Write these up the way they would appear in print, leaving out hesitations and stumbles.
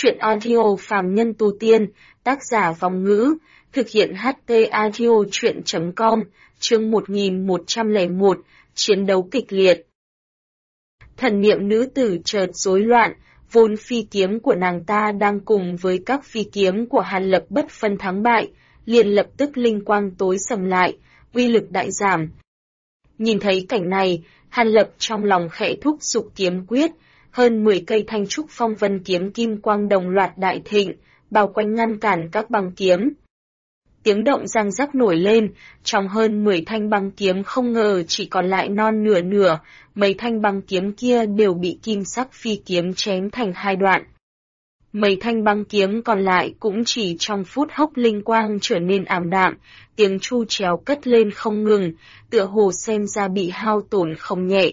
Truyện audio phàm nhân tu tiên, tác giả Vong Ngữ, thực hiện HT audio truyện.com, chương 1101, chiến đấu kịch liệt. Thần niệm nữ tử chợt rối loạn, vốn phi kiếm của nàng ta đang cùng với các phi kiếm của Hàn Lập bất phân thắng bại, liền lập tức linh quang tối sầm lại, uy lực đại giảm. Nhìn thấy cảnh này, Hàn Lập trong lòng khẽ thúc giục kiếm quyết, hơn 10 cây thanh trúc phong vân kiếm kim quang đồng loạt đại thịnh, bao quanh ngăn cản các băng kiếm. Tiếng động răng rắc nổi lên, trong hơn 10 thanh băng kiếm không ngờ chỉ còn lại non nửa nửa, mấy thanh băng kiếm kia đều bị kim sắc phi kiếm chém thành hai đoạn. Mấy thanh băng kiếm còn lại cũng chỉ trong phút hốc linh quang trở nên ảm đạm, tiếng chu chéo cất lên không ngừng, tựa hồ xem ra bị hao tổn không nhẹ.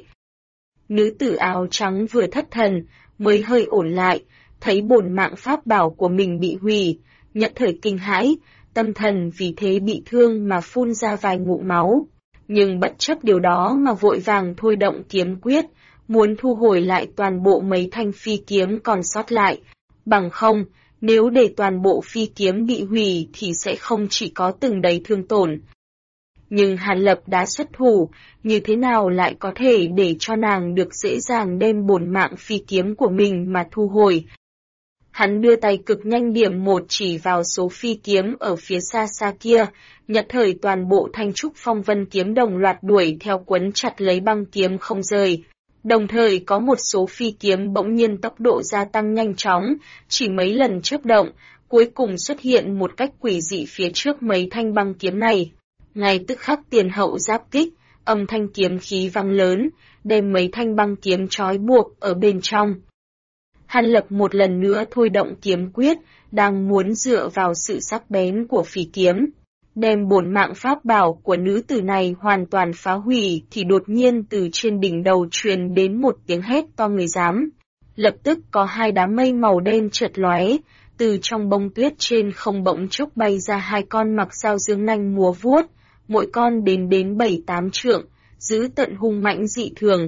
Nữ tử áo trắng vừa thất thần, mới hơi ổn lại, thấy bổn mạng pháp bảo của mình bị hủy, nhận thời kinh hãi, tâm thần vì thế bị thương mà phun ra vài ngụm máu. Nhưng bất chấp điều đó mà vội vàng thôi động kiếm quyết, muốn thu hồi lại toàn bộ mấy thanh phi kiếm còn sót lại. Bằng không, nếu để toàn bộ phi kiếm bị hủy thì sẽ không chỉ có từng đấy thương tổn. Nhưng Hàn Lập đã xuất thủ, như thế nào lại có thể để cho nàng được dễ dàng đem bổn mạng phi kiếm của mình mà thu hồi. Hắn đưa tay cực nhanh điểm một chỉ vào số phi kiếm ở phía xa xa kia, nhất thời toàn bộ thanh trúc phong vân kiếm đồng loạt đuổi theo quấn chặt lấy băng kiếm không rời. Đồng thời có một số phi kiếm bỗng nhiên tốc độ gia tăng nhanh chóng, chỉ mấy lần chớp động, cuối cùng xuất hiện một cách quỷ dị phía trước mấy thanh băng kiếm này. Ngay tức khắc tiền hậu giáp kích, âm thanh kiếm khí vang lớn, đem mấy thanh băng kiếm trói buộc ở bên trong. Hàn Lập một lần nữa thôi động kiếm quyết, đang muốn dựa vào sự sắc bén của phỉ kiếm, đem bổn mạng pháp bảo của nữ tử này hoàn toàn phá hủy thì đột nhiên từ trên đỉnh đầu truyền đến một tiếng hét to người dám. Lập tức có hai đám mây màu đen chợt lóe, từ trong bông tuyết trên không bỗng chốc bay ra hai con mặc sao dương nanh múa vuốt, mỗi con đến 7-8 trượng, giữ tận hung mãnh dị thường.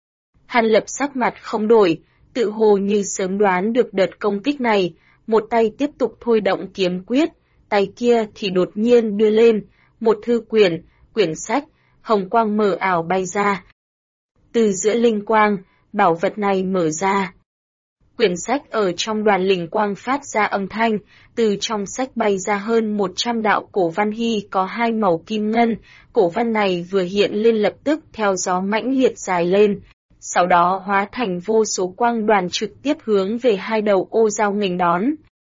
Hàn Lập sắc mặt không đổi, tự hồ như sớm đoán được đợt công kích này, một tay tiếp tục thôi động kiếm quyết, tay kia thì đột nhiên đưa lên, một thư quyển sách, hồng quang mờ ảo bay ra. Từ giữa linh quang, bảo vật này mở ra. Quyển sách ở trong đoàn linh quang phát ra âm thanh, từ trong sách bay ra hơn 100 đạo cổ văn hy có hai màu kim ngân, cổ văn này vừa hiện lên lập tức theo gió mãnh liệt dài lên, sau đó hóa thành vô số quang đoàn trực tiếp hướng về hai đầu ô dao nghênh đón.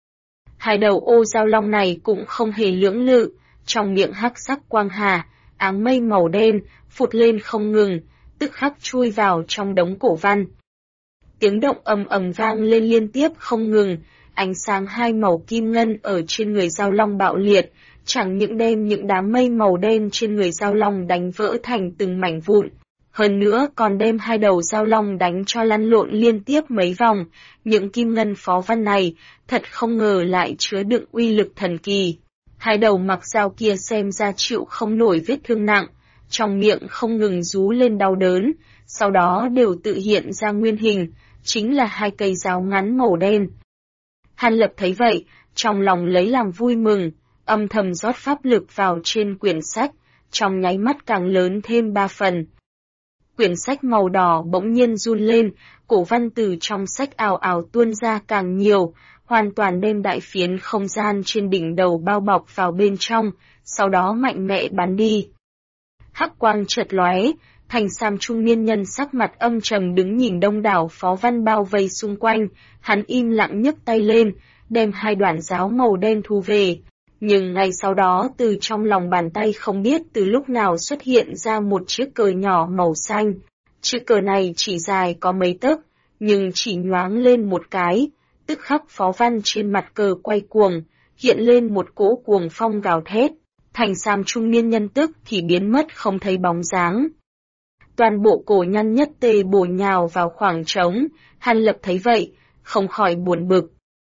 Hai đầu ô dao long này cũng không hề lưỡng lự, trong miệng hắc sắc quang hà, áng mây màu đen, phụt lên không ngừng, tức khắc chui vào trong đống cổ văn. Tiếng động ầm ầm vang lên liên tiếp không ngừng, ánh sáng hai màu kim ngân ở trên người dao long bạo liệt, chẳng những đem những đám mây màu đen trên người dao long đánh vỡ thành từng mảnh vụn, hơn nữa còn đem hai đầu dao long đánh cho lăn lộn liên tiếp mấy vòng. Những kim ngân phó văn này thật không ngờ lại chứa đựng uy lực thần kỳ. Hai đầu mặc dao kia xem ra chịu không nổi vết thương nặng, trong miệng không ngừng rú lên đau đớn, sau đó đều tự hiện ra nguyên hình, chính là hai cây giáo ngắn màu đen. Hàn Lập thấy vậy, trong lòng lấy làm vui mừng, âm thầm rót pháp lực vào trên quyển sách, trong nháy mắt càng lớn thêm 3 phần. Quyển sách màu đỏ bỗng nhiên run lên, cổ văn từ trong sách ào ào tuôn ra càng nhiều, hoàn toàn đem đại phiến không gian trên đỉnh đầu bao bọc vào bên trong, sau đó mạnh mẽ bắn đi. Hắc quang chợt lóe, thành sam trung niên nhân sắc mặt âm trầm đứng nhìn đông đảo phó văn bao vây xung quanh, hắn im lặng nhấc tay lên, đem hai đoạn giáo màu đen thu về. Nhưng ngay sau đó từ trong lòng bàn tay không biết từ lúc nào xuất hiện ra một chiếc cờ nhỏ màu xanh. Chiếc cờ này chỉ dài có mấy tấc, nhưng chỉ nhoáng lên một cái, tức khắc phó văn trên mặt cờ quay cuồng, hiện lên một cỗ cuồng phong gào thét. Thành sam trung niên nhân tức thì biến mất không thấy bóng dáng. Toàn bộ cổ nhân nhất tề bổ nhào vào khoảng trống, Hàn Lập thấy vậy, không khỏi buồn bực.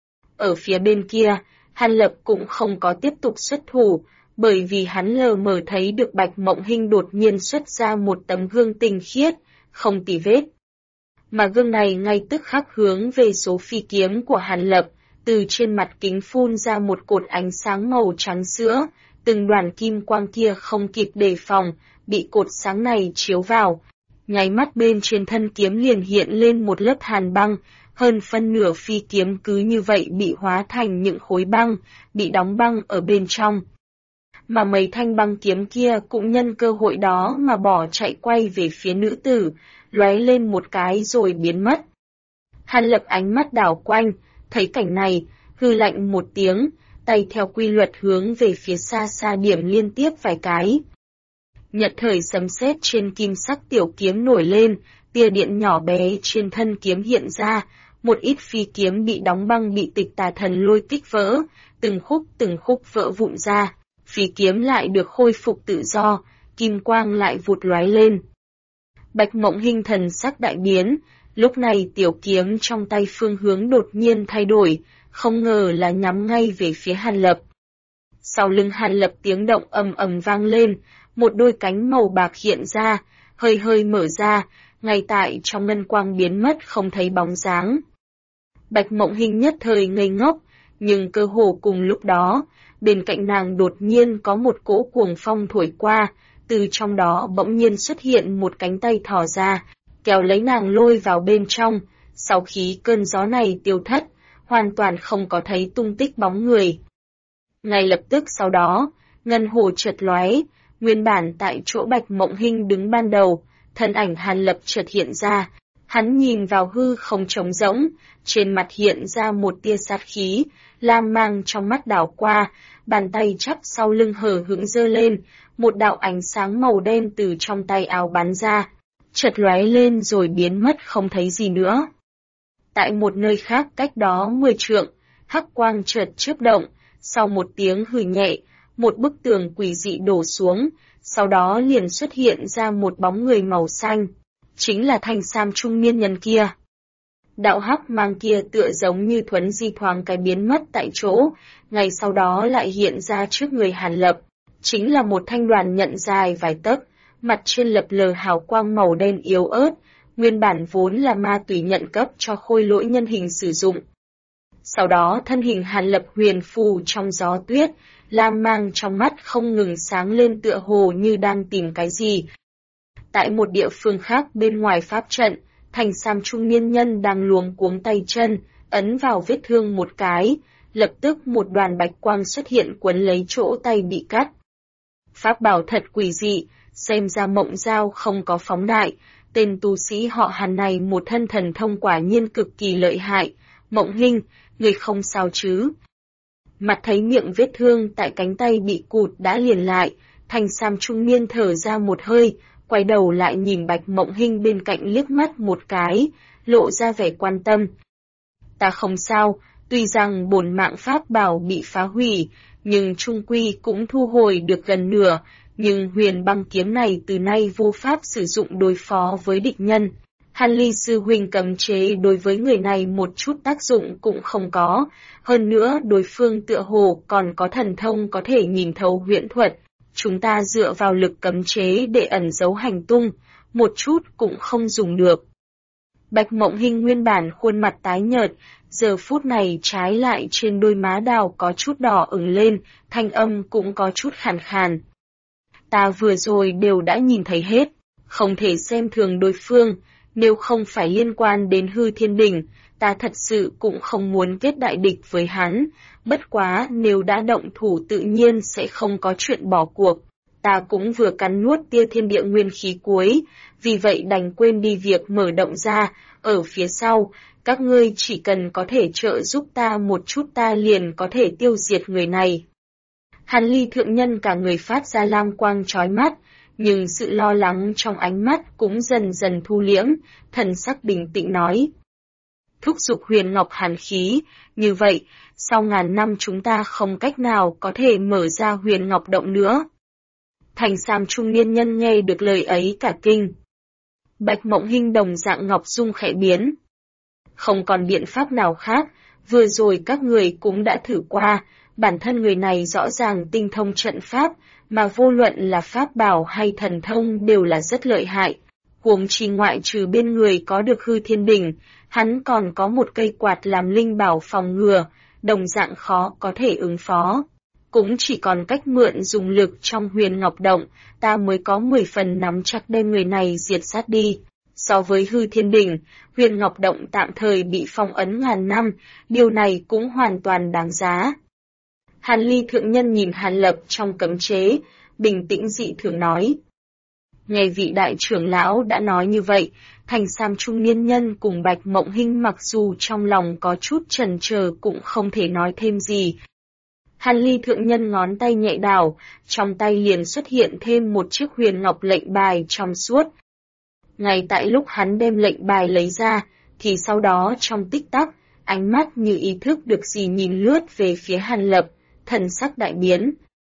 Ở phía bên kia, Hàn Lập cũng không có tiếp tục xuất thủ, bởi vì hắn lờ mờ thấy được Bạch Mộng Hinh đột nhiên xuất ra một tấm gương tinh khiết, không tì vết. Mà gương này ngay tức khắc hướng về số phi kiếm của Hàn Lập, từ trên mặt kính phun ra một cột ánh sáng màu trắng sữa, từng đoàn kim quang kia không kịp đề phòng, bị cột sáng này chiếu vào. Nháy mắt bên trên thân kiếm liền hiện lên một lớp hàn băng, hơn phân nửa phi kiếm cứ như vậy bị hóa thành những khối băng, bị đóng băng ở bên trong. Mà mấy thanh băng kiếm kia cũng nhân cơ hội đó mà bỏ chạy quay về phía nữ tử, lóe lên một cái rồi biến mất. Hàn Lập ánh mắt đảo quanh, thấy cảnh này, hư lạnh một tiếng, tay theo quy luật hướng về phía xa xa điểm liên tiếp vài cái. Nhật thời sấm sét trên kim sắc tiểu kiếm nổi lên, tia điện nhỏ bé trên thân kiếm hiện ra, một ít phi kiếm bị đóng băng bị Tịch Tà Thần lôi kích vỡ, từng khúc vỡ vụn ra, phi kiếm lại được khôi phục tự do, kim quang lại vụt lóe lên. Bạch Mộng Hinh thần sắc đại biến, lúc này tiểu kiếm trong tay phương hướng đột nhiên thay đổi, không ngờ là nhắm ngay về phía Hàn Lập. Sau lưng Hàn Lập tiếng động ầm ầm vang lên, một đôi cánh màu bạc hiện ra, hơi hơi mở ra, ngay tại trong ngân quang biến mất không thấy bóng dáng. Bạch Mộng Hinh nhất thời ngây ngốc, nhưng cơ hồ cùng lúc đó, bên cạnh nàng đột nhiên có một cỗ cuồng phong thổi qua, từ trong đó bỗng nhiên xuất hiện một cánh tay thò ra, kéo lấy nàng lôi vào bên trong, sau khi cơn gió này tiêu thất, hoàn toàn không có thấy tung tích bóng người. Ngay lập tức sau đó, ngân hồ chợt lóe, nguyên bản tại chỗ Bạch Mộng Hinh đứng ban đầu, thân ảnh Hàn Lập chợt hiện ra, hắn nhìn vào hư không trống rỗng, trên mặt hiện ra một tia sát khí, lam mang trong mắt đảo qua, bàn tay chắp sau lưng hờ hững giơ lên, một đạo ánh sáng màu đen từ trong tay áo bắn ra, chợt lóe lên rồi biến mất không thấy gì nữa. Tại một nơi khác cách đó 10 trượng, hắc quang chợt chớp động, sau một tiếng hừ nhẹ, một bức tường quỷ dị đổ xuống, sau đó liền xuất hiện ra một bóng người màu xanh, chính là thanh sam trung niên nhân kia. Đạo hắc mang kia tựa giống như thuấn di thoáng cái biến mất tại chỗ, ngay sau đó lại hiện ra trước người Hàn Lập, chính là một thanh đoàn nhận dài vài tấc, mặt trên lập lờ hào quang màu đen yếu ớt, nguyên bản vốn là ma túy nhận cấp cho khôi lỗi nhân hình sử dụng. Sau đó thân hình Hàn Lập huyền phù trong gió tuyết, lam mang trong mắt không ngừng sáng lên tựa hồ như đang tìm cái gì. Tại một địa phương khác bên ngoài pháp trận, thanh sam trung niên nhân đang luống cuống tay chân, ấn vào vết thương một cái, lập tức một đoàn bạch quang xuất hiện quấn lấy chỗ tay bị cắt. Pháp bảo thật quỷ dị, xem ra Mộng Giao không có phóng đại, tên tu sĩ họ Hàn này một thân thần thông quả nhiên cực kỳ lợi hại. Mộng Hinh, người không sao chứ? Mặt thấy miệng vết thương tại cánh tay bị cụt đã liền lại, thanh sam trung niên thở ra một hơi, quay đầu lại nhìn Bạch Mộng Hinh bên cạnh liếc mắt một cái, lộ ra vẻ quan tâm. Ta không sao, tuy rằng bổn mạng pháp bảo bị phá hủy, nhưng trung quy cũng thu hồi được gần nửa, nhưng huyền băng kiếm này từ nay vô pháp sử dụng đối phó với địch nhân. Hàn Ly sư huynh cấm chế đối với người này một chút tác dụng cũng không có, hơn nữa đối phương tựa hồ còn có thần thông có thể nhìn thấu huyễn thuật, chúng ta dựa vào lực cấm chế để ẩn giấu hành tung, một chút cũng không dùng được. Bạch Mộng Hinh nguyên bản khuôn mặt tái nhợt, giờ phút này trái lại trên đôi má đào có chút đỏ ửng lên, thanh âm cũng có chút khàn khàn. Ta vừa rồi đều đã nhìn thấy hết, không thể xem thường đối phương, nếu không phải liên quan đến hư thiên đỉnh, ta thật sự cũng không muốn kết đại địch với hắn, bất quá nếu đã động thủ tự nhiên sẽ không có chuyện bỏ cuộc. Ta cũng vừa cắn nuốt tia thiên địa nguyên khí cuối, vì vậy đành quên đi việc mở động ra, ở phía sau, các ngươi chỉ cần có thể trợ giúp ta một chút ta liền có thể tiêu diệt người này. Hàn Ly thượng nhân cả người phát ra lam quang chói mắt, nhưng sự lo lắng trong ánh mắt cũng dần dần thu liễm, thần sắc bình tĩnh nói. Thúc giục huyền ngọc hàn khí, như vậy, sau ngàn năm chúng ta không cách nào có thể mở ra huyền ngọc động nữa. Thành sam trung niên nhân nghe được lời ấy cả kinh. Bạch Mộng Hinh đồng dạng ngọc dung khẽ biến. Không còn biện pháp nào khác, vừa rồi các người cũng đã thử qua, bản thân người này rõ ràng tinh thông trận pháp, mà vô luận là pháp bảo hay thần thông đều là rất lợi hại. Huống chi ngoại trừ bên người có được hư thiên đỉnh, hắn còn có một cây quạt làm linh bảo phòng ngừa, đồng dạng khó có thể ứng phó. Cũng chỉ còn cách mượn dùng lực trong Huyền Ngọc Động, ta mới có 10 phần nắm chắc đem người này diệt sát đi. So với Hư Thiên Đỉnh, Huyền Ngọc Động tạm thời bị phong ấn ngàn năm, điều này cũng hoàn toàn đáng giá. Hàn Ly thượng nhân nhìn Hàn Lập trong cấm chế, bình tĩnh dị thường nói. Nghe vị đại trưởng lão đã nói như vậy, Thành Sam trung niên nhân cùng Bạch Mộng Hinh mặc dù trong lòng có chút chần chờ cũng không thể nói thêm gì. Hàn Ly thượng nhân ngón tay nhẹ đảo, trong tay liền xuất hiện thêm một chiếc huyền ngọc lệnh bài trong suốt. Ngay tại lúc hắn đem lệnh bài lấy ra, thì sau đó trong tích tắc, ánh mắt như ý thức được gì nhìn lướt về phía Hàn Lập, thần sắc đại biến.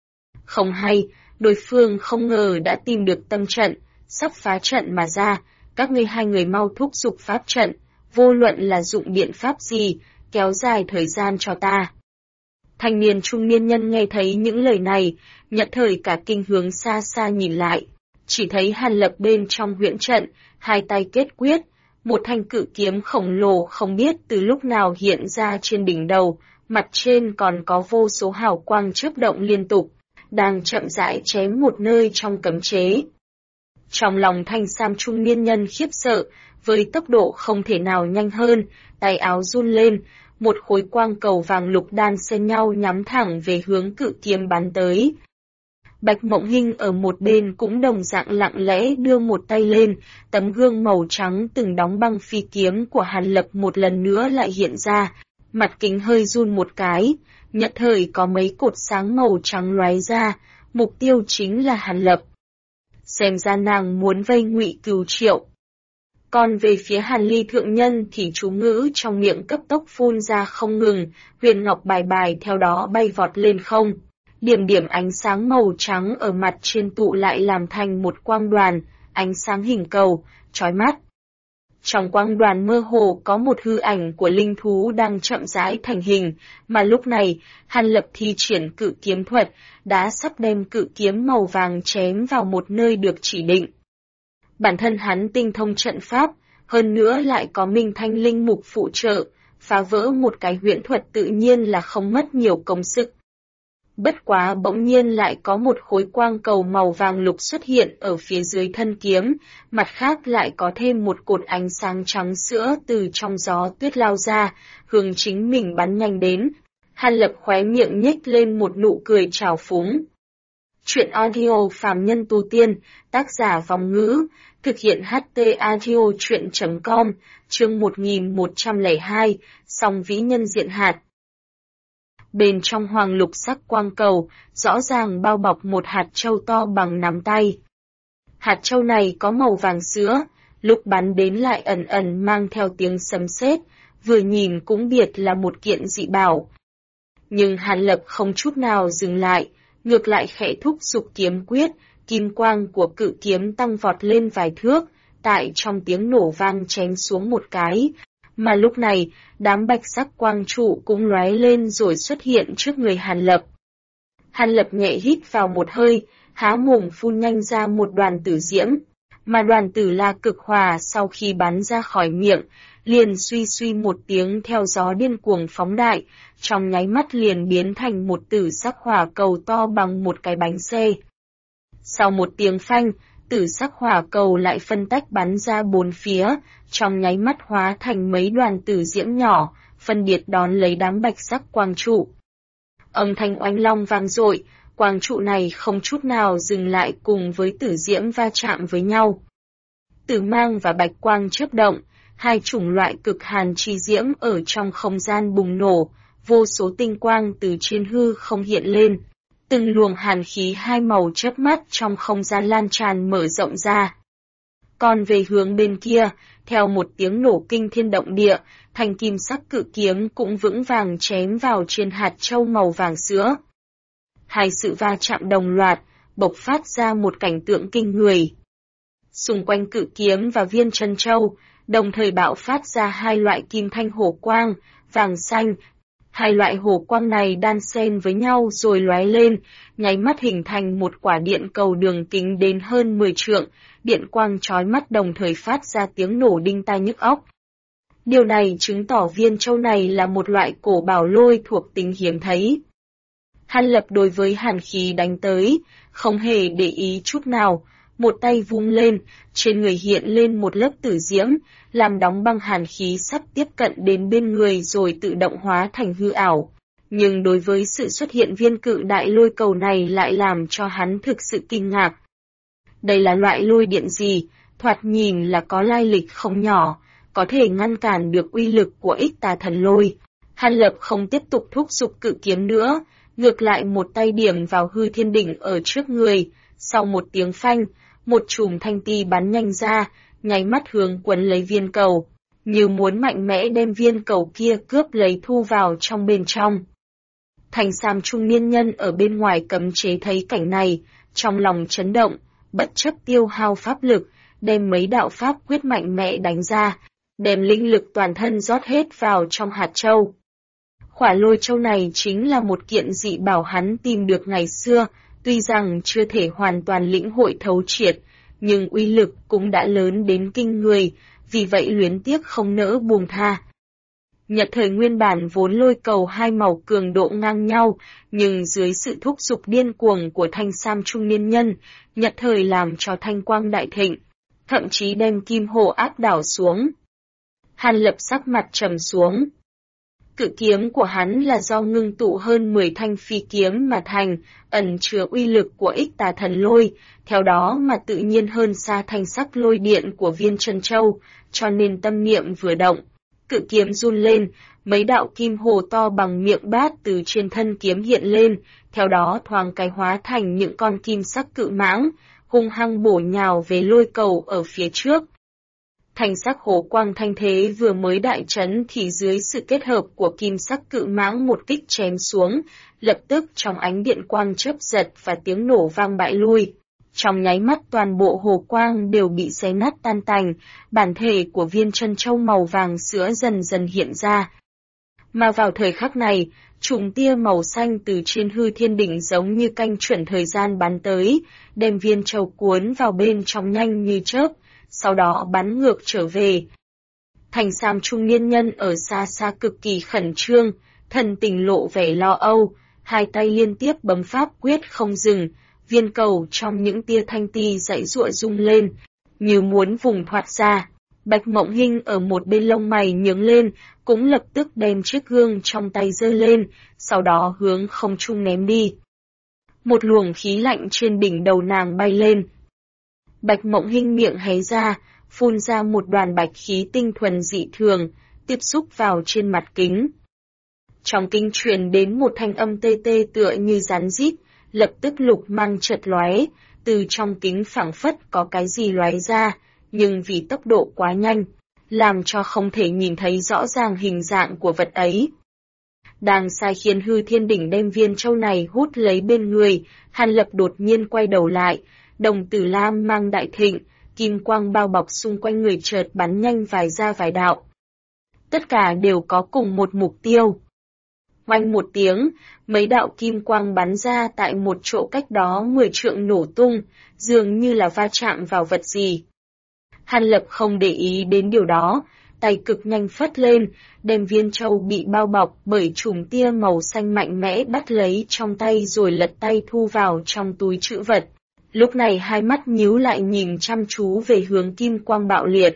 Không hay, đối phương không ngờ đã tìm được tâm trận, sắp phá trận mà ra, các ngươi hai người mau thúc giục pháp trận, vô luận là dụng biện pháp gì, kéo dài thời gian cho ta. Thanh niên trung niên nhân nghe thấy những lời này, nhận thời cả kinh hướng xa xa nhìn lại, chỉ thấy Hàn Lập bên trong huyễn trận, hai tay kết quyết, một thanh cự kiếm khổng lồ không biết từ lúc nào hiện ra trên đỉnh đầu, mặt trên còn có vô số hào quang chớp động liên tục, đang chậm rãi chém một nơi trong cấm chế. Trong lòng Thanh Sam trung niên nhân khiếp sợ, với tốc độ không thể nào nhanh hơn, tay áo run lên, một khối quang cầu vàng lục đan xen nhau nhắm thẳng về hướng cự kiếm bắn tới. Bạch Mộng Hinh ở một bên cũng đồng dạng lặng lẽ đưa một tay lên, tấm gương màu trắng từng đóng băng phi kiếm của Hàn Lập một lần nữa lại hiện ra, mặt kính hơi run một cái, nhất thời có mấy cột sáng màu trắng lóe ra, mục tiêu chính là Hàn Lập. Xem ra nàng muốn vây Ngụy Cửu Triệu. Còn về phía Hàn Ly thượng nhân thì chú ngữ trong miệng cấp tốc phun ra không ngừng, huyền ngọc bài bài theo đó bay vọt lên không. Điểm điểm ánh sáng màu trắng ở mặt trên tụ lại làm thành một quang đoàn, ánh sáng hình cầu, chói mắt. Trong quang đoàn mơ hồ có một hư ảnh của linh thú đang chậm rãi thành hình, mà lúc này, Hàn Lập thi triển cự kiếm thuật, đã sắp đem cự kiếm màu vàng chém vào một nơi được chỉ định. Bản thân hắn tinh thông trận pháp, hơn nữa lại có Minh Thanh linh mục phụ trợ, phá vỡ một cái huyễn thuật tự nhiên là không mất nhiều công sức. Bất quá bỗng nhiên lại có một khối quang cầu màu vàng lục xuất hiện ở phía dưới thân kiếm, mặt khác lại có thêm một cột ánh sáng trắng sữa từ trong gió tuyết lao ra, hướng chính mình bắn nhanh đến. Hàn Lập khóe miệng nhếch lên một nụ cười trào phúng. Chuyện audio phàm nhân tu tiên, tác giả Vong Ngữ, thực hiện HT audio chuyện.com, chương 1102, song vĩ nhân diện hạt. Bên trong hoàng lục sắc quang cầu, rõ ràng bao bọc một hạt châu to bằng nắm tay. Hạt châu này có màu vàng sữa, lúc bắn đến lại ẩn ẩn mang theo tiếng sấm sét, vừa nhìn cũng biết là một kiện dị bảo. Nhưng Hàn Lập không chút nào dừng lại, ngược lại khẽ thúc giục kiếm quyết, kim quang của cự kiếm tăng vọt lên vài thước, tại trong tiếng nổ vang chém xuống một cái. Mà lúc này, đám bạch sắc quang trụ cũng lóe lên rồi xuất hiện trước người Hàn Lập. Hàn Lập nhẹ hít vào một hơi, há mồm phun nhanh ra một đoàn tử diễm, mà đoàn tử la cực hỏa sau khi bắn ra khỏi miệng, liền suy suy một tiếng theo gió điên cuồng phóng đại, trong nháy mắt liền biến thành một tử sắc hỏa cầu to bằng một cái bánh xe. Sau một tiếng phanh, tử sắc hỏa cầu lại phân tách bắn ra bốn phía, trong nháy mắt hóa thành mấy đoàn tử diễm nhỏ, phân biệt đón lấy đám bạch sắc quang trụ. Âm thanh oanh long vang dội, quang trụ này không chút nào dừng lại cùng với tử diễm va chạm với nhau. Tử mang và bạch quang chớp động, hai chủng loại cực hàn chi diễm ở trong không gian bùng nổ, vô số tinh quang từ trên hư không hiện lên. Từng luồng hàn khí hai màu chớp mắt trong không gian lan tràn mở rộng ra. Còn về hướng bên kia, theo một tiếng nổ kinh thiên động địa, thanh kim sắc cự kiếm cũng vững vàng chém vào trên hạt châu màu vàng sữa. Hai sự va chạm đồng loạt, bộc phát ra một cảnh tượng kinh người. Xung quanh cự kiếm và viên chân châu, đồng thời bạo phát ra hai loại kim thanh hổ quang, vàng xanh. Hai loại hổ quang này đan xen với nhau rồi lóe lên, nháy mắt hình thành một quả điện cầu đường kính đến hơn 10 trượng, điện quang chói mắt đồng thời phát ra tiếng nổ đinh tai nhức óc. Điều này chứng tỏ viên châu này là một loại cổ bảo lôi thuộc tính hiếm thấy. Hàn Lập đối với hàn khí đánh tới, không hề để ý chút nào, một tay vung lên, trên người hiện lên một lớp tử diễm, làm đóng băng hàn khí sắp tiếp cận đến bên người rồi tự động hóa thành hư ảo. Nhưng đối với sự xuất hiện viên cự đại lôi cầu này lại làm cho hắn thực sự kinh ngạc. Đây là loại lôi điện gì, thoạt nhìn là có lai lịch không nhỏ, có thể ngăn cản được uy lực của Ích Tà Thần Lôi. Hàn Lập không tiếp tục thúc giục cự kiếm nữa, ngược lại một tay điểm vào hư thiên đỉnh ở trước người, sau một tiếng phanh, một chùm thanh ti bắn nhanh ra, nháy mắt hướng quấn lấy viên cầu, như muốn mạnh mẽ đem viên cầu kia cướp lấy thu vào trong bên trong. Thành Sam trung niên nhân ở bên ngoài cấm chế thấy cảnh này, trong lòng chấn động, bất chấp tiêu hao pháp lực, đem mấy đạo pháp quyết mạnh mẽ đánh ra, đem linh lực toàn thân rót hết vào trong hạt châu. Khỏa lôi châu này chính là một kiện dị bảo hắn tìm được ngày xưa, tuy rằng chưa thể hoàn toàn lĩnh hội thấu triệt, nhưng uy lực cũng đã lớn đến kinh người, vì vậy luyến tiếc không nỡ buông tha. Nhật thời nguyên bản vốn lôi cầu hai màu cường độ ngang nhau, nhưng dưới sự thúc giục điên cuồng của thanh sam trung niên nhân, nhật thời làm cho thanh quang đại thịnh, thậm chí đem kim hồ áp đảo xuống. Hàn Lập sắc mặt trầm xuống. Cự kiếm của hắn là do ngưng tụ hơn 10 thanh phi kiếm mà thành, ẩn chứa uy lực của Ích Tà Thần Lôi, theo đó mà tự nhiên hơn xa thanh sắc lôi điện của viên chân châu, cho nên tâm niệm vừa động. Cự kiếm run lên, mấy đạo kim hồ to bằng miệng bát từ trên thân kiếm hiện lên, theo đó thoáng cái hóa thành những con kim sắc cự mãng, hung hăng bổ nhào về lôi cầu ở phía trước. Thanh sắc hổ quang thanh thế vừa mới đại trấn thì dưới sự kết hợp của kim sắc cự mãng một kích chém xuống, lập tức trong ánh điện quang chớp giật và tiếng nổ vang bại lui. Trong nháy mắt toàn bộ hồ quang đều bị xé nát tan tành, bản thể của viên chân châu màu vàng sữa dần dần hiện ra. Mà vào thời khắc này, chùm tia màu xanh từ trên hư thiên đỉnh giống như canh chuẩn thời gian bắn tới, đem viên châu cuốn vào bên trong nhanh như chớp, sau đó bắn ngược trở về. Thành Sam trung niên nhân ở xa xa cực kỳ khẩn trương, thần tình lộ vẻ lo âu, hai tay liên tiếp bấm pháp quyết không dừng, viên cầu trong những tia thanh ti dãy giụa rung lên, như muốn vùng thoát ra. Bạch Mộng Hinh ở một bên lông mày nhướng lên, cũng lập tức đem chiếc gương trong tay giơ lên, sau đó hướng không trung ném đi. Một luồng khí lạnh trên đỉnh đầu nàng bay lên. Bạch Mộng Hinh miệng hé ra, phun ra một đoàn bạch khí tinh thuần dị thường, tiếp xúc vào trên mặt kính. Trong kính truyền đến một thanh âm tê tê tựa như rắn rít, lập tức lục mang chợt lóe, từ trong kính phảng phất có cái gì lóe ra, nhưng vì tốc độ quá nhanh, làm cho không thể nhìn thấy rõ ràng hình dạng của vật ấy. Đang sai khiến hư thiên đỉnh đem viên châu này hút lấy bên người, Hàn Lập đột nhiên quay đầu lại, đồng tử lam mang đại thịnh, kim quang bao bọc xung quanh người chợt bắn nhanh vài ra vài đạo. Tất cả đều có cùng một mục tiêu. Oanh một tiếng, mấy đạo kim quang bắn ra tại một chỗ cách đó 10 trượng nổ tung, dường như là va chạm vào vật gì. Hàn Lập không để ý đến điều đó, tay cực nhanh phất lên, đem viên châu bị bao bọc bởi chùm tia màu xanh mạnh mẽ bắt lấy trong tay rồi lật tay thu vào trong túi trữ vật. Lúc này hai mắt nhíu lại nhìn chăm chú về hướng kim quang bạo liệt.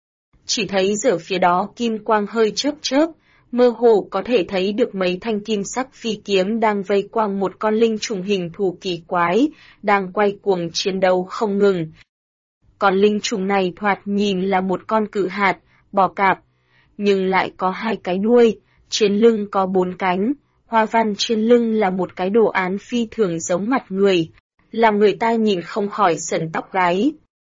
Chỉ thấy ở phía đó kim quang hơi chớp chớp, mơ hồ có thể thấy được mấy thanh kim sắc phi kiếm đang vây quanh một con linh trùng hình thù kỳ quái, đang quay cuồng chiến đấu không ngừng. Con linh trùng này thoạt nhìn là một con cự hạt, bò cạp, nhưng lại có hai cái đuôi, trên lưng có 4 cánh, hoa văn trên lưng là một cái đồ án phi thường giống mặt người, làm người ta nhìn không khỏi sởn tóc gáy.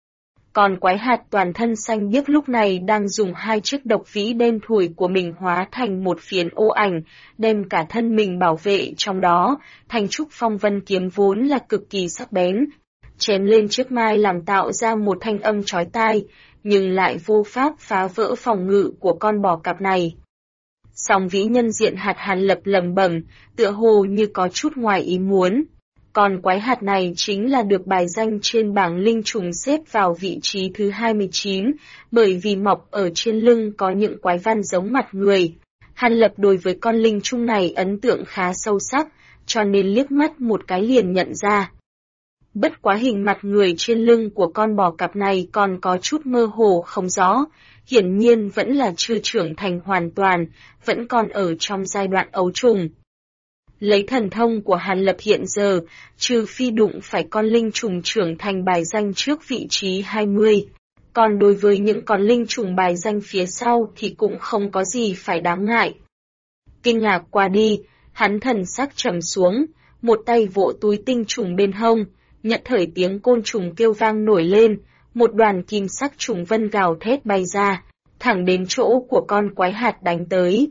Còn quái hạt toàn thân xanh biếc lúc này đang dùng hai chiếc độc vĩ đen thủi của mình hóa thành một phiến ô ảnh, đem cả thân mình bảo vệ trong đó, thành trúc phong vân kiếm vốn là cực kỳ sắc bén. Chém lên chiếc mai làm tạo ra một thanh âm chói tai, nhưng lại vô pháp phá vỡ phòng ngự của con bò cạp này. Song vĩ nhân diện hạt Hàn Lập lẩm bẩm, tựa hồ như có chút ngoài ý muốn. Con quái hạt này chính là được bài danh trên bảng linh trùng xếp vào vị trí thứ 29, bởi vì mọc ở trên lưng có những quái văn giống mặt người. Hàn Lập đối với con linh trùng này ấn tượng khá sâu sắc, cho nên liếc mắt một cái liền nhận ra. Bất quá hình mặt người trên lưng của con bò cạp này còn có chút mơ hồ không rõ, hiển nhiên vẫn là chưa trưởng thành hoàn toàn, vẫn còn ở trong giai đoạn ấu trùng. Lấy thần thông của Hàn Lập hiện giờ, trừ phi đụng phải con linh trùng trưởng thành bài danh trước vị trí 20. Còn đối với những con linh trùng bài danh phía sau thì cũng không có gì phải đáng ngại. Kinh ngạc qua đi, hắn thần sắc trầm xuống, một tay vỗ túi tinh trùng bên hông, nhận thời tiếng côn trùng kêu vang nổi lên, một đoàn kim sắc trùng vân gào thét bay ra, thẳng đến chỗ của con quái hạt đánh tới.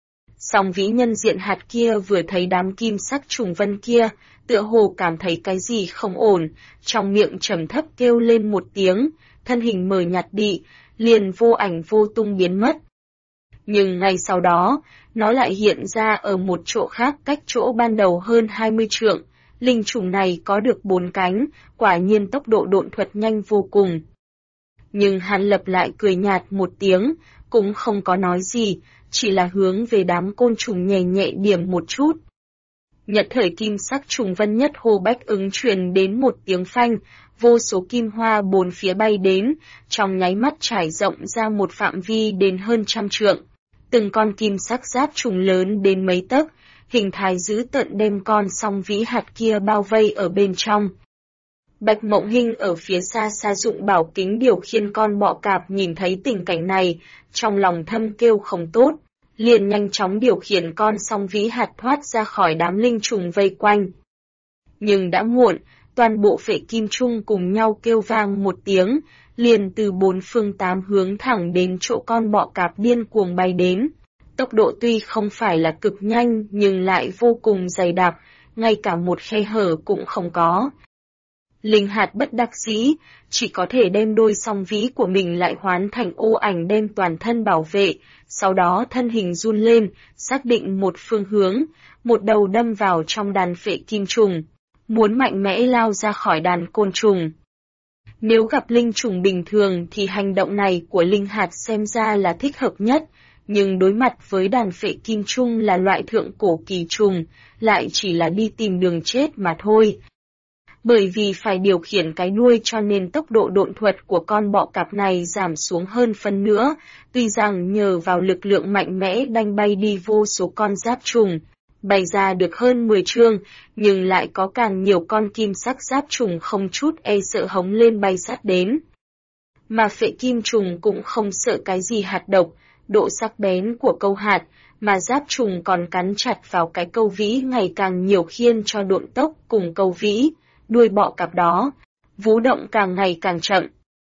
Song vĩ nhân diện hạt kia vừa thấy đám kim sắc trùng vân kia, tựa hồ cảm thấy cái gì không ổn, trong miệng trầm thấp kêu lên một tiếng, thân hình mờ nhạt đi, liền vô ảnh vô tung biến mất. Nhưng ngay sau đó, nó lại hiện ra ở một chỗ khác cách chỗ ban đầu hơn 20 trượng. Linh trùng này có được 4 cánh, quả nhiên tốc độ độn thuật nhanh vô cùng. Nhưng Hàn Lập lại cười nhạt một tiếng, cũng không có nói gì, chỉ là hướng về đám côn trùng nhẹ nhẹ điểm một chút. Nhật thời kim sắc trùng vân nhất hồ bách ứng truyền đến một tiếng phanh, vô số kim hoa bốn phía bay đến, trong nháy mắt trải rộng ra một phạm vi đến hơn 100 trượng. Từng con kim sắc giáp trùng lớn đến mấy tấc, hình thái dữ tợn đem con song vĩ hạt kia bao vây ở bên trong. Bạch Mộng Hinh ở phía xa xa dụng bảo kính điều khiển con bọ cạp nhìn thấy tình cảnh này, trong lòng thâm kêu không tốt, liền nhanh chóng điều khiển con song vĩ hạt thoát ra khỏi đám linh trùng vây quanh. Nhưng đã muộn, toàn bộ phệ kim trung cùng nhau kêu vang một tiếng, liền từ 4 phương 8 hướng thẳng đến chỗ con bọ cạp điên cuồng bay đến. Tốc độ tuy không phải là cực nhanh nhưng lại vô cùng dày đặc, ngay cả một khe hở cũng không có. Linh hạt bất đắc dĩ, chỉ có thể đem đôi song vĩ của mình lại hoán thành ô ảnh đem toàn thân bảo vệ, sau đó thân hình run lên, xác định một phương hướng, một đầu đâm vào trong đàn phệ kim trùng, muốn mạnh mẽ lao ra khỏi đàn côn trùng. Nếu gặp linh trùng bình thường thì hành động này của linh hạt xem ra là thích hợp nhất, nhưng đối mặt với đàn phệ kim trung là loại thượng cổ kỳ trùng, lại chỉ là đi tìm đường chết mà thôi. Bởi vì phải điều khiển cái đuôi cho nên tốc độ độn thuật của con bọ cạp này giảm xuống hơn phân nữa, tuy rằng nhờ vào lực lượng mạnh mẽ đánh bay đi vô số con giáp trùng, bày ra được hơn 10 chương, nhưng lại có càng nhiều con kim sắc giáp trùng không chút e sợ hống lên bay sát đến. Mà phệ kim trùng cũng không sợ cái gì hạt độc, độ sắc bén của câu hạt, mà giáp trùng còn cắn chặt vào cái câu vĩ ngày càng nhiều khiến cho độn tốc cùng câu vĩ, đuôi bọ cạp đó, vú động càng ngày càng chậm.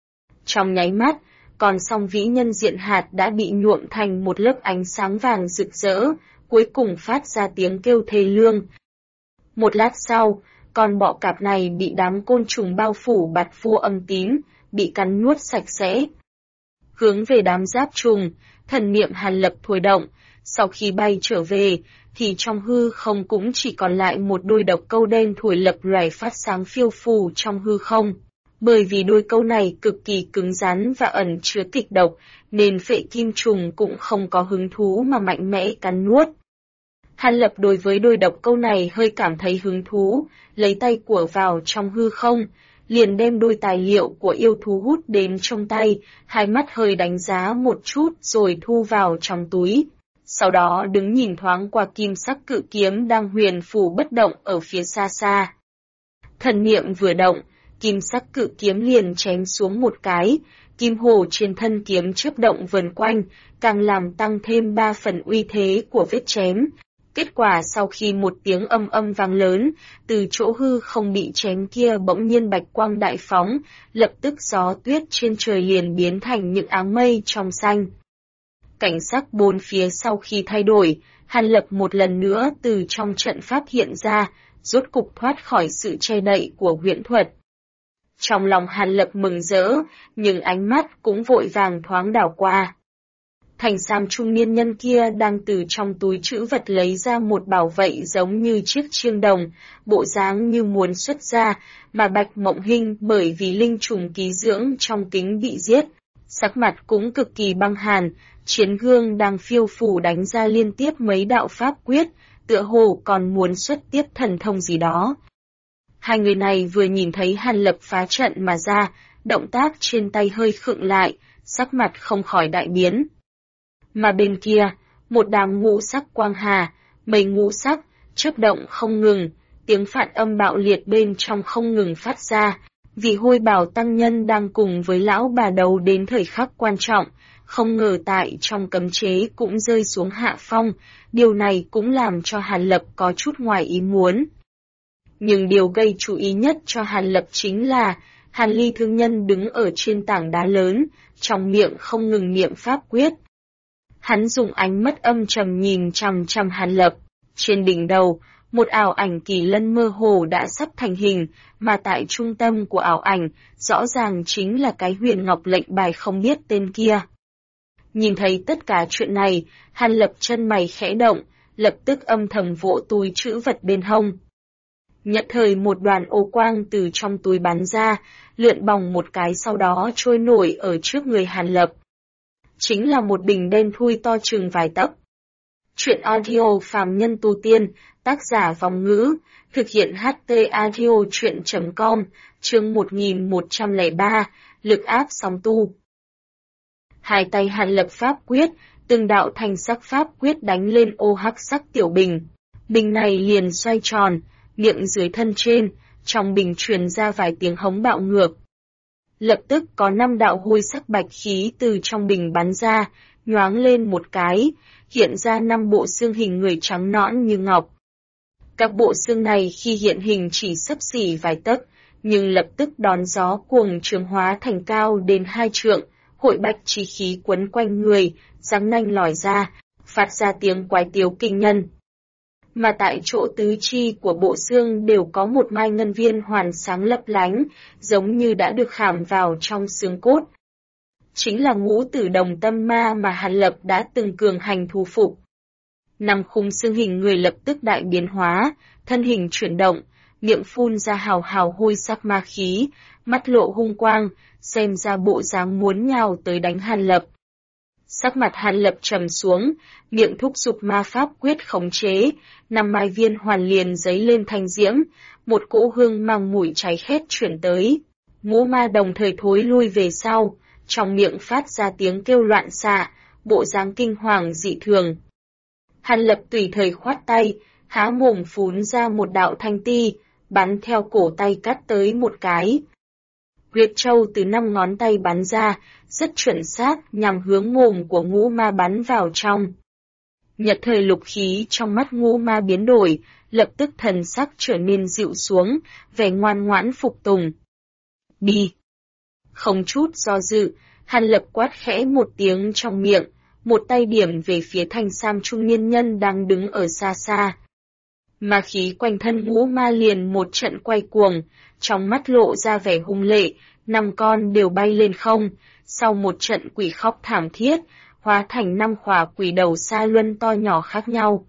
Trong nháy mắt, con song vĩ nhân diện hạt đã bị nhuộm thành một lớp ánh sáng vàng rực rỡ, cuối cùng phát ra tiếng kêu thê lương. Một lát sau, con bọ cạp này bị đám côn trùng bao phủ bạt vô âm tím, bị cắn nuốt sạch sẽ. Hướng về đám giáp trùng, thần niệm Hàn Lập thôi động, sau khi bay trở về, thì trong hư không cũng chỉ còn lại một đôi độc câu đen thủi lập lòe phát sáng phiêu phù trong hư không. Bởi vì đôi câu này cực kỳ cứng rắn và ẩn chứa kịch độc, nên phệ kim trùng cũng không có hứng thú mà mạnh mẽ cắn nuốt. Hàn Lập đối với đôi độc câu này hơi cảm thấy hứng thú, lấy tay của vào trong hư không, liền đem đôi tài liệu của yêu thú hút đến trong tay, hai mắt hơi đánh giá một chút rồi thu vào trong túi. Sau đó đứng nhìn thoáng qua kim sắc cự kiếm đang huyền phù bất động ở phía xa xa. Thần niệm vừa động, kim sắc cự kiếm liền chém xuống một cái, kim hồ trên thân kiếm chớp động vần quanh, càng làm tăng thêm 3 phần uy thế của vết chém. Kết quả sau khi một tiếng âm âm vang lớn, từ chỗ hư không bị chém kia bỗng nhiên bạch quang đại phóng, lập tức gió tuyết trên trời liền biến thành những áng mây trong xanh. Cảnh sắc bốn phía sau khi thay đổi, Hàn Lập một lần nữa từ trong trận pháp hiện ra, rốt cục thoát khỏi sự che đậy của huyễn thuật. Trong lòng Hàn Lập mừng rỡ, nhưng ánh mắt cũng vội vàng thoáng đảo qua. Thành Sam trung niên nhân kia đang từ trong túi trữ vật lấy ra một bảo vệ giống như chiếc chiêng đồng, bộ dáng như muốn xuất ra, mà Bạch Mộng Hinh bởi vì linh trùng ký dưỡng trong kính bị giết, sắc mặt cũng cực kỳ băng hàn, chiến gương đang phiêu phù đánh ra liên tiếp mấy đạo pháp quyết, tựa hồ còn muốn xuất tiếp thần thông gì đó. Hai người này vừa nhìn thấy Hàn Lập phá trận mà ra, động tác trên tay hơi khựng lại, sắc mặt không khỏi đại biến. Mà bên kia, một đám ngũ sắc quang hà, mây ngũ sắc, chớp động không ngừng, tiếng phản âm bạo liệt bên trong không ngừng phát ra, vì Hôi Bảo tăng nhân đang cùng với lão bà đầu đến thời khắc quan trọng, không ngờ tại trong cấm chế cũng rơi xuống hạ phong, điều này cũng làm cho Hàn Lập có chút ngoài ý muốn. Nhưng điều gây chú ý nhất cho Hàn Lập chính là, Hàn Ly thương nhân đứng ở trên tảng đá lớn, trong miệng không ngừng niệm pháp quyết. Hắn dùng ánh mắt âm trầm nhìn chằm chằm Hàn Lập, trên đỉnh đầu, một ảo ảnh kỳ lân mơ hồ đã sắp thành hình, mà tại trung tâm của ảo ảnh, rõ ràng chính là cái huyền ngọc lệnh bài không biết tên kia. Nhìn thấy tất cả chuyện này, Hàn Lập chân mày khẽ động, lập tức âm thầm vỗ túi trữ vật bên hông. Nhận thời một đoàn ô quang từ trong túi bắn ra, lượn bòng một cái sau đó trôi nổi ở trước người Hàn Lập. Chính là một bình đen thui to chừng vài tấc. Chuyện audio phàm nhân tu tiên, tác giả Vòng Ngữ, thực hiện HT audio chuyện.com, chương 1103, lực áp sóng tu. Hai tay Hàn Lập pháp quyết, từng đạo thành sắc pháp quyết đánh lên ô hắc sắc tiểu bình. Bình này liền xoay tròn, miệng dưới thân trên, trong bình truyền ra vài tiếng hống bạo ngược. Lập tức có 5 đạo hôi sắc bạch khí từ trong bình bắn ra, nhoáng lên một cái, hiện ra 5 bộ xương hình người trắng nõn như ngọc. Các bộ xương này khi hiện hình chỉ xấp xỉ vài tấc, nhưng lập tức đón gió cuồng trường hóa thành cao đến 2 trượng, hội bạch chi khí quấn quanh người, răng nanh lòi ra, phát ra tiếng quái tiếu kinh nhân. Mà tại chỗ tứ chi của bộ xương đều có một mai ngân viên hoàn sáng lấp lánh, giống như đã được khảm vào trong xương cốt. Chính là ngũ tử đồng tâm ma mà Hàn Lập đã từng cường hành thu phục. 5 khung xương hình người lập tức đại biến hóa, thân hình chuyển động, miệng phun ra hào hào hôi sắc ma khí, mắt lộ hung quang, xem ra bộ dáng muốn nhào tới đánh Hàn Lập. Sắc mặt Hàn Lập trầm xuống, miệng thúc giục ma pháp quyết khống chế, 5 mai viên hoàn liền giấy lên thanh diễm, một cỗ hương mang mùi cháy khét chuyển tới. Ngũ ma đồng thời thối lui về sau, trong miệng phát ra tiếng kêu loạn xạ, bộ dáng kinh hoàng dị thường. Hàn Lập tùy thời khoát tay, há mồm phún ra một đạo thanh ti, bắn theo cổ tay cắt tới một cái. Huyết châu từ 5 ngón tay bắn ra, rất chuẩn xác nhằm hướng mồm của ngũ ma bắn vào trong. Nhật thời lục khí trong mắt ngũ ma biến đổi, lập tức thần sắc trở nên dịu xuống, vẻ ngoan ngoãn phục tùng. Đi! Không chút do dự, Hàn Lập quát khẽ một tiếng trong miệng, một tay điểm về phía Thanh Sam trung niên nhân đang đứng ở xa xa. Ma khí quanh thân ngũ ma liền một trận quay cuồng, trong mắt lộ ra vẻ hung lệ, 5 con đều bay lên không, sau một trận quỷ khóc thảm thiết, hóa thành 5 khỏa quỷ đầu sa luân to nhỏ khác nhau.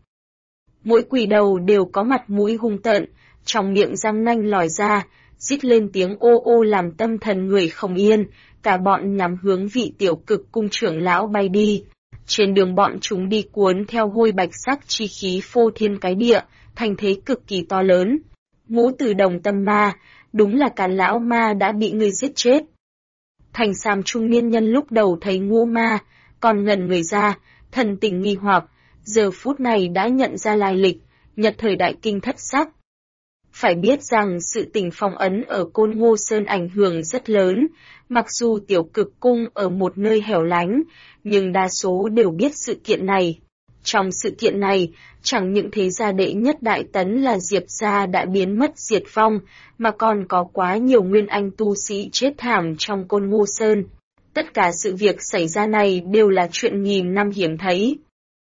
Mỗi quỷ đầu đều có mặt mũi hung tợn, trong miệng răng nanh lòi ra, rít lên tiếng ô ô làm tâm thần người không yên, cả bọn nhắm hướng vị tiểu cực cung trưởng lão bay đi. Trên đường bọn chúng đi cuốn theo hôi bạch sắc chi khí phô thiên cái địa, thành thế cực kỳ to lớn. Ngũ tử đồng tâm ma, đúng là cả lão ma đã bị ngươi giết chết. Thành Sam trung niên nhân lúc đầu thấy ngũ ma, còn ngần người ra, thần tình nghi hoặc, giờ phút này đã nhận ra lai lịch, nhật thời đại kinh thất sắc. Phải biết rằng sự tình phong ấn ở Côn Ngô Sơn ảnh hưởng rất lớn, mặc dù tiểu cực cung ở một nơi hẻo lánh, nhưng đa số đều biết sự kiện này. Trong sự kiện này, chẳng những thế gia đệ nhất đại tấn là Diệp gia đã biến mất diệt vong, mà còn có quá nhiều nguyên anh tu sĩ chết thảm trong Côn Ngô Sơn. Tất cả sự việc xảy ra này đều là chuyện nghìn năm hiếm thấy.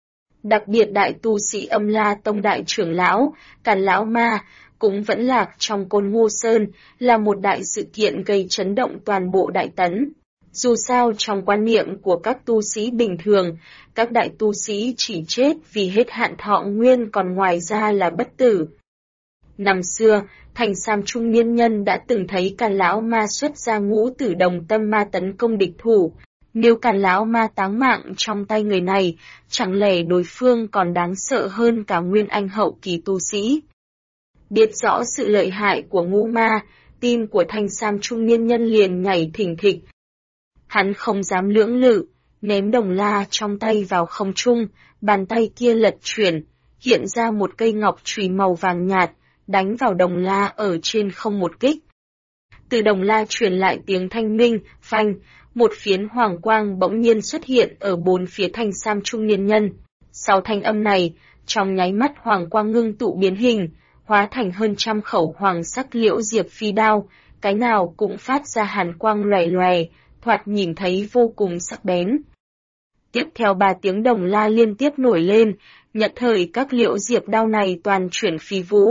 Đặc biệt đại tu sĩ Âm La Tông đại trưởng lão, Càn lão ma, cũng vẫn lạc trong Côn Ngô Sơn, là một đại sự kiện gây chấn động toàn bộ đại tấn. Dù sao trong quan niệm của các tu sĩ bình thường, các đại tu sĩ chỉ chết vì hết hạn thọ nguyên còn ngoài ra là bất tử. Năm xưa, Thành Sam trung niên nhân đã từng thấy Càn lão ma xuất ra ngũ tử đồng tâm ma tấn công địch thủ. Nếu Càn lão ma táng mạng trong tay người này, chẳng lẽ đối phương còn đáng sợ hơn cả nguyên anh hậu kỳ tu sĩ. Biết rõ sự lợi hại của ngũ ma, tim của Thành Sam trung niên nhân liền nhảy thình thịch. Hắn không dám lưỡng lự, ném đồng la trong tay vào không trung, bàn tay kia lật chuyển, hiện ra một cây ngọc chùy màu vàng nhạt, đánh vào đồng la ở trên không một kích. Từ đồng la truyền lại tiếng thanh minh, phanh, một phiến hoàng quang bỗng nhiên xuất hiện ở bốn phía Thành Sam trung niên nhân. Sau thanh âm này, trong nháy mắt hoàng quang ngưng tụ biến hình, hóa thành hơn trăm khẩu hoàng sắc liễu diệp phi đao, cái nào cũng phát ra hàn quang lòe lòe, thoạt nhìn thấy vô cùng sắc bén. Tiếp theo 3 tiếng đồng la liên tiếp nổi lên, nhận thời các liễu diệp đao này toàn chuyển phi vũ.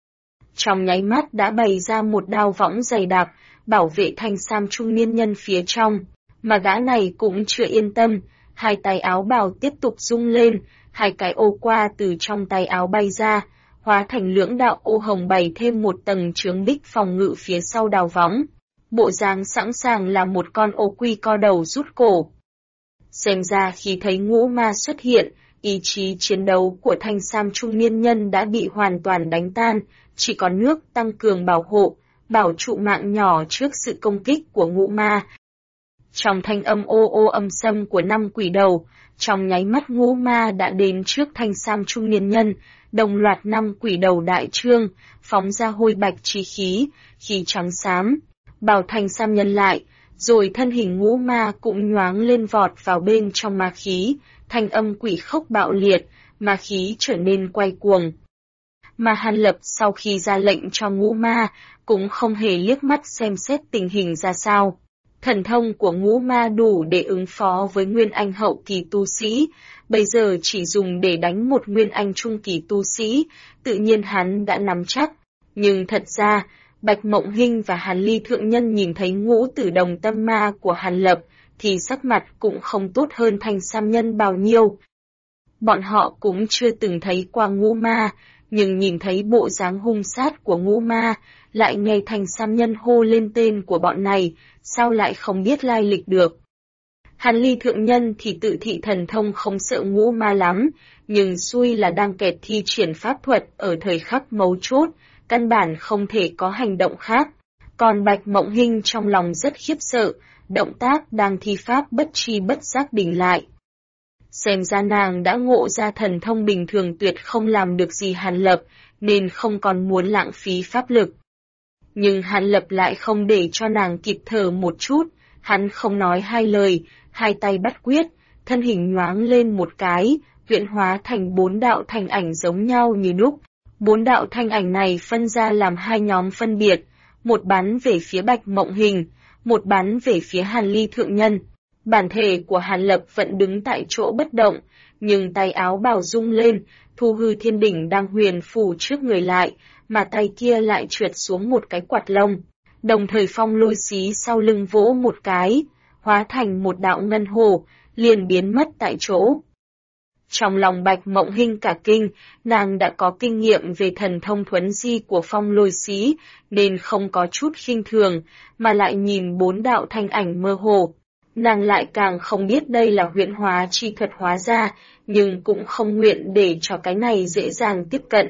Trong nháy mắt đã bày ra một đao võng dày đặc, bảo vệ Thành Sam trung niên nhân phía trong, mà gã này cũng chưa yên tâm, hai tay áo bào tiếp tục rung lên, hai cái ô qua từ trong tay áo bay ra, hóa thành lưỡng đạo ô hồng bày thêm một tầng chướng bích phòng ngự phía sau đao võng. Bộ dáng sẵn sàng là một con ô quy co đầu rút cổ. Xem ra khi thấy ngũ ma xuất hiện, ý chí chiến đấu của Thành Sam trung niên nhân đã bị hoàn toàn đánh tan, chỉ có nước tăng cường bảo hộ, bảo trụ mạng nhỏ trước sự công kích của ngũ ma. Trong thanh âm ô ô âm sâm của 5 quỷ đầu, trong nháy mắt ngũ ma đã đến trước Thành Sam trung niên nhân, đồng loạt 5 quỷ đầu đại trương, phóng ra hôi bạch chi khí, khí trắng xám, bảo Thành Sam nhân lại, rồi thân hình ngũ ma cũng nhoáng lên vọt vào bên trong ma khí, thanh âm quỷ khốc bạo liệt, ma khí trở nên quay cuồng. Mà Hàn Lập sau khi ra lệnh cho ngũ ma, cũng không hề liếc mắt xem xét tình hình ra sao. Thần thông của ngũ ma đủ để ứng phó với nguyên anh hậu kỳ tu sĩ, bây giờ chỉ dùng để đánh một nguyên anh trung kỳ tu sĩ, tự nhiên hắn đã nắm chắc. Nhưng thật ra, Bạch Mộng Hinh và Hàn Ly thượng nhân nhìn thấy ngũ tử đồng tâm ma của Hàn Lập, thì sắc mặt cũng không tốt hơn Thành Sam nhân bao nhiêu. Bọn họ cũng chưa từng thấy qua ngũ ma, nhưng nhìn thấy bộ dáng hung sát của ngũ ma, lại nghe Thành Sam nhân hô lên tên của bọn này, sao lại không biết lai lịch được. Hàn Ly thượng nhân thì tự thị thần thông không sợ ngũ ma lắm, nhưng xui là đang kẹt thi triển pháp thuật ở thời khắc mấu chốt, căn bản không thể có hành động khác. Còn Bạch Mộng Hinh trong lòng rất khiếp sợ, động tác đang thi pháp bất tri bất giác đình lại. Xem ra nàng đã ngộ ra thần thông bình thường tuyệt không làm được gì Hàn Lập, nên không còn muốn lãng phí pháp lực. Nhưng Hàn Lập lại không để cho nàng kịp thở một chút, hắn không nói hai lời, hai tay bắt quyết, thân hình nhoáng lên một cái, huyễn hóa thành 4 đạo thanh ảnh giống nhau như đúc. 4 đạo thanh ảnh này phân ra làm 2 nhóm phân biệt, một bắn về phía Bạch Mộng Hinh, một bắn về phía Hàn Ly thượng nhân. Bản thể của Hàn Lập vẫn đứng tại chỗ bất động, nhưng tay áo bào rung lên, Thu Hư Thiên Đỉnh đang huyền phủ trước người lại, mà tay kia lại trượt xuống một cái quạt lông. Đồng thời Phong Lôi xí sau lưng vỗ một cái, hóa thành một đạo ngân hồ, liền biến mất tại chỗ. Trong lòng Bạch Mộng Hinh cả kinh, nàng đã có kinh nghiệm về thần thông thuấn di của Phong Lôi xí, nên không có chút khinh thường, mà lại nhìn 4 đạo thanh ảnh mơ hồ. Nàng lại càng không biết đây là huyễn hóa chi thuật hóa ra, nhưng cũng không nguyện để cho cái này dễ dàng tiếp cận.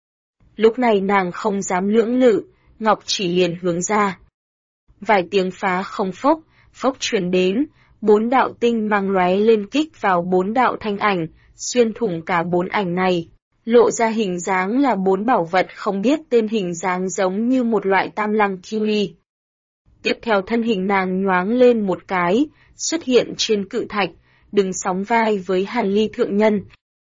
Lúc này nàng không dám lưỡng lự, ngọc chỉ liền hướng ra. Vài tiếng phá không phốc, phốc truyền đến, 4 đạo tinh mang lóe lên kích vào 4 đạo thanh ảnh, xuyên thủng cả 4 ảnh này, lộ ra hình dáng là 4 bảo vật không biết tên, hình dáng giống như một loại tam lăng kiwi. Tiếp theo thân hình nàng nhoáng lên một cái, xuất hiện trên cự thạch, đứng sóng vai với Hàn Ly thượng nhân.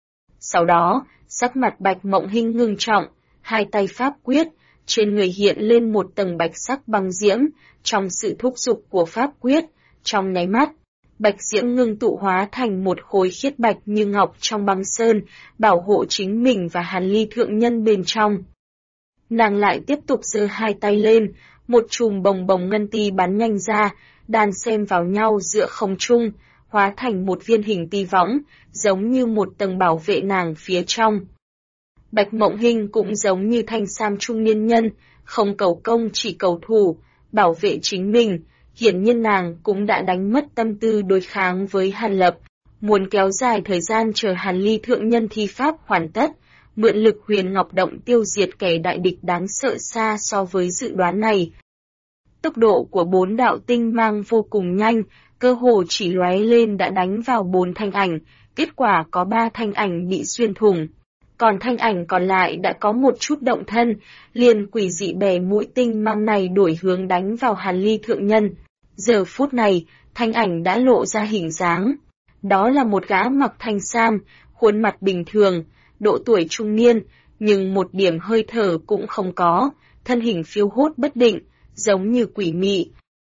Sau đó, sắc mặt Bạch Mộng Hinh ngưng trọng, hai tay pháp quyết, trên người hiện lên một tầng bạch sắc băng diễm, trong sự thúc giục của pháp quyết, trong nháy mắt, bạch diễm ngưng tụ hóa thành một khối khiết bạch như ngọc trong băng sơn, bảo hộ chính mình và Hàn Ly thượng nhân bên trong. Nàng lại tiếp tục giơ hai tay lên, một chùm bồng bồng ngân ti bắn nhanh ra, đan xen vào nhau giữa không trung, hóa thành một viên hình ti võng, giống như một tầng bảo vệ nàng phía trong. Bạch Mộng Hinh cũng giống như thanh sam trung niên nhân, không cầu công chỉ cầu thủ, bảo vệ chính mình. Hiển nhiên nàng cũng đã đánh mất tâm tư đối kháng với Hàn Lập, muốn kéo dài thời gian chờ Hàn Ly thượng nhân thi pháp hoàn tất, mượn lực Huyền Ngọc Động tiêu diệt kẻ đại địch đáng sợ xa so với dự đoán này. Tốc độ của 4 đạo tinh mang vô cùng nhanh, cơ hồ chỉ lóe lên đã đánh vào 4 thanh ảnh, kết quả có 3 thanh ảnh bị xuyên thủng. Còn thanh ảnh còn lại đã có một chút động thân, liền quỷ dị bè mũi tinh mang này đổi hướng đánh vào Hàn Ly thượng nhân. Giờ phút này, thanh ảnh đã lộ ra hình dáng. Đó là một gã mặc thanh sam, khuôn mặt bình thường, độ tuổi trung niên, nhưng một điểm hơi thở cũng không có, thân hình phiêu hốt bất định, giống như quỷ mị.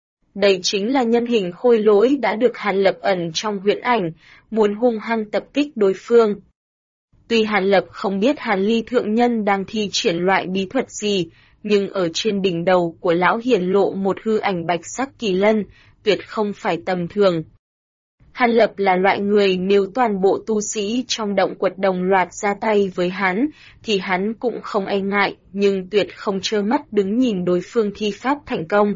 Đây chính là nhân hình Khôi Lỗi đã được Hàn Lập ẩn trong huyễn ảnh, muốn hung hăng tập kích đối phương. Tuy Hàn Lập không biết Hàn Ly thượng nhân đang thi triển loại bí thuật gì, nhưng ở trên đỉnh đầu của lão hiển lộ một hư ảnh bạch sắc kỳ lân, tuyệt không phải tầm thường. Hàn Lập là loại người nếu toàn bộ tu sĩ trong động quật đồng loạt ra tay với hắn, thì hắn cũng không e ngại, nhưng tuyệt không trơ mắt đứng nhìn đối phương thi pháp thành công.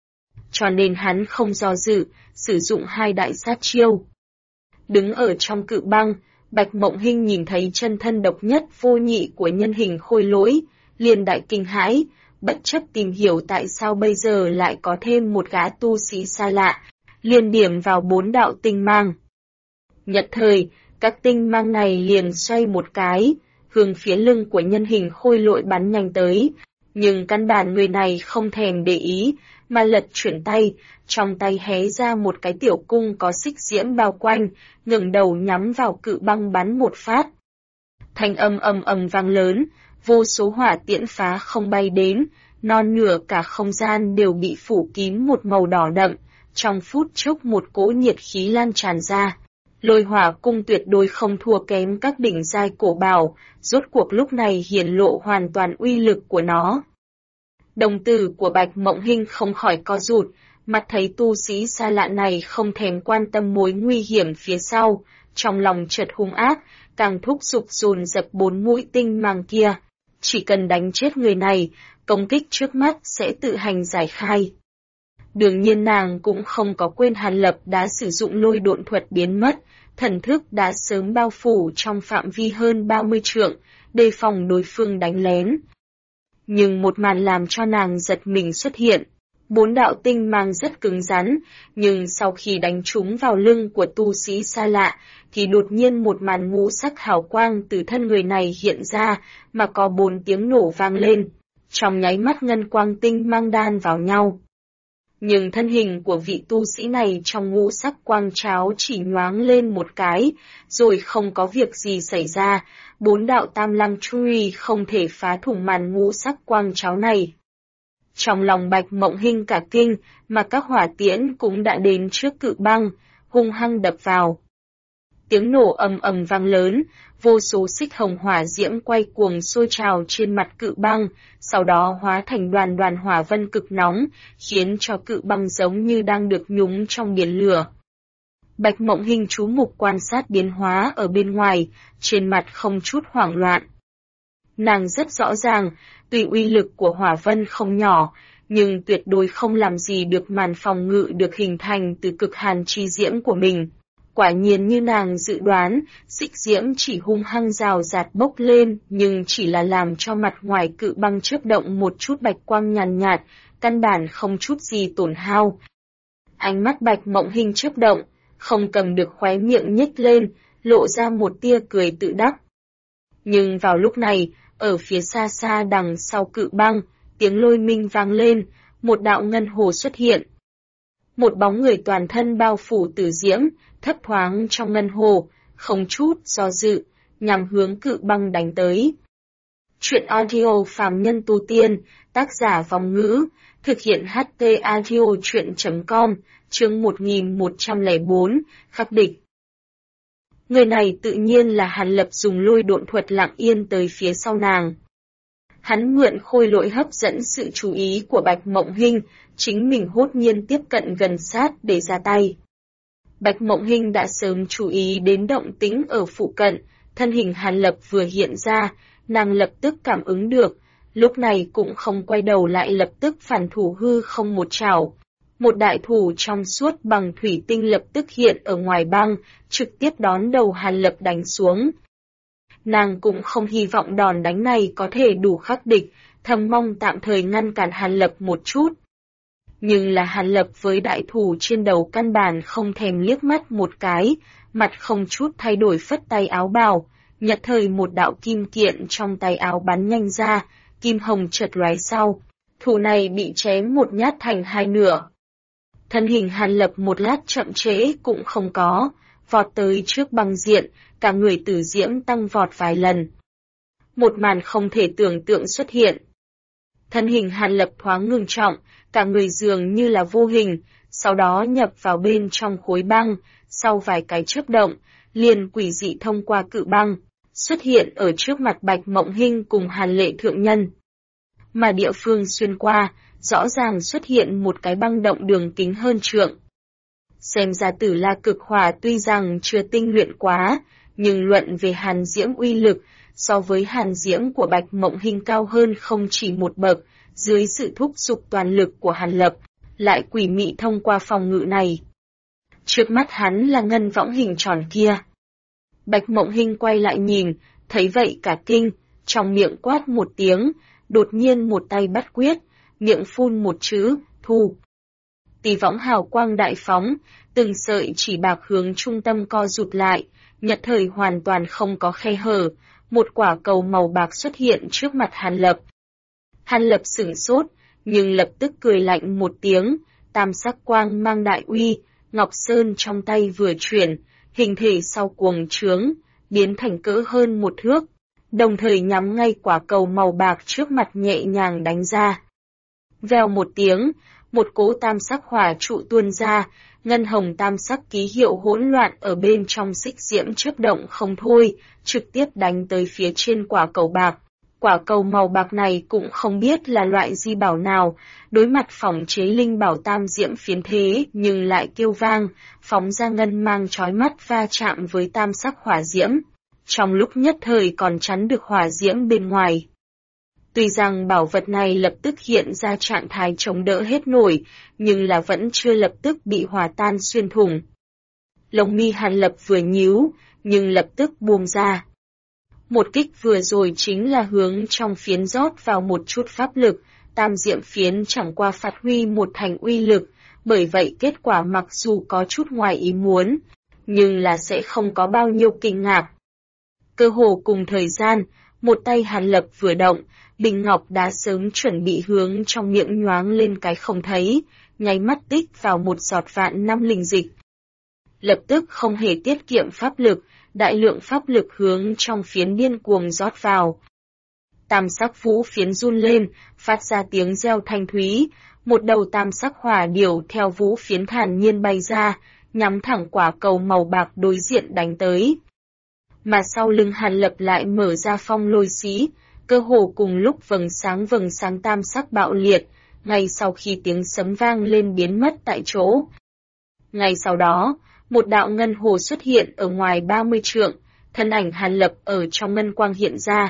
Cho nên hắn không do dự, sử dụng hai đại sát chiêu. Đứng ở trong cự băng, Bạch Mộng Hinh nhìn thấy chân thân độc nhất vô nhị của nhân hình Khôi Lỗi, liền đại kinh hãi, bất chấp tìm hiểu tại sao bây giờ lại có thêm một gã tu sĩ xa lạ, liền điểm vào 4 đạo tinh mang. Nhất thời, các tinh mang này liền xoay một cái, hướng phía lưng của nhân hình Khôi Lỗi bắn nhanh tới, nhưng căn bản người này không thèm để ý, mà lật chuyển tay, trong tay hé ra một cái tiểu cung có xích diễm bao quanh, ngẩng đầu nhắm vào cự băng bắn một phát. Thanh âm ầm ầm vang lớn, vô số hỏa tiễn phá không bay đến, non nửa cả không gian đều bị phủ kín một màu đỏ đậm, trong phút chốc một cỗ nhiệt khí lan tràn ra. Lôi hỏa cung tuyệt đối không thua kém các đỉnh giai cổ bảo, rốt cuộc lúc này hiển lộ hoàn toàn uy lực của nó. Đồng tử của Bạch Mộng Hinh không khỏi co rụt, mặt thấy tu sĩ xa lạ này không thèm quan tâm mối nguy hiểm phía sau, trong lòng chợt hung ác, càng thúc giục dồn dập 4 mũi tinh mang kia. Chỉ cần đánh chết người này, công kích trước mắt sẽ tự hành giải khai. Đương nhiên nàng cũng không có quên Hàn Lập đã sử dụng lôi độn thuật biến mất, thần thức đã sớm bao phủ trong phạm vi hơn 30 trượng, đề phòng đối phương đánh lén. Nhưng một màn làm cho nàng giật mình xuất hiện. 4 đạo tinh mang rất cứng rắn, nhưng sau khi đánh trúng vào lưng của tu sĩ xa lạ, thì đột nhiên một màn ngũ sắc hào quang từ thân người này hiện ra, mà có 4 tiếng nổ vang lên. Trong nháy mắt ngân quang tinh mang đan vào nhau. Nhưng thân hình của vị tu sĩ này trong ngũ sắc quang cháo chỉ nhoáng lên một cái, rồi không có việc gì xảy ra, 4 đạo tam lăng truy không thể phá thủng màn ngũ sắc quang cháo này. Trong lòng Bạch Mộng Hinh cả kinh, mà các hỏa tiễn cũng đã đến trước cự băng, hung hăng đập vào. Tiếng nổ ầm ầm vang lớn, vô số xích hồng hỏa diễm quay cuồng sôi trào trên mặt cự băng, sau đó hóa thành đoàn đoàn hỏa vân cực nóng, khiến cho cự băng giống như đang được nhúng trong biển lửa. Bạch Mộng Hinh chú mục quan sát biến hóa ở bên ngoài, trên mặt không chút hoảng loạn. Nàng rất rõ ràng, tuy uy lực của hỏa vân không nhỏ, nhưng tuyệt đối không làm gì được màn phòng ngự được hình thành từ cực hàn chi diễm của mình. Quả nhiên như nàng dự đoán, xích diễm chỉ hung hăng rào rạt bốc lên, nhưng chỉ là làm cho mặt ngoài cự băng chớp động một chút bạch quang nhàn nhạt, căn bản không chút gì tổn hao. Ánh mắt Bạch Mộng Hinh chớp động, không cầm được khóe miệng nhếch lên, lộ ra một tia cười tự đắc. Nhưng vào lúc này, ở phía xa xa đằng sau cự băng, tiếng lôi minh vang lên, một đạo ngân hồ xuất hiện. Một bóng người toàn thân bao phủ tử diễm, thấp thoáng trong ngân hồ, không chút do dự, nhằm hướng cự băng đánh tới. Truyện audio phàm nhân tu tiên, tác giả Vong Ngữ, thực hiện HT audio truyện.com, chương 1104, khắc địch. Người này tự nhiên là Hàn Lập dùng lôi độn thuật lặng yên tới phía sau nàng. Hắn mượn khôi lỗi hấp dẫn sự chú ý của Bạch Mộng Hinh, chính mình hốt nhiên tiếp cận gần sát để ra tay. Bạch Mộng Hinh đã sớm chú ý đến động tĩnh ở phụ cận, thân hình Hàn Lập vừa hiện ra, nàng lập tức cảm ứng được, lúc này cũng không quay đầu lại lập tức phản thủ hư không một chảo. Một đại thủ trong suốt bằng thủy tinh lập tức hiện ở ngoài băng, trực tiếp đón đầu Hàn Lập đánh xuống. Nàng cũng không hy vọng đòn đánh này có thể đủ khắc địch, thầm mong tạm thời ngăn cản Hàn Lập một chút. Nhưng là Hàn Lập với đại thủ trên đầu căn bản không thèm liếc mắt một cái, mặt không chút thay đổi phất tay áo bào, nhật thời một đạo kim kiện trong tay áo bắn nhanh ra, kim hồng chợt lóe sau, thủ này bị chém một nhát thành hai nửa. Thân hình Hàn Lập một lát chậm trễ cũng không có, vọt tới trước băng diện, cả người tử diễm tăng vọt vài lần. Một màn không thể tưởng tượng xuất hiện. Thân hình Hàn Lập thoáng ngừng trọng, cả người dường như là vô hình, sau đó nhập vào bên trong khối băng, sau vài cái chớp động, liền quỷ dị thông qua cự băng, xuất hiện ở trước mặt Bạch Mộng Hinh cùng Hàn Lệ thượng nhân. Mà địa phương xuyên qua, rõ ràng xuất hiện một cái băng động đường kính hơn trượng. Xem ra Tử La Cực Hỏa tuy rằng chưa tinh luyện quá, nhưng luận về hàn diễm uy lực, so với hàn diễm của Bạch Mộng Hinh cao hơn không chỉ một bậc, dưới sự thúc giục toàn lực của Hàn Lập, lại quỷ mị thông qua phòng ngự này. Trước mắt hắn là ngân võng hình tròn kia. Bạch Mộng Hinh quay lại nhìn, thấy vậy cả kinh, trong miệng quát một tiếng, đột nhiên một tay bắt quyết, miệng phun một chữ, thu. Tỷ võng hào quang đại phóng, từng sợi chỉ bạc hướng trung tâm co rụt lại, nhật thời hoàn toàn không có khe hở, một quả cầu màu bạc xuất hiện trước mặt Hàn Lập. Hàn Lập sửng sốt, nhưng lập tức cười lạnh một tiếng, tam sắc quang mang đại uy, ngọc sơn trong tay vừa chuyển, hình thể sau cuồng trướng, biến thành cỡ hơn một thước, đồng thời nhắm ngay quả cầu màu bạc trước mặt nhẹ nhàng đánh ra. Vèo một tiếng, một cỗ tam sắc hỏa trụ tuôn ra, ngân hồng tam sắc ký hiệu hỗn loạn ở bên trong xích diễm chớp động không thôi, trực tiếp đánh tới phía trên quả cầu bạc. Quả cầu màu bạc này cũng không biết là loại di bảo nào, đối mặt phỏng chế linh bảo tam diễm phiến thế nhưng lại kêu vang, phóng ra ngân mang chói mắt va chạm với tam sắc hỏa diễm. Trong lúc nhất thời còn chắn được hỏa diễm bên ngoài. Tuy rằng bảo vật này lập tức hiện ra trạng thái chống đỡ hết nổi, nhưng là vẫn chưa lập tức bị hòa tan xuyên thủng. Lông mi Hàn Lập vừa nhíu, nhưng lập tức buông ra. Một kích vừa rồi chính là hướng trong phiến rót vào một chút pháp lực, tam diệm phiến chẳng qua phát huy một thành uy lực, bởi vậy kết quả mặc dù có chút ngoài ý muốn, nhưng là sẽ không có bao nhiêu kinh ngạc. Cơ hồ cùng thời gian, một tay Hàn Lập vừa động, bình ngọc đã sớm chuẩn bị hướng trong miệng nhoáng lên cái không thấy, nháy mắt tích vào một giọt vạn năm linh dịch. Lập tức không hề tiết kiệm pháp lực, đại lượng pháp lực hướng trong phiến điên cuồng rót vào. Tam sắc vũ phiến run lên, phát ra tiếng reo thanh thúy, một đầu tam sắc hỏa điểu theo vũ phiến thản nhiên bay ra, nhắm thẳng quả cầu màu bạc đối diện đánh tới. Mà sau lưng Hàn Lập lại mở ra phong lôi xí, cơ hồ cùng lúc vầng sáng tam sắc bạo liệt, ngay sau khi tiếng sấm vang lên biến mất tại chỗ. Ngay sau đó, một đạo ngân hồ xuất hiện ở ngoài 30 trượng, thân ảnh Hàn Lập ở trong ngân quang hiện ra.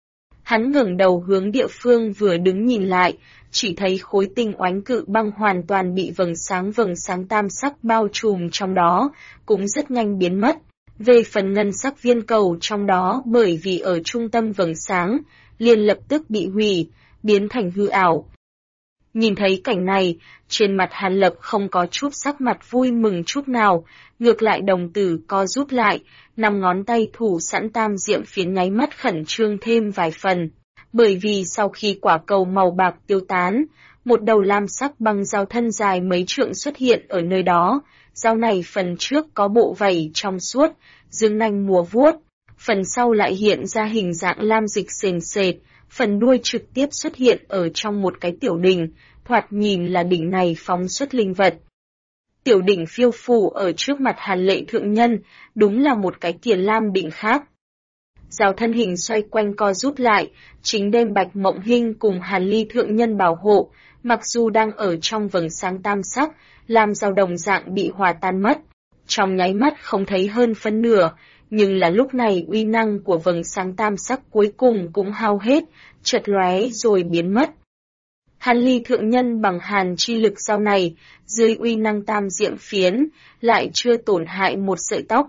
Hắn ngẩng đầu hướng địa phương vừa đứng nhìn lại, chỉ thấy khối tinh oánh cự băng hoàn toàn bị vầng sáng tam sắc bao trùm trong đó, cũng rất nhanh biến mất. Về phần ngân sắc viên cầu trong đó bởi vì ở trung tâm vầng sáng, liền lập tức bị hủy, biến thành hư ảo. Nhìn thấy cảnh này, trên mặt Hàn Lập không có chút sắc mặt vui mừng chút nào, ngược lại đồng tử co rút lại, 5 ngón tay thủ sẵn tam diệm phiến nháy mắt khẩn trương thêm vài phần. Bởi vì sau khi quả cầu màu bạc tiêu tán, một đầu lam sắc băng dao thân dài mấy trượng xuất hiện ở nơi đó, dao này phần trước có bộ vảy trong suốt, dương nanh múa vuốt, phần sau lại hiện ra hình dạng lam dịch sền sệt, phần đuôi trực tiếp xuất hiện ở trong một cái tiểu đỉnh, thoạt nhìn là đỉnh này phóng xuất linh vật. Tiểu đỉnh phiêu phù ở trước mặt Hàn Lệ thượng nhân, đúng là một cái tiền lam đỉnh khác. Dao thân hình xoay quanh co rút lại, chính đem Bạch Mộng Hinh cùng Hàn Ly thượng nhân bảo hộ, mặc dù đang ở trong vầng sáng tam sắc, làm dao đồng dạng bị hòa tan mất. Trong nháy mắt không thấy hơn phân nửa, nhưng là lúc này uy năng của vầng sáng tam sắc cuối cùng cũng hao hết, chợt lóe rồi biến mất. Hàn Ly thượng nhân bằng hàn chi lực sau này, dưới uy năng tam diệm phiến, lại chưa tổn hại một sợi tóc.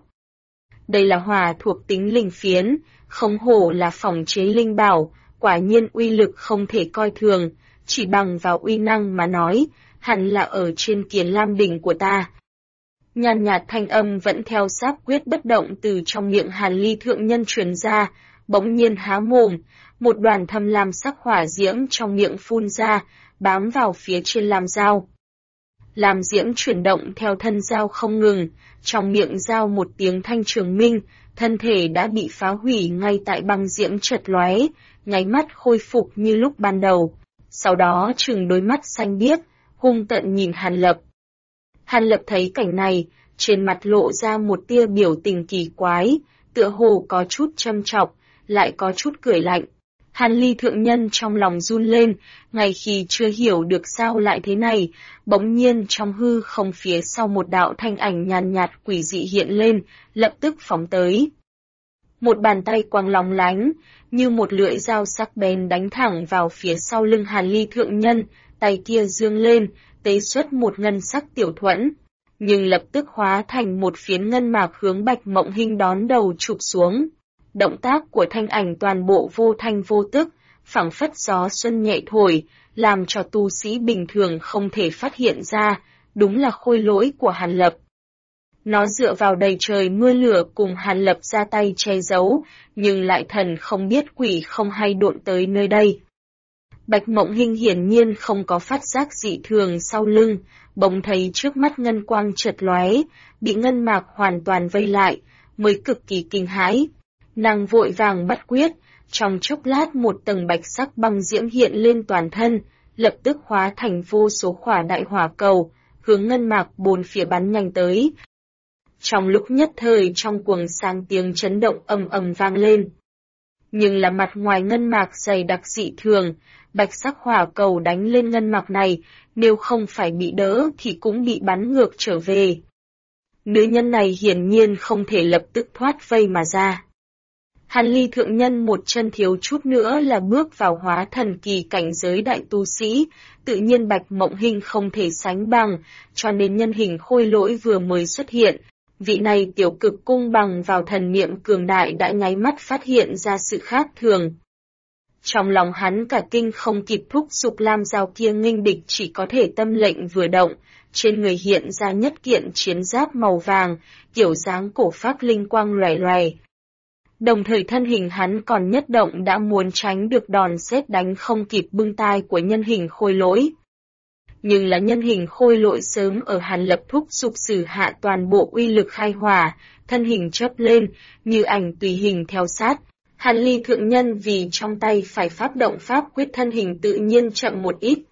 Đây là hỏa thuộc tính linh phiến, không hổ là phòng chế linh bảo, quả nhiên uy lực không thể coi thường, chỉ bằng vào uy năng mà nói, hẳn là ở trên Kiền Lam đỉnh của ta. Nhàn nhạt thanh âm vẫn theo sáp quyết bất động từ trong miệng Hàn Ly thượng nhân truyền ra, bỗng nhiên há mồm, một đoàn thâm lam sắc hỏa diễm trong miệng phun ra, bám vào phía trên lam dao. Lam diễm chuyển động theo thân dao không ngừng, trong miệng dao một tiếng thanh trường minh, thân thể đã bị phá hủy ngay tại băng diễm chợt lóe, nháy mắt khôi phục như lúc ban đầu. Sau đó trừng đôi mắt xanh biếc, hung tợn nhìn Hàn Lập. Hàn Lập thấy cảnh này, trên mặt lộ ra một tia biểu tình kỳ quái, tựa hồ có chút châm chọc, lại có chút cười lạnh. Hàn Ly thượng nhân trong lòng run lên, ngay khi chưa hiểu được sao lại thế này, bỗng nhiên trong hư không phía sau một đạo thanh ảnh nhàn nhạt quỷ dị hiện lên, lập tức phóng tới. Một bàn tay quang lóng lánh, như một lưỡi dao sắc bén đánh thẳng vào phía sau lưng Hàn Ly thượng nhân, tay kia dương lên, tế xuất một ngân sắc tiểu thuẫn, nhưng lập tức hóa thành một phiến ngân mạc hướng Bạch Mộng Hinh đón đầu chụp xuống. Động tác của thanh ảnh toàn bộ vô thanh vô tức, phảng phất gió xuân nhẹ thổi, làm cho tu sĩ bình thường không thể phát hiện ra, đúng là khôi lỗi của Hàn Lập. Nó dựa vào đầy trời mưa lửa cùng Hàn Lập ra tay che giấu, nhưng lại thần không biết quỷ không hay độn tới nơi đây. Bạch Mộng Hinh hiển nhiên không có phát giác dị thường sau lưng, bỗng thấy trước mắt ngân quang chợt lóe, bị ngân mạc hoàn toàn vây lại, mới cực kỳ kinh hãi. Nàng vội vàng bắt quyết, trong chốc lát một tầng bạch sắc băng diễm hiện lên toàn thân, lập tức hóa thành vô số khỏa đại hỏa cầu, hướng ngân mạc bốn phía bắn nhanh tới. Trong lúc nhất thời trong cuồng sáng tiếng chấn động ầm ầm vang lên. Nhưng là mặt ngoài ngân mạc dày đặc dị thường, bạch sắc hỏa cầu đánh lên ngân mạc này, nếu không phải bị đỡ thì cũng bị bắn ngược trở về. Nữ nhân này hiển nhiên không thể lập tức thoát vây mà ra. Hàn Ly thượng nhân một chân thiếu chút nữa là bước vào hóa thần kỳ cảnh giới đại tu sĩ, tự nhiên Bạch Mộng Hinh không thể sánh bằng, cho nên nhân hình khôi lỗi vừa mới xuất hiện. Vị này tiểu cực cung bằng vào thần niệm cường đại đã nháy mắt phát hiện ra sự khác thường. Trong lòng hắn cả kinh không kịp thúc giục lam dao kia nghênh địch, chỉ có thể tâm lệnh vừa động, trên người hiện ra nhất kiện chiến giáp màu vàng, kiểu dáng cổ phác linh quang loè loè. Đồng thời thân hình hắn còn nhất động đã muốn tránh được đòn sét đánh không kịp bưng tai của nhân hình khôi lỗi. Nhưng là nhân hình khôi lỗi sớm ở Hàn Lập thúc giục sử hạ toàn bộ uy lực khai hỏa, thân hình chớp lên, như ảnh tùy hình theo sát. Hàn Ly thượng nhân vì trong tay phải pháp động pháp quyết thân hình tự nhiên chậm một ít.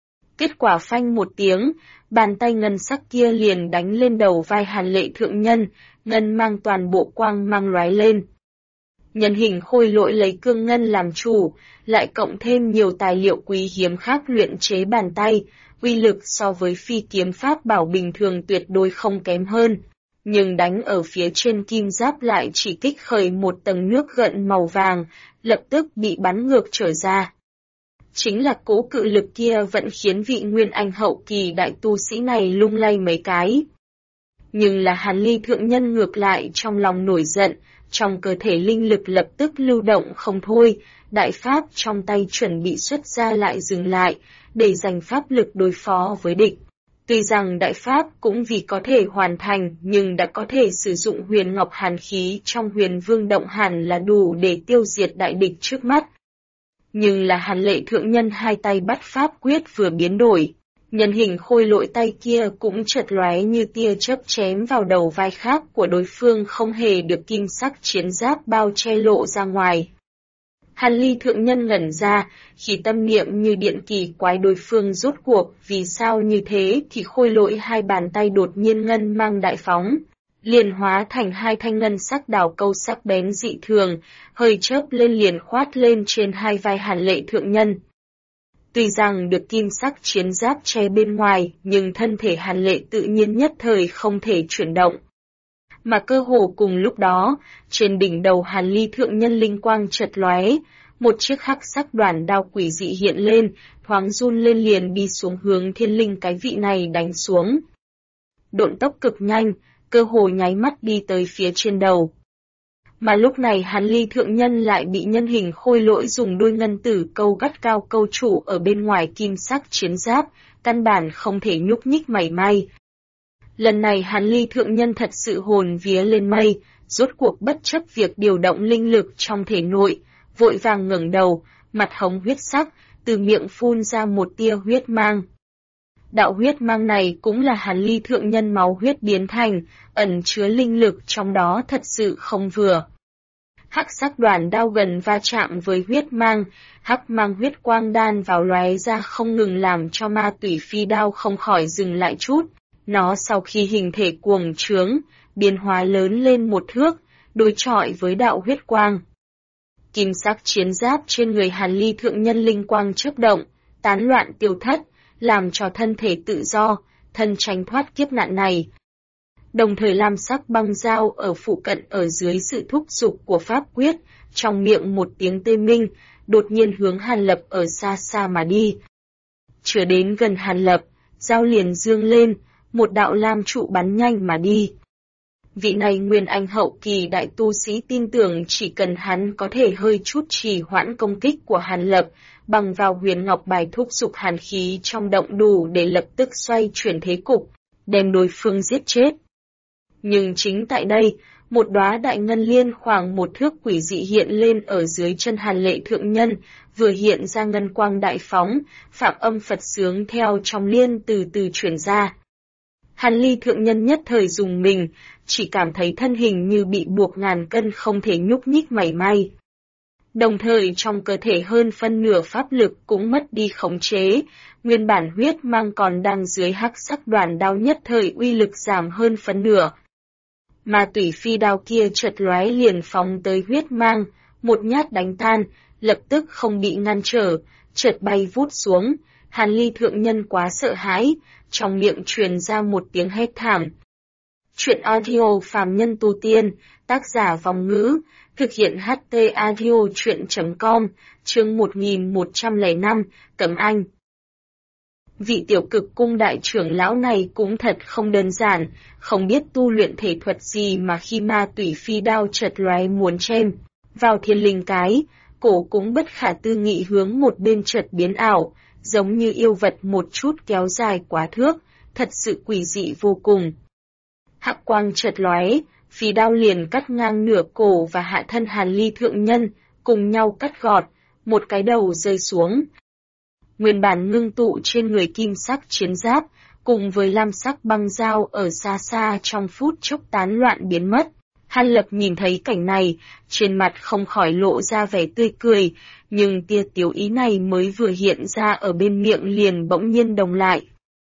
Kết quả phanh một tiếng, bàn tay ngân sắc kia liền đánh lên đầu vai Hàn Lệ thượng nhân, ngân mang toàn bộ quang mang lóe lên. Nhân hình khôi lỗi lấy cương ngân làm chủ, lại cộng thêm nhiều tài liệu quý hiếm khác luyện chế bàn tay, uy lực so với phi kiếm pháp bảo bình thường tuyệt đối không kém hơn. Nhưng đánh ở phía trên kim giáp lại chỉ kích khởi một tầng nước gợn màu vàng, lập tức bị bắn ngược trở ra. Chính là cố cự lực kia vẫn khiến vị nguyên anh hậu kỳ đại tu sĩ này lung lay mấy cái. Nhưng là Hàn Ly thượng nhân ngược lại trong lòng nổi giận, trong cơ thể linh lực lập tức lưu động không thôi, đại pháp trong tay chuẩn bị xuất ra lại dừng lại, để dành pháp lực đối phó với địch. Tuy rằng đại pháp cũng vì có thể hoàn thành nhưng đã có thể sử dụng huyền ngọc hàn khí trong huyền vương động hàn là đủ để tiêu diệt đại địch trước mắt. Nhưng là Hàn Lệ thượng nhân hai tay bắt pháp quyết vừa biến đổi, nhân hình khôi lỗi tay kia cũng chợt lóe như tia chớp chém vào đầu vai khác của đối phương, không hề được kim sắc chiến giáp bao che lộ ra ngoài. Hàn Ly thượng nhân ngẩn ra, khi tâm niệm như điện kỳ quái đối phương rốt cuộc vì sao như thế thì khôi lỗi hai bàn tay đột nhiên ngân mang đại phóng, liền hóa thành hai thanh ngân sắc đào câu sắc bén dị thường, hơi chớp lên liền khoát lên trên hai vai Hàn Lệ thượng nhân. Tuy rằng được kim sắc chiến giáp che bên ngoài, nhưng thân thể Hàn Lệ tự nhiên nhất thời không thể chuyển động. Mà cơ hồ cùng lúc đó, trên đỉnh đầu Hàn Ly thượng nhân linh quang chợt lóe, một chiếc hắc sắc đoàn đao quỷ dị hiện lên, thoáng run lên liền đi xuống hướng thiên linh cái vị này đánh xuống. Độn tốc cực nhanh, cơ hồ nháy mắt đi tới phía trên đầu. Mà lúc này Hàn Ly thượng nhân lại bị nhân hình khôi lỗi dùng đuôi ngân tử câu gắt cao câu trụ ở bên ngoài kim sắc chiến giáp, căn bản không thể nhúc nhích mảy may. Lần này Hàn Ly thượng nhân thật sự hồn vía lên mây, rốt cuộc bất chấp việc điều động linh lực trong thể nội, vội vàng ngẩng đầu, mặt hồng huyết sắc, từ miệng phun ra một tia huyết mang. Đạo huyết mang này cũng là Hàn Ly thượng nhân máu huyết biến thành, ẩn chứa linh lực trong đó thật sự không vừa. Hắc sắc đoàn đao gần va chạm với huyết mang, hắc mang huyết quang đan vào lóe ra không ngừng làm cho ma tủy phi đao không khỏi dừng lại chút. Nó sau khi hình thể cuồng trướng, biến hóa lớn lên một thước, đối chọi với đạo huyết quang. Kim sắc chiến giáp trên người Hàn Ly thượng nhân linh quang chớp động, tán loạn tiêu thất, làm cho thân thể tự do, thân tránh thoát kiếp nạn này. Đồng thời lam sắc băng dao ở phụ cận ở dưới sự thúc giục của pháp quyết, trong miệng một tiếng tê minh, đột nhiên hướng Hàn Lập ở xa xa mà đi. Chưa đến gần Hàn Lập, dao liền dương lên, một đạo lam trụ bắn nhanh mà đi. Vị này nguyên anh hậu kỳ đại tu sĩ tin tưởng chỉ cần hắn có thể hơi chút trì hoãn công kích của Hàn Lập, bằng vào huyền ngọc bài thúc giục hàn khí trong động đủ để lập tức xoay chuyển thế cục, đem đối phương giết chết. Nhưng chính tại đây, một đóa đại ngân liên khoảng một thước quỷ dị hiện lên ở dưới chân Hàn Lệ thượng nhân, vừa hiện ra ngân quang đại phóng, phạm âm Phật sướng theo trong liên từ từ chuyển ra. Hàn Ly thượng nhân nhất thời dùng mình, chỉ cảm thấy thân hình như bị buộc ngàn cân không thể nhúc nhích mảy may. Đồng thời trong cơ thể hơn phân nửa pháp lực cũng mất đi khống chế, nguyên bản huyết mang còn đang dưới hắc sắc đoàn đao nhất thời uy lực giảm hơn phân nửa. Mà tủy phi đao kia chợt lóe liền phóng tới huyết mang, một nhát đánh tan, lập tức không bị ngăn trở, chợt bay vút xuống. Hàn Ly thượng nhân quá sợ hãi, trong miệng truyền ra một tiếng hét thảm. Chuyện audio phàm nhân tu tiên, tác giả Vòng Ngữ, thực hiện HT audio chuyện.com, chương 1105, Cẩm Anh. Vị tiểu cực cung đại trưởng lão này cũng thật không đơn giản, không biết tu luyện thể thuật gì mà khi ma tủy phi đao chợt lóe muốn chém vào thiên linh cái, cổ cũng bất khả tư nghị hướng một bên chợt biến ảo, giống như yêu vật một chút kéo dài quá thước, thật sự quỷ dị vô cùng. Hắc quang chợt lóe, phi đao liền cắt ngang nửa cổ và hạ thân Hàn Ly thượng nhân, cùng nhau cắt gọt, một cái đầu rơi xuống. Nguyên bản ngưng tụ trên người kim sắc chiến giáp, cùng với lam sắc băng dao ở xa xa trong phút chốc tán loạn biến mất. Hàn Lập nhìn thấy cảnh này, trên mặt không khỏi lộ ra vẻ tươi cười, nhưng tia tiếu ý này mới vừa hiện ra ở bên miệng liền bỗng nhiên đồng lại.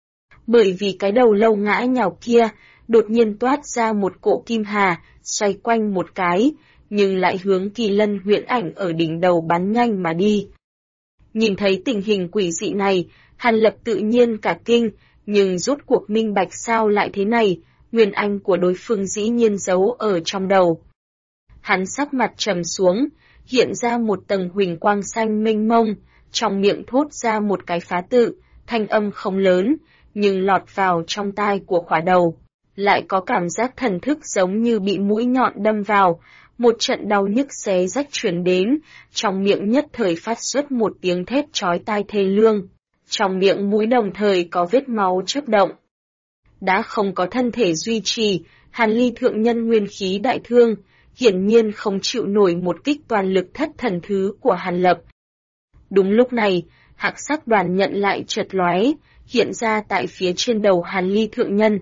Bởi vì cái đầu lâu ngã nhào kia, đột nhiên toát ra một cỗ kim hà, xoay quanh một cái, nhưng lại hướng Kỳ Lân huyễn ảnh ở đỉnh đầu bắn nhanh mà đi. Nhìn thấy tình hình quỷ dị này, Hàn Lập tự nhiên cả kinh, nhưng rốt cuộc minh bạch sao lại thế này, nguyên anh của đối phương dĩ nhiên giấu ở trong đầu. Hắn sắc mặt trầm xuống, hiện ra một tầng huỳnh quang xanh mênh mông, trong miệng thốt ra một cái phá tự, thanh âm không lớn, nhưng lọt vào trong tai của khỏa đầu. Lại có cảm giác thần thức giống như bị mũi nhọn đâm vào, một trận đau nhức xé rách truyền đến, trong miệng nhất thời phát xuất một tiếng thét chói tai thê lương. Trong miệng mũi đồng thời có vết máu chớp động. Đã không có thân thể duy trì, Hàn Ly thượng nhân nguyên khí đại thương, hiển nhiên không chịu nổi một kích toàn lực thất thần thứ của Hàn Lập. Đúng lúc này, hắc sắc đoàn nhận lại chợt lóe, hiện ra tại phía trên đầu Hàn Ly thượng nhân.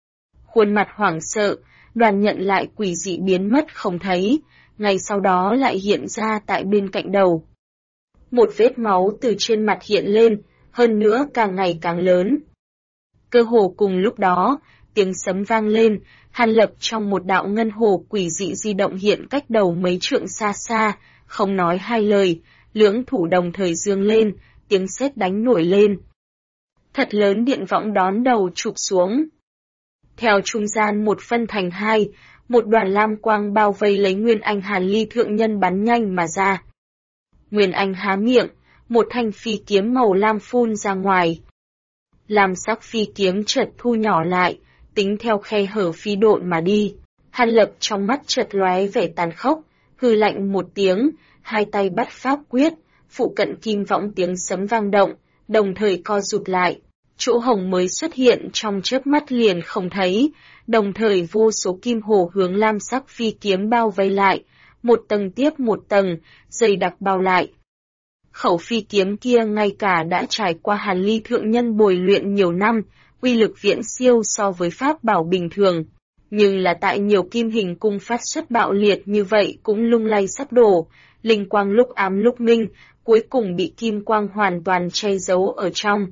Khuôn mặt hoảng sợ, đoàn nhận lại quỷ dị biến mất không thấy, ngay sau đó lại hiện ra tại bên cạnh đầu. Một vết máu từ trên mặt hiện lên, hơn nữa càng ngày càng lớn. Cơ hồ cùng lúc đó, tiếng sấm vang lên, Hàn Lập trong một đạo ngân hồ quỷ dị di động hiện cách đầu mấy trượng xa xa, không nói hai lời, lưỡng thủ đồng thời dương lên, tiếng sét đánh nổi lên. Thật lớn điện võng đón đầu chụp xuống. Theo trung gian một phân thành hai, một đoàn lam quang bao vây lấy Nguyên Anh Hàn Ly thượng nhân bắn nhanh mà ra. Nguyên Anh há miệng, một thanh phi kiếm màu lam phun ra ngoài. Lam sắc phi kiếm chợt thu nhỏ lại, tính theo khe hở phi độn mà đi. Hàn Lập trong mắt chợt lóe vẻ tàn khốc, hừ lạnh một tiếng, hai tay bắt pháp quyết, phụ cận kim võng tiếng sấm vang động, đồng thời co rụt lại. Chỗ hồng mới xuất hiện trong chớp mắt liền không thấy, đồng thời vô số kim hồ hướng lam sắc phi kiếm bao vây lại, một tầng tiếp một tầng, dày đặc bao lại. Khẩu phi kiếm kia ngay cả đã trải qua Hàn Ly thượng nhân bồi luyện nhiều năm, uy lực viễn siêu so với pháp bảo bình thường. Nhưng là tại nhiều kim hình cung phát xuất bạo liệt như vậy cũng lung lay sắp đổ, linh quang lúc ám lúc minh, cuối cùng bị kim quang hoàn toàn che giấu ở trong.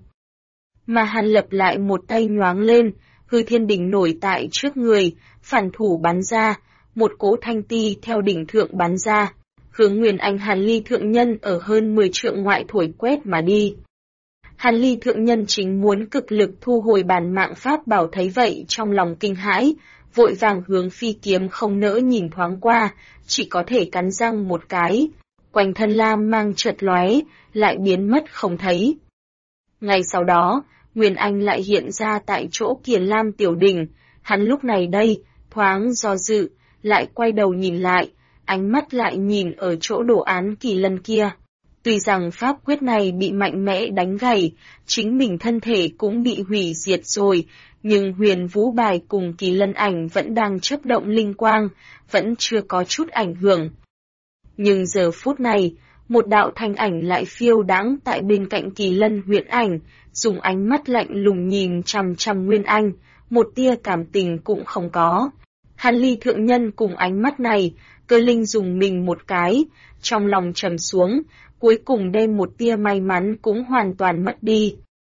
Mà Hàn Lập lại một tay nhoáng lên, hư thiên đỉnh nổi tại trước người, phản thủ bắn ra, một cỗ thanh ti theo đỉnh thượng bắn ra, hướng Nguyên Anh Hàn Ly thượng nhân ở hơn 10 trượng ngoại thổi quét mà đi. Hàn Ly thượng nhân chính muốn cực lực thu hồi bản mạng pháp bảo thấy vậy trong lòng kinh hãi, vội vàng hướng phi kiếm không nỡ nhìn thoáng qua, chỉ có thể cắn răng một cái, quanh thân lam mang chợt lóe, lại biến mất không thấy. Ngay sau đó, Nguyên Anh lại hiện ra tại chỗ Kiền Lam tiểu đỉnh, hắn lúc này đây, thoáng do dự, lại quay đầu nhìn lại, ánh mắt lại nhìn ở chỗ đồ án kỳ lân kia. Tuy rằng pháp quyết này bị mạnh mẽ đánh gãy, chính mình thân thể cũng bị hủy diệt rồi, nhưng huyền vũ bài cùng kỳ lân ảnh vẫn đang chớp động linh quang, vẫn chưa có chút ảnh hưởng. Nhưng giờ phút này, một đạo thanh ảnh lại phiêu đãng tại bên cạnh kỳ lân huyền ảnh, dùng ánh mắt lạnh lùng nhìn chằm chằm Nguyên Anh, một tia cảm tình cũng không có. Hàn Ly thượng nhân cùng ánh mắt này, cơ linh dùng mình một cái, trong lòng trầm xuống, cuối cùng đem một tia may mắn cũng hoàn toàn mất đi.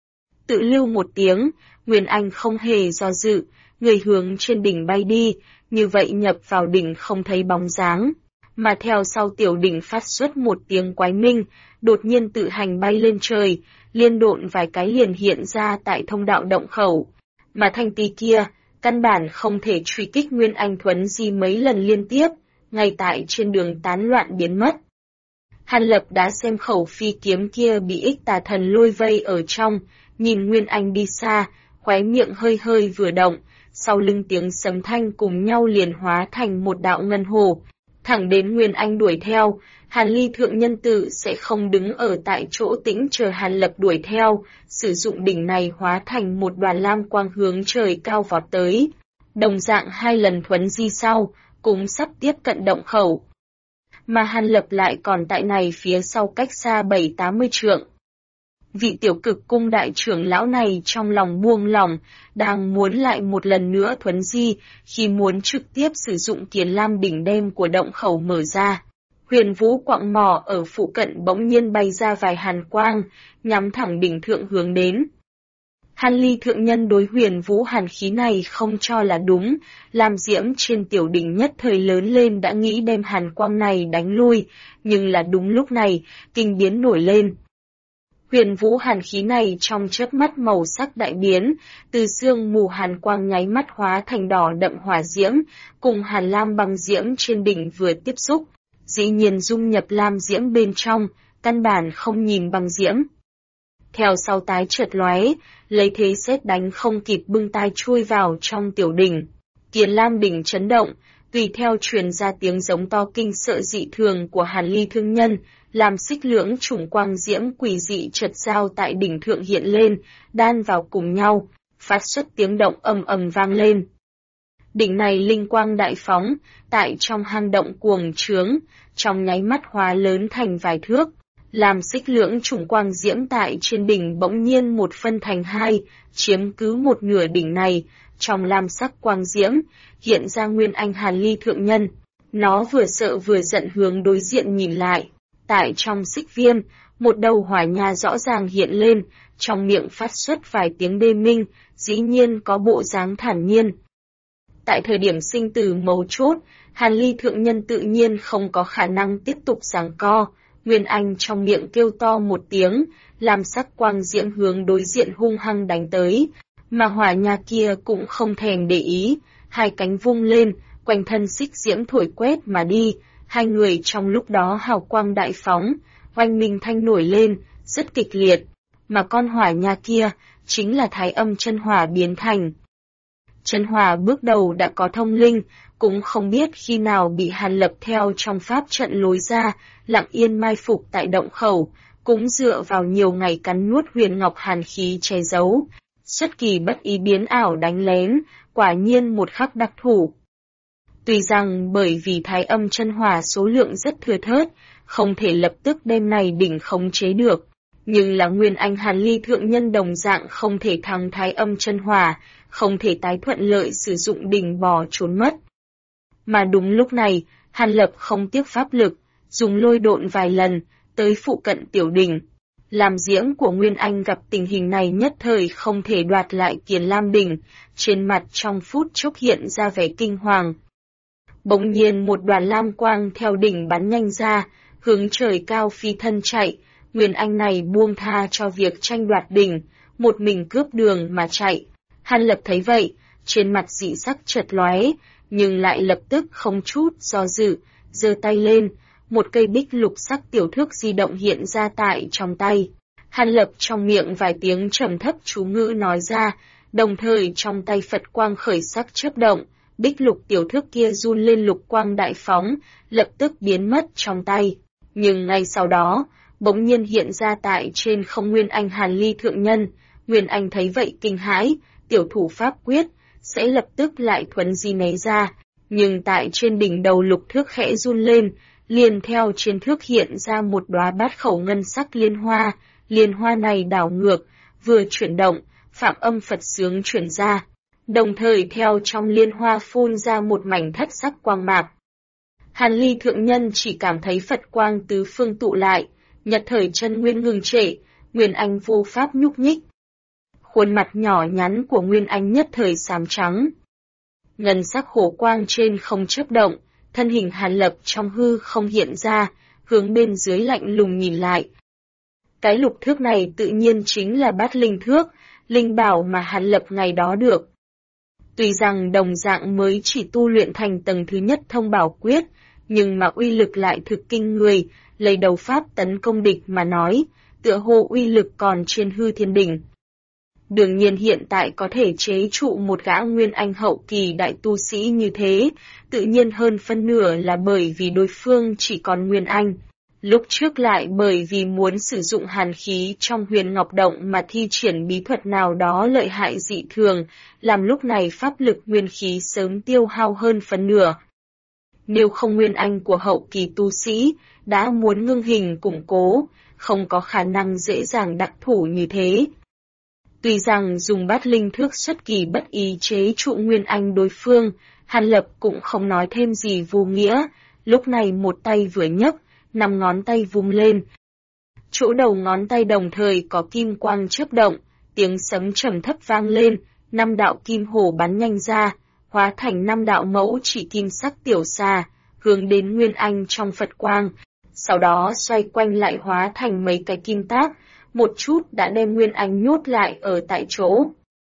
Tự lưu một tiếng, Nguyên Anh không hề do dự, người hướng trên đỉnh bay đi, như vậy nhập vào đỉnh không thấy bóng dáng. Mà theo sau tiểu đỉnh phát xuất một tiếng quái minh, đột nhiên tự hành bay lên trời, liên độn vài cái liền hiện ra tại thông đạo động khẩu. Mà thanh ti kia, căn bản không thể truy kích Nguyên Anh thuấn di mấy lần liên tiếp, ngay tại trên đường tán loạn biến mất. Hàn Lập đã xem khẩu phi kiếm kia bị ích tà thần lôi vây ở trong, nhìn Nguyên Anh đi xa, khóe miệng hơi hơi vừa động, sau lưng tiếng sấm thanh cùng nhau liền hóa thành một đạo ngân hồ. Thẳng đến Nguyên Anh đuổi theo, Hàn Ly thượng nhân tự sẽ không đứng ở tại chỗ tĩnh chờ Hàn Lập đuổi theo, sử dụng đỉnh này hóa thành một đoàn lam quang hướng trời cao vọt tới. Đồng dạng hai lần thuấn di sau, cũng sắp tiếp cận động khẩu. Mà Hàn Lập lại còn tại này phía sau cách xa 7-80 trượng. Vị tiểu cực cung đại trưởng lão này trong lòng buông lỏng, đang muốn lại một lần nữa thuấn di, khi muốn trực tiếp sử dụng Kiền Lam đỉnh đem của động khẩu mở ra. Huyền vũ quặng mỏ ở phụ cận bỗng nhiên bay ra vài hàn quang, nhắm thẳng đỉnh thượng hướng đến. Hàn Ly thượng nhân đối huyền vũ hàn khí này không cho là đúng, Lam diễm trên tiểu đỉnh nhất thời lớn lên đã nghĩ đem hàn quang này đánh lui, nhưng là đúng lúc này, kinh biến nổi lên. Huyền vũ hàn khí này trong chớp mắt màu sắc đại biến, từ sương mù hàn quang nháy mắt hóa thành đỏ đậm hỏa diễm, cùng hàn lam băng diễm trên đỉnh vừa tiếp xúc, dĩ nhiên dung nhập lam diễm bên trong, căn bản không nhìn băng diễm. Theo sau tái chợt lóe, lấy thế sét đánh không kịp bưng tai chui vào trong tiểu đỉnh. Kiền Lam đỉnh chấn động, tùy theo truyền ra tiếng giống to kinh sợ dị thường của Hàn Ly thương nhân, làm xích lưỡng chủng quang diễm quỷ dị chợt giao tại đỉnh thượng hiện lên, đan vào cùng nhau, phát xuất tiếng động ầm ầm vang lên. Đỉnh này linh quang đại phóng, tại trong hang động cuồng trướng, trong nháy mắt hóa lớn thành vài thước, làm xích lưỡng chủng quang diễm tại trên đỉnh bỗng nhiên một phân thành hai, chiếm cứ một nửa đỉnh này, trong lam sắc quang diễm, hiện ra Nguyên Anh Hàn Ly thượng nhân. Nó vừa sợ vừa giận hướng đối diện nhìn lại. Tại trong xích viêm, một đầu hỏa nha rõ ràng hiện lên, trong miệng phát xuất vài tiếng đê minh, dĩ nhiên có bộ dáng thản nhiên. Tại thời điểm sinh tử mấu chốt, Hàn Ly thượng nhân tự nhiên không có khả năng tiếp tục giằng co, Nguyên Anh trong miệng kêu to một tiếng, làm sắc quang diễm hướng đối diện hung hăng đánh tới, mà hỏa nha kia cũng không thèm để ý, hai cánh vung lên, quanh thân xích diễm thổi quét mà đi, hai người trong lúc đó hào quang đại phóng, oanh minh thanh nổi lên, rất kịch liệt, mà con hỏa nha kia chính là Thái Âm chân hỏa biến thành. Chân hỏa bước đầu đã có thông linh, cũng không biết khi nào bị Hàn Lập theo trong pháp trận lối ra, lặng yên mai phục tại động khẩu, cũng dựa vào nhiều ngày cắn nuốt huyền ngọc hàn khí che giấu. Xuất kỳ bất ý biến ảo đánh lén, quả nhiên một khắc đặc thủ. Tuy rằng bởi vì Thái Âm chân hỏa số lượng rất thưa thớt, không thể lập tức đêm này đỉnh khống chế được, nhưng là Nguyên Anh Hàn Ly thượng nhân đồng dạng không thể thắng Thái Âm chân hỏa, không thể tái thuận lợi sử dụng đỉnh bỏ trốn mất. Mà đúng lúc này, Hàn Lập không tiếc pháp lực, dùng lôi độn vài lần, tới phụ cận tiểu đỉnh. Làm diễm của Nguyên Anh gặp tình hình này nhất thời không thể đoạt lại Kiền Lam đỉnh, trên mặt trong phút chốc hiện ra vẻ kinh hoàng. Bỗng nhiên một đoàn lam quang theo đỉnh bắn nhanh ra, hướng trời cao phi thân chạy, Nguyên Anh này buông tha cho việc tranh đoạt đỉnh, một mình cướp đường mà chạy. Hàn Lập thấy vậy, trên mặt dị sắc chợt lóe, nhưng lại lập tức không chút do dự, giơ tay lên, một cây bích lục sắc tiểu thước di động hiện ra tại trong tay. Hàn Lập trong miệng vài tiếng trầm thấp chú ngữ nói ra, đồng thời trong tay Phật quang khởi sắc chớp động, bích lục tiểu thước kia run lên lục quang đại phóng, lập tức biến mất trong tay. Nhưng ngay sau đó, bỗng nhiên hiện ra tại trên không Nguyên Anh Hàn Ly thượng nhân. Nguyên Anh thấy vậy kinh hãi, tiểu thủ pháp quyết, sẽ lập tức lại thuấn di né ra, nhưng tại trên đỉnh đầu lục thước khẽ run lên, liền theo trên thước hiện ra một đóa bát khẩu ngân sắc liên hoa này đảo ngược, vừa chuyển động, phạm âm Phật sướng chuyển ra, đồng thời theo trong liên hoa phun ra một mảnh thất sắc quang mạc. Hàn Ly thượng nhân chỉ cảm thấy Phật quang tứ phương tụ lại, nhật thời chân nguyên ngừng trệ, Nguyên Anh vô pháp nhúc nhích. Khuôn mặt nhỏ nhắn của Nguyên Anh nhất thời xám trắng. Ngân sắc hổ quang trên không chớp động, thân hình Hàn Lập trong hư không hiện ra, hướng bên dưới lạnh lùng nhìn lại. Cái lục thước này tự nhiên chính là bát linh thước, linh bảo mà Hàn Lập ngày đó được. Tuy rằng đồng dạng mới chỉ tu luyện thành tầng thứ nhất thông bảo quyết, nhưng mà uy lực lại thực kinh người, lấy đầu pháp tấn công địch mà nói, tựa hồ uy lực còn trên hư thiên đỉnh. Đương nhiên hiện tại có thể chế trụ một gã Nguyên Anh hậu kỳ đại tu sĩ như thế, tự nhiên hơn phân nửa là bởi vì đối phương chỉ còn Nguyên Anh. Lúc trước lại bởi vì muốn sử dụng hàn khí trong huyền ngọc động mà thi triển bí thuật nào đó lợi hại dị thường, làm lúc này pháp lực nguyên khí sớm tiêu hao hơn phân nửa. Nếu không Nguyên Anh của hậu kỳ tu sĩ, đã muốn ngưng hình củng cố, không có khả năng dễ dàng đắc thủ như thế. Tuy rằng dùng bát linh thước xuất kỳ bất ý chế trụ Nguyên Anh đối phương, Hàn Lập cũng không nói thêm gì vô nghĩa, lúc này một tay vừa nhấc, 5 ngón tay vung lên. Chỗ đầu ngón tay đồng thời có kim quang chớp động, tiếng sấm trầm thấp vang lên, 5 đạo kim hổ bắn nhanh ra, hóa thành 5 đạo mẫu chỉ kim sắc tiểu xà, hướng đến Nguyên Anh trong Phật quang, sau đó xoay quanh lại hóa thành mấy cái kim tác, một chút đã đem Nguyên Anh nhốt lại ở tại chỗ.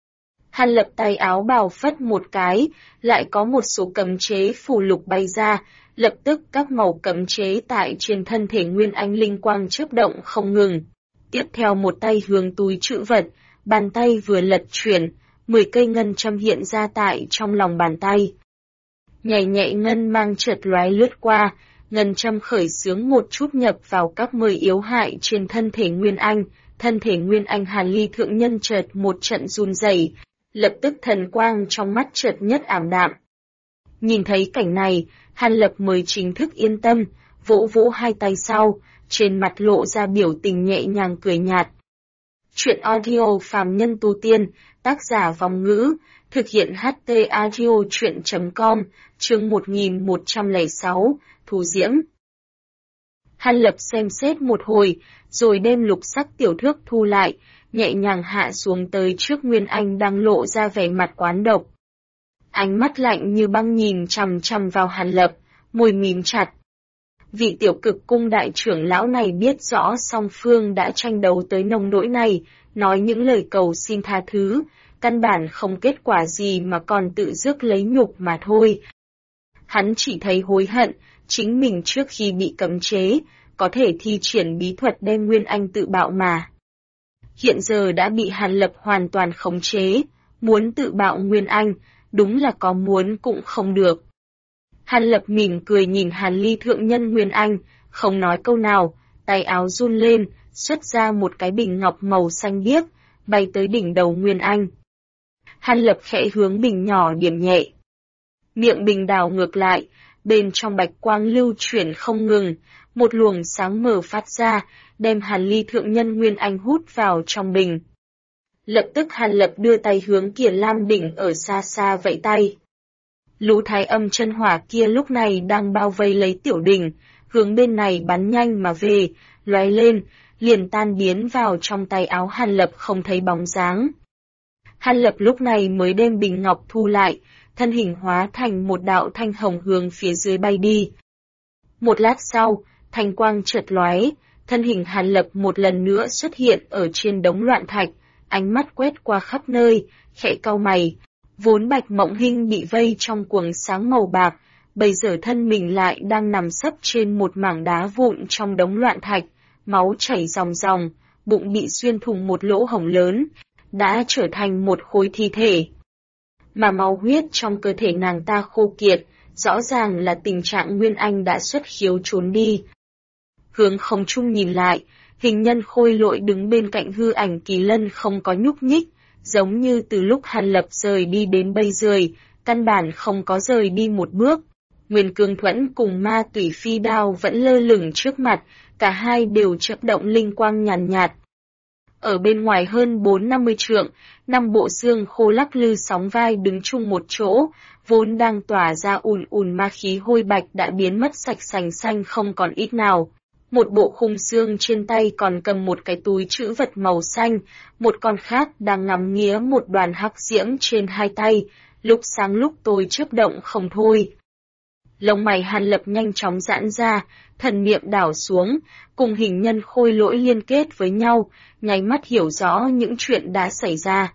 Hàn Lập tay áo bào phất một cái, lại có một số cấm chế phù lục bay ra, lập tức các màu cấm chế tại trên thân thể Nguyên Anh linh quang chớp động không ngừng. Tiếp theo một tay hướng túi trữ vật, bàn tay vừa lật chuyển, 10 cây ngân châm hiện ra tại trong lòng bàn tay. Nhảy nhạy ngân mang chợt lóe lướt qua, ngân châm khởi xướng một chút nhập vào các mười yếu hại trên thân thể Nguyên Anh. Thân thể Nguyên Anh Hàn Ly thượng nhân chợt một trận run rẩy, lập tức thần quang trong mắt chợt nhất ảm đạm. Nhìn thấy cảnh này, Hàn Lập mới chính thức yên tâm, vỗ vỗ hai tay sau, trên mặt lộ ra biểu tình nhẹ nhàng cười nhạt. Chuyện audio phàm nhân tu tiên, tác giả Vong Ngữ, thực hiện HT audio chuyện.com, chương 1106, Thù Diễm. Hàn Lập xem xét một hồi, rồi đem lục sắc tiểu thước thu lại, nhẹ nhàng hạ xuống tới trước Nguyên Anh đang lộ ra vẻ mặt quán độc. Ánh mắt lạnh như băng nhìn chằm chằm vào Hàn Lập, môi mím chặt. Vị tiểu cực cung đại trưởng lão này biết rõ song phương đã tranh đấu tới nông nỗi này, nói những lời cầu xin tha thứ, căn bản không kết quả gì mà còn tự rước lấy nhục mà thôi. Hắn chỉ thấy hối hận, chính mình trước khi bị cấm chế, có thể thi triển bí thuật đem Nguyên Anh tự bạo mà. Hiện giờ đã bị Hàn Lập hoàn toàn khống chế, muốn tự bạo Nguyên Anh, đúng là có muốn cũng không được. Hàn Lập mỉm cười nhìn Hàn Ly thượng nhân Nguyên Anh, không nói câu nào, tay áo run lên, xuất ra một cái bình ngọc màu xanh biếc, bay tới đỉnh đầu Nguyên Anh. Hàn Lập khẽ hướng bình nhỏ điểm nhẹ. Miệng bình đảo ngược lại, bên trong bạch quang lưu chuyển không ngừng, một luồng sáng mờ phát ra, đem Hàn Ly thượng nhân Nguyên Anh hút vào trong bình. Lập tức Hàn Lập đưa tay hướng Kiền Lam đỉnh ở xa xa vẫy tay. Lũ thái âm chân hỏa kia lúc này đang bao vây lấy tiểu đỉnh, hướng bên này bắn nhanh mà về, lóe lên, liền tan biến vào trong tay áo Hàn Lập không thấy bóng dáng. Hàn Lập lúc này mới đem bình ngọc thu lại, thân hình hóa thành một đạo thanh hồng hướng phía dưới bay đi. Một lát sau, thanh quang chợt lóe, thân hình Hàn Lập một lần nữa xuất hiện ở trên đống loạn thạch, ánh mắt quét qua khắp nơi, khẽ cau mày. Vốn Bạch Mộng Hinh bị vây trong cuồng sáng màu bạc, bây giờ thân mình lại đang nằm sấp trên một mảng đá vụn trong đống loạn thạch, máu chảy ròng ròng, bụng bị xuyên thủng một lỗ hổng lớn, đã trở thành một khối thi thể. Mà máu huyết trong cơ thể nàng ta khô kiệt, rõ ràng là tình trạng Nguyên Anh đã xuất khiếu trốn đi. Hướng không trung nhìn lại, hình nhân khôi lỗi đứng bên cạnh hư ảnh Kỳ Lân không có nhúc nhích, giống như từ lúc Hàn Lập rời đi đến bây giờ, căn bản không có rời đi một bước. Nguyên Cương Thuẫn cùng Ma Tủy Phi Đao vẫn lơ lửng trước mặt, cả hai đều chớp động linh quang nhàn nhạt. Ở bên ngoài hơn 4-50 trượng, 5 bộ xương khô lắc lư sóng vai đứng chung một chỗ, vốn đang tỏa ra ùn ùn ma khí hôi bạch đã biến mất sạch sành xanh không còn ít nào. Một bộ khung xương trên tay còn cầm một cái túi trữ vật màu xanh, một con khác đang ngắm nghía một đoàn hắc diễm trên hai tay, lúc sáng lúc tối chớp động không thôi. Lông mày Hàn Lập nhanh chóng giãn ra, thần niệm đảo xuống, cùng hình nhân khôi lỗi liên kết với nhau, nháy mắt hiểu rõ những chuyện đã xảy ra.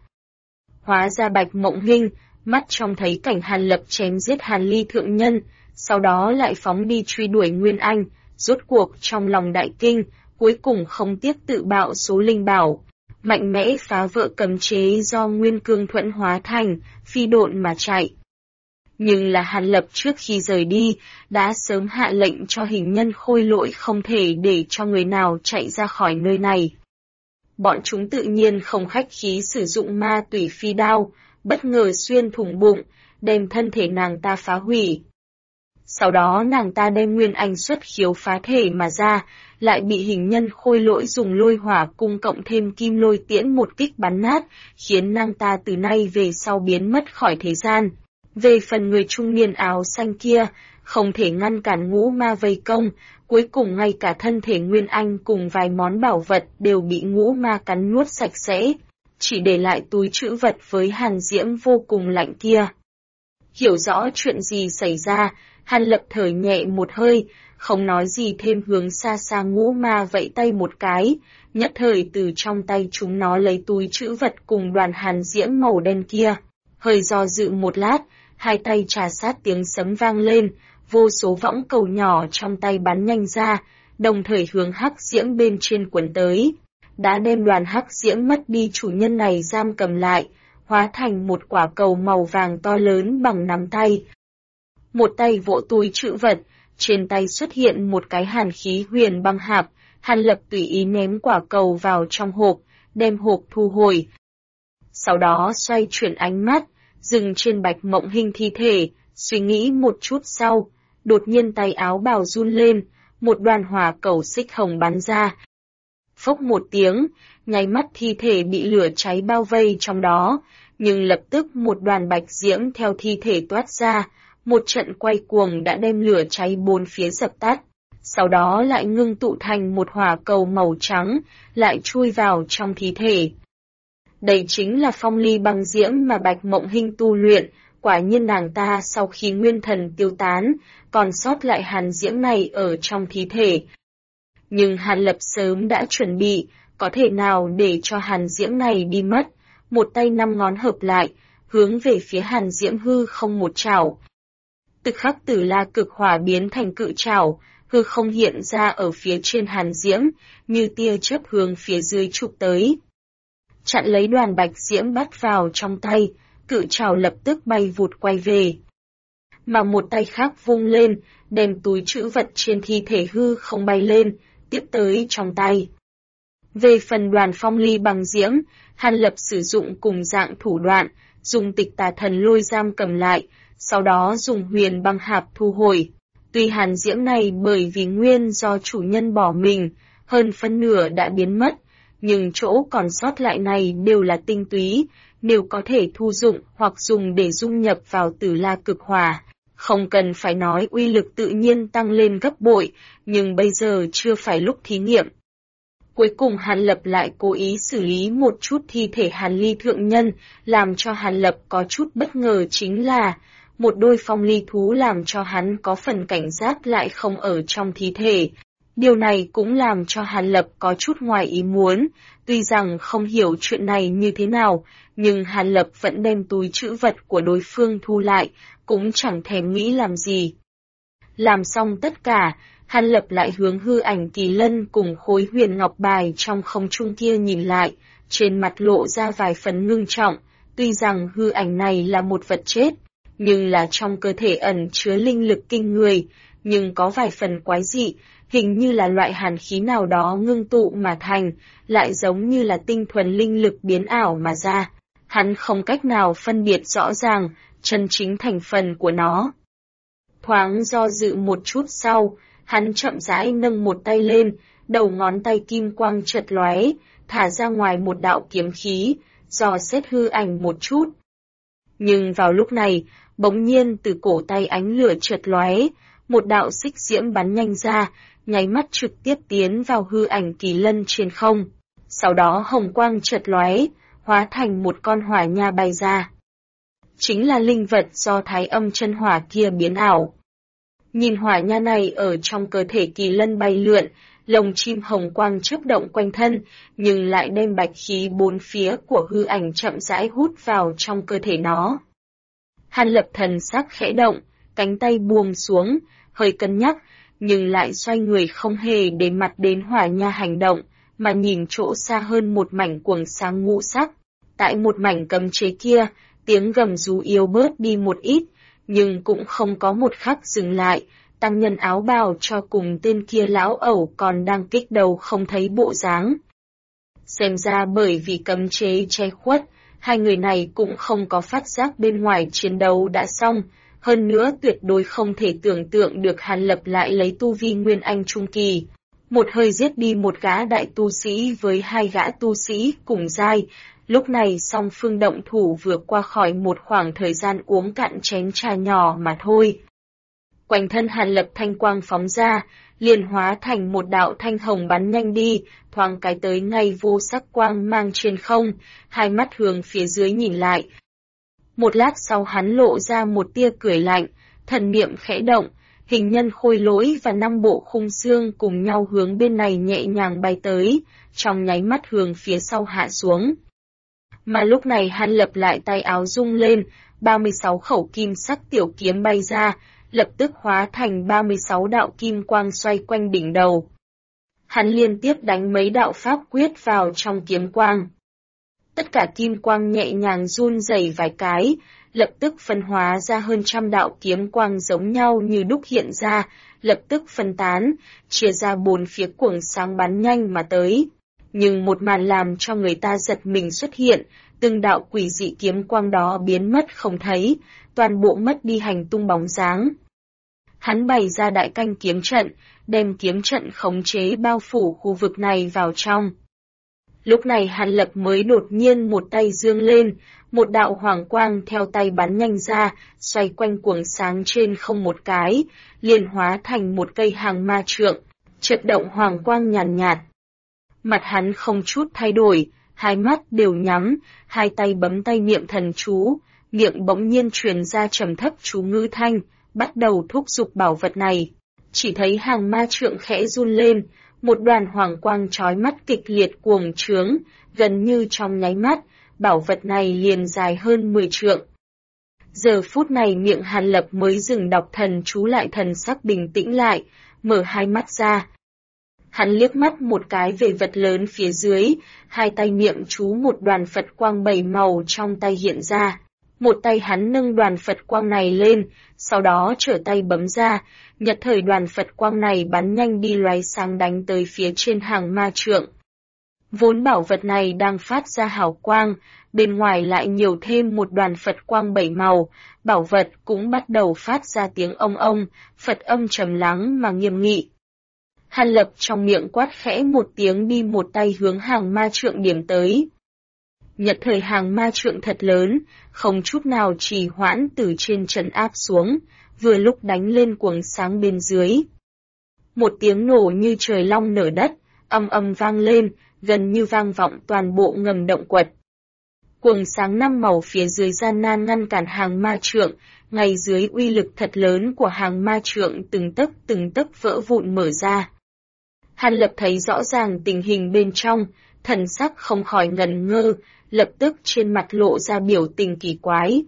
Hóa ra Bạch Mộng Hinh, mắt trông thấy cảnh Hàn Lập chém giết Hàn Ly thượng nhân, sau đó lại phóng đi truy đuổi Nguyên Anh, rốt cuộc trong lòng đại kinh, cuối cùng không tiếc tự bạo số linh bảo, mạnh mẽ phá vỡ cấm chế do Nguyên Cương Thuẫn hóa thành, phi độn mà chạy. Nhưng là Hàn Lập trước khi rời đi, đã sớm hạ lệnh cho hình nhân khôi lỗi không thể để cho người nào chạy ra khỏi nơi này. Bọn chúng tự nhiên không khách khí sử dụng Ma Tủy Phi Đao, bất ngờ xuyên thủng bụng, đem thân thể nàng ta phá hủy. Sau đó nàng ta đem Nguyên Anh xuất khiếu phá thể mà ra, lại bị hình nhân khôi lỗi dùng lôi hỏa cung cộng thêm kim lôi tiễn một kích bắn nát, khiến nàng ta từ nay về sau biến mất khỏi thế gian. Về phần người trung niên áo xanh kia, không thể ngăn cản ngũ ma vây công, cuối cùng ngay cả thân thể Nguyên Anh cùng vài món bảo vật đều bị ngũ ma cắn nuốt sạch sẽ, chỉ để lại túi trữ vật với hàn diễm vô cùng lạnh kia. Hiểu rõ chuyện gì xảy ra, Hàn Lập thở nhẹ một hơi, không nói gì thêm hướng xa xa ngũ ma vẫy tay một cái, nhất thời từ trong tay chúng nó lấy túi trữ vật cùng đoàn hàn diễm màu đen kia. Hơi do dự một lát, hai tay trà sát tiếng sấm vang lên, vô số võng cầu nhỏ trong tay bắn nhanh ra, đồng thời hướng hắc diễm bên trên quấn tới. Đã đem đoàn hắc diễm mất đi chủ nhân này giam cầm lại, hóa thành một quả cầu màu vàng to lớn bằng nắm tay. Một tay vỗ túi trữ vật, trên tay xuất hiện một cái hàn khí huyền băng hạp, Hàn Lập tùy ý ném quả cầu vào trong hộp, đem hộp thu hồi. Sau đó xoay chuyển ánh mắt, dừng trên Bạch Mộng Hinh thi thể, suy nghĩ một chút sau, đột nhiên tay áo bào run lên, một đoàn hỏa cầu xích hồng bắn ra. Phốc một tiếng, nháy mắt thi thể bị lửa cháy bao vây trong đó, nhưng lập tức một đoàn bạch diễm theo thi thể toát ra, một trận quay cuồng đã đem lửa cháy bốn phía dập tắt. sau đó lại ngưng tụ thành một hỏa cầu màu trắng, lại chui vào trong thi thể. Đây chính là phong ly băng diễm mà Bạch Mộng Hinh tu luyện, quả nhiên nàng ta sau khi nguyên thần tiêu tán, còn sót lại hàn diễm này ở trong thi thể. Nhưng Hàn Lập sớm đã chuẩn bị, có thể nào để cho hàn diễm này đi mất, một tay 5 ngón hợp lại, hướng về phía hàn diễm hư không một chảo. Tức khắc Tử La Cực Hỏa biến thành cự chảo, hư không hiện ra ở phía trên hàn diễm, như tia chớp hướng phía dưới chụp tới. Chặn lấy đoàn bạch diễm bắt vào trong tay, cự chảo lập tức bay vụt quay về. Mà một tay khác vung lên, đem túi trữ vật trên thi thể hư không bay lên, tiếp tới trong tay. Về phần đoàn phong ly bằng diễm, Hàn Lập sử dụng cùng dạng thủ đoạn, dùng tịch tà thần lôi giam cầm lại, sau đó dùng huyền băng hạp thu hồi. Tuy hàn diễm này bởi vì nguyên do chủ nhân bỏ mình, hơn phân nửa đã biến mất, nhưng chỗ còn sót lại này đều là tinh túy, đều có thể thu dụng hoặc dùng để dung nhập vào Tử La Cực Hỏa. Không cần phải nói uy lực tự nhiên tăng lên gấp bội, nhưng bây giờ chưa phải lúc thí nghiệm. Cuối cùng Hàn Lập lại cố ý xử lý một chút thi thể Hàn Ly thượng nhân, làm cho Hàn Lập có chút bất ngờ chính là, một đôi phong ly thú làm cho hắn có phần cảnh giác lại không ở trong thi thể. Điều này cũng làm cho Hàn Lập có chút ngoài ý muốn, tuy rằng không hiểu chuyện này như thế nào, nhưng Hàn Lập vẫn đem túi trữ vật của đối phương thu lại, cũng chẳng thèm nghĩ làm gì. Làm xong tất cả, Hàn Lập lại hướng hư ảnh kỳ lân cùng khối huyền ngọc bài trong không trung kia nhìn lại, trên mặt lộ ra vài phần ngưng trọng, tuy rằng hư ảnh này là một vật chết, nhưng là trong cơ thể ẩn chứa linh lực kinh người, nhưng có vài phần quái dị, hình như là loại hàn khí nào đó ngưng tụ mà thành, lại giống như là tinh thuần linh lực biến ảo mà ra. Hắn không cách nào phân biệt rõ ràng, chân chính thành phần của nó. Thoáng do dự một chút sau, hắn chậm rãi nâng một tay lên, đầu ngón tay kim quang chợt lóe, thả ra ngoài một đạo kiếm khí, dò xét hư ảnh một chút. Nhưng vào lúc này, bỗng nhiên từ cổ tay ánh lửa chợt lóe, một đạo xích diễm bắn nhanh ra, nháy mắt trực tiếp tiến vào hư ảnh kỳ lân trên không. Sau đó hồng quang chợt lóe, hóa thành một con hỏa nha bay ra. Chính là linh vật do Thái Âm chân hỏa kia biến ảo. Nhìn hỏa nha này ở trong cơ thể kỳ lân bay lượn, lồng chim hồng quang chớp động quanh thân, nhưng lại đem bạch khí bốn phía của hư ảnh chậm rãi hút vào trong cơ thể nó. Hàn Lập thần sắc khẽ động, cánh tay buông xuống, hơi cân nhắc, nhưng lại xoay người không hề để mặt đến hỏa nha hành động, mà nhìn chỗ xa hơn một mảnh quầng sáng ngũ sắc. Tại một mảnh cấm chế kia, tiếng gầm rú yếu bớt đi một ít, nhưng cũng không có một khắc dừng lại, tăng nhân áo bào cho cùng tên kia lão ẩu còn đang kích đầu không thấy bộ dáng. Xem ra bởi vì cấm chế che khuất, hai người này cũng không có phát giác bên ngoài chiến đấu đã xong, hơn nữa tuyệt đối không thể tưởng tượng được Hàn Lập lại lấy tu vi Nguyên Anh Trung Kỳ. Một hơi giết đi một gã đại tu sĩ với hai gã tu sĩ cùng giai, lúc này song phương động thủ vừa qua khỏi một khoảng thời gian uống cạn chén trà nhỏ mà thôi. Quanh thân Hàn Lập thanh quang phóng ra, liền hóa thành một đạo thanh hồng bắn nhanh đi, thoáng cái tới ngay vô sắc quang mang trên không, hai mắt hướng phía dưới nhìn lại. Một lát sau hắn lộ ra một tia cười lạnh, thần niệm khẽ động, hình nhân khôi lỗi và 5 bộ khung xương cùng nhau hướng bên này nhẹ nhàng bay tới, trong nháy mắt hướng phía sau hạ xuống. Mà lúc này Hàn Lập lại tay áo rung lên, 36 khẩu kim sắc tiểu kiếm bay ra, lập tức hóa thành 36 đạo kim quang xoay quanh đỉnh đầu. Hắn liên tiếp đánh mấy đạo pháp quyết vào trong kiếm quang. Tất cả kim quang nhẹ nhàng run rẩy vài cái, lập tức phân hóa ra hơn trăm đạo kiếm quang giống nhau như đúc hiện ra, lập tức phân tán, chia ra 4 phía quầng sáng bắn nhanh mà tới. Nhưng một màn làm cho người ta giật mình xuất hiện, từng đạo quỷ dị kiếm quang đó biến mất không thấy, toàn bộ mất đi hành tung bóng dáng. Hắn bày ra đại canh kiếm trận, đem kiếm trận khống chế bao phủ khu vực này vào trong. Lúc này Hàn Lập mới đột nhiên một tay giương lên, một đạo hoàng quang theo tay bắn nhanh ra, xoay quanh cuồng sáng trên không một cái, liền hóa thành một cây hàng ma trượng, chợt động hoàng quang nhàn nhạt. Mặt hắn không chút thay đổi, hai mắt đều nhắm, hai tay bấm tay niệm thần chú, miệng bỗng nhiên truyền ra trầm thấp chú ngữ thanh, bắt đầu thúc giục bảo vật này. Chỉ thấy hàng ma trượng khẽ run lên, một đoàn hoàng quang chói mắt kịch liệt cuồng trướng, gần như trong nháy mắt, bảo vật này liền dài hơn 10 trượng. Giờ phút này miệng Hàn Lập mới dừng đọc thần chú lại, thần sắc bình tĩnh lại, mở hai mắt ra. Hắn liếc mắt một cái về vật lớn phía dưới, hai tay niệm chú, một đoàn Phật quang 7 màu trong tay hiện ra. Một tay hắn nâng đoàn Phật quang này lên, sau đó trở tay bấm ra, nhất thời đoàn Phật quang này bắn nhanh đi lóe sáng đánh tới phía trên hàng ma trượng. Vốn bảo vật này đang phát ra hào quang, bên ngoài lại nhiều thêm một đoàn Phật quang 7 màu, bảo vật cũng bắt đầu phát ra tiếng ông ông, Phật âm trầm lắng mà nghiêm nghị. Hàn Lập trong miệng quát khẽ một tiếng, đi một tay hướng hàng ma trượng điểm tới. Nhất thời hàng ma trượng thật lớn, không chút nào trì hoãn từ trên trần áp xuống, vừa lúc đánh lên cuồng sáng bên dưới. Một tiếng nổ như trời long nở đất, âm âm vang lên, gần như vang vọng toàn bộ ngầm động quật. Cuồng sáng 5 màu phía dưới gian nan ngăn cản hàng ma trượng, ngay dưới uy lực thật lớn của hàng ma trượng từng tấc vỡ vụn mở ra. Hàn Lập thấy rõ ràng tình hình bên trong, thần sắc không khỏi ngần ngơ, lập tức trên mặt lộ ra biểu tình kỳ quái.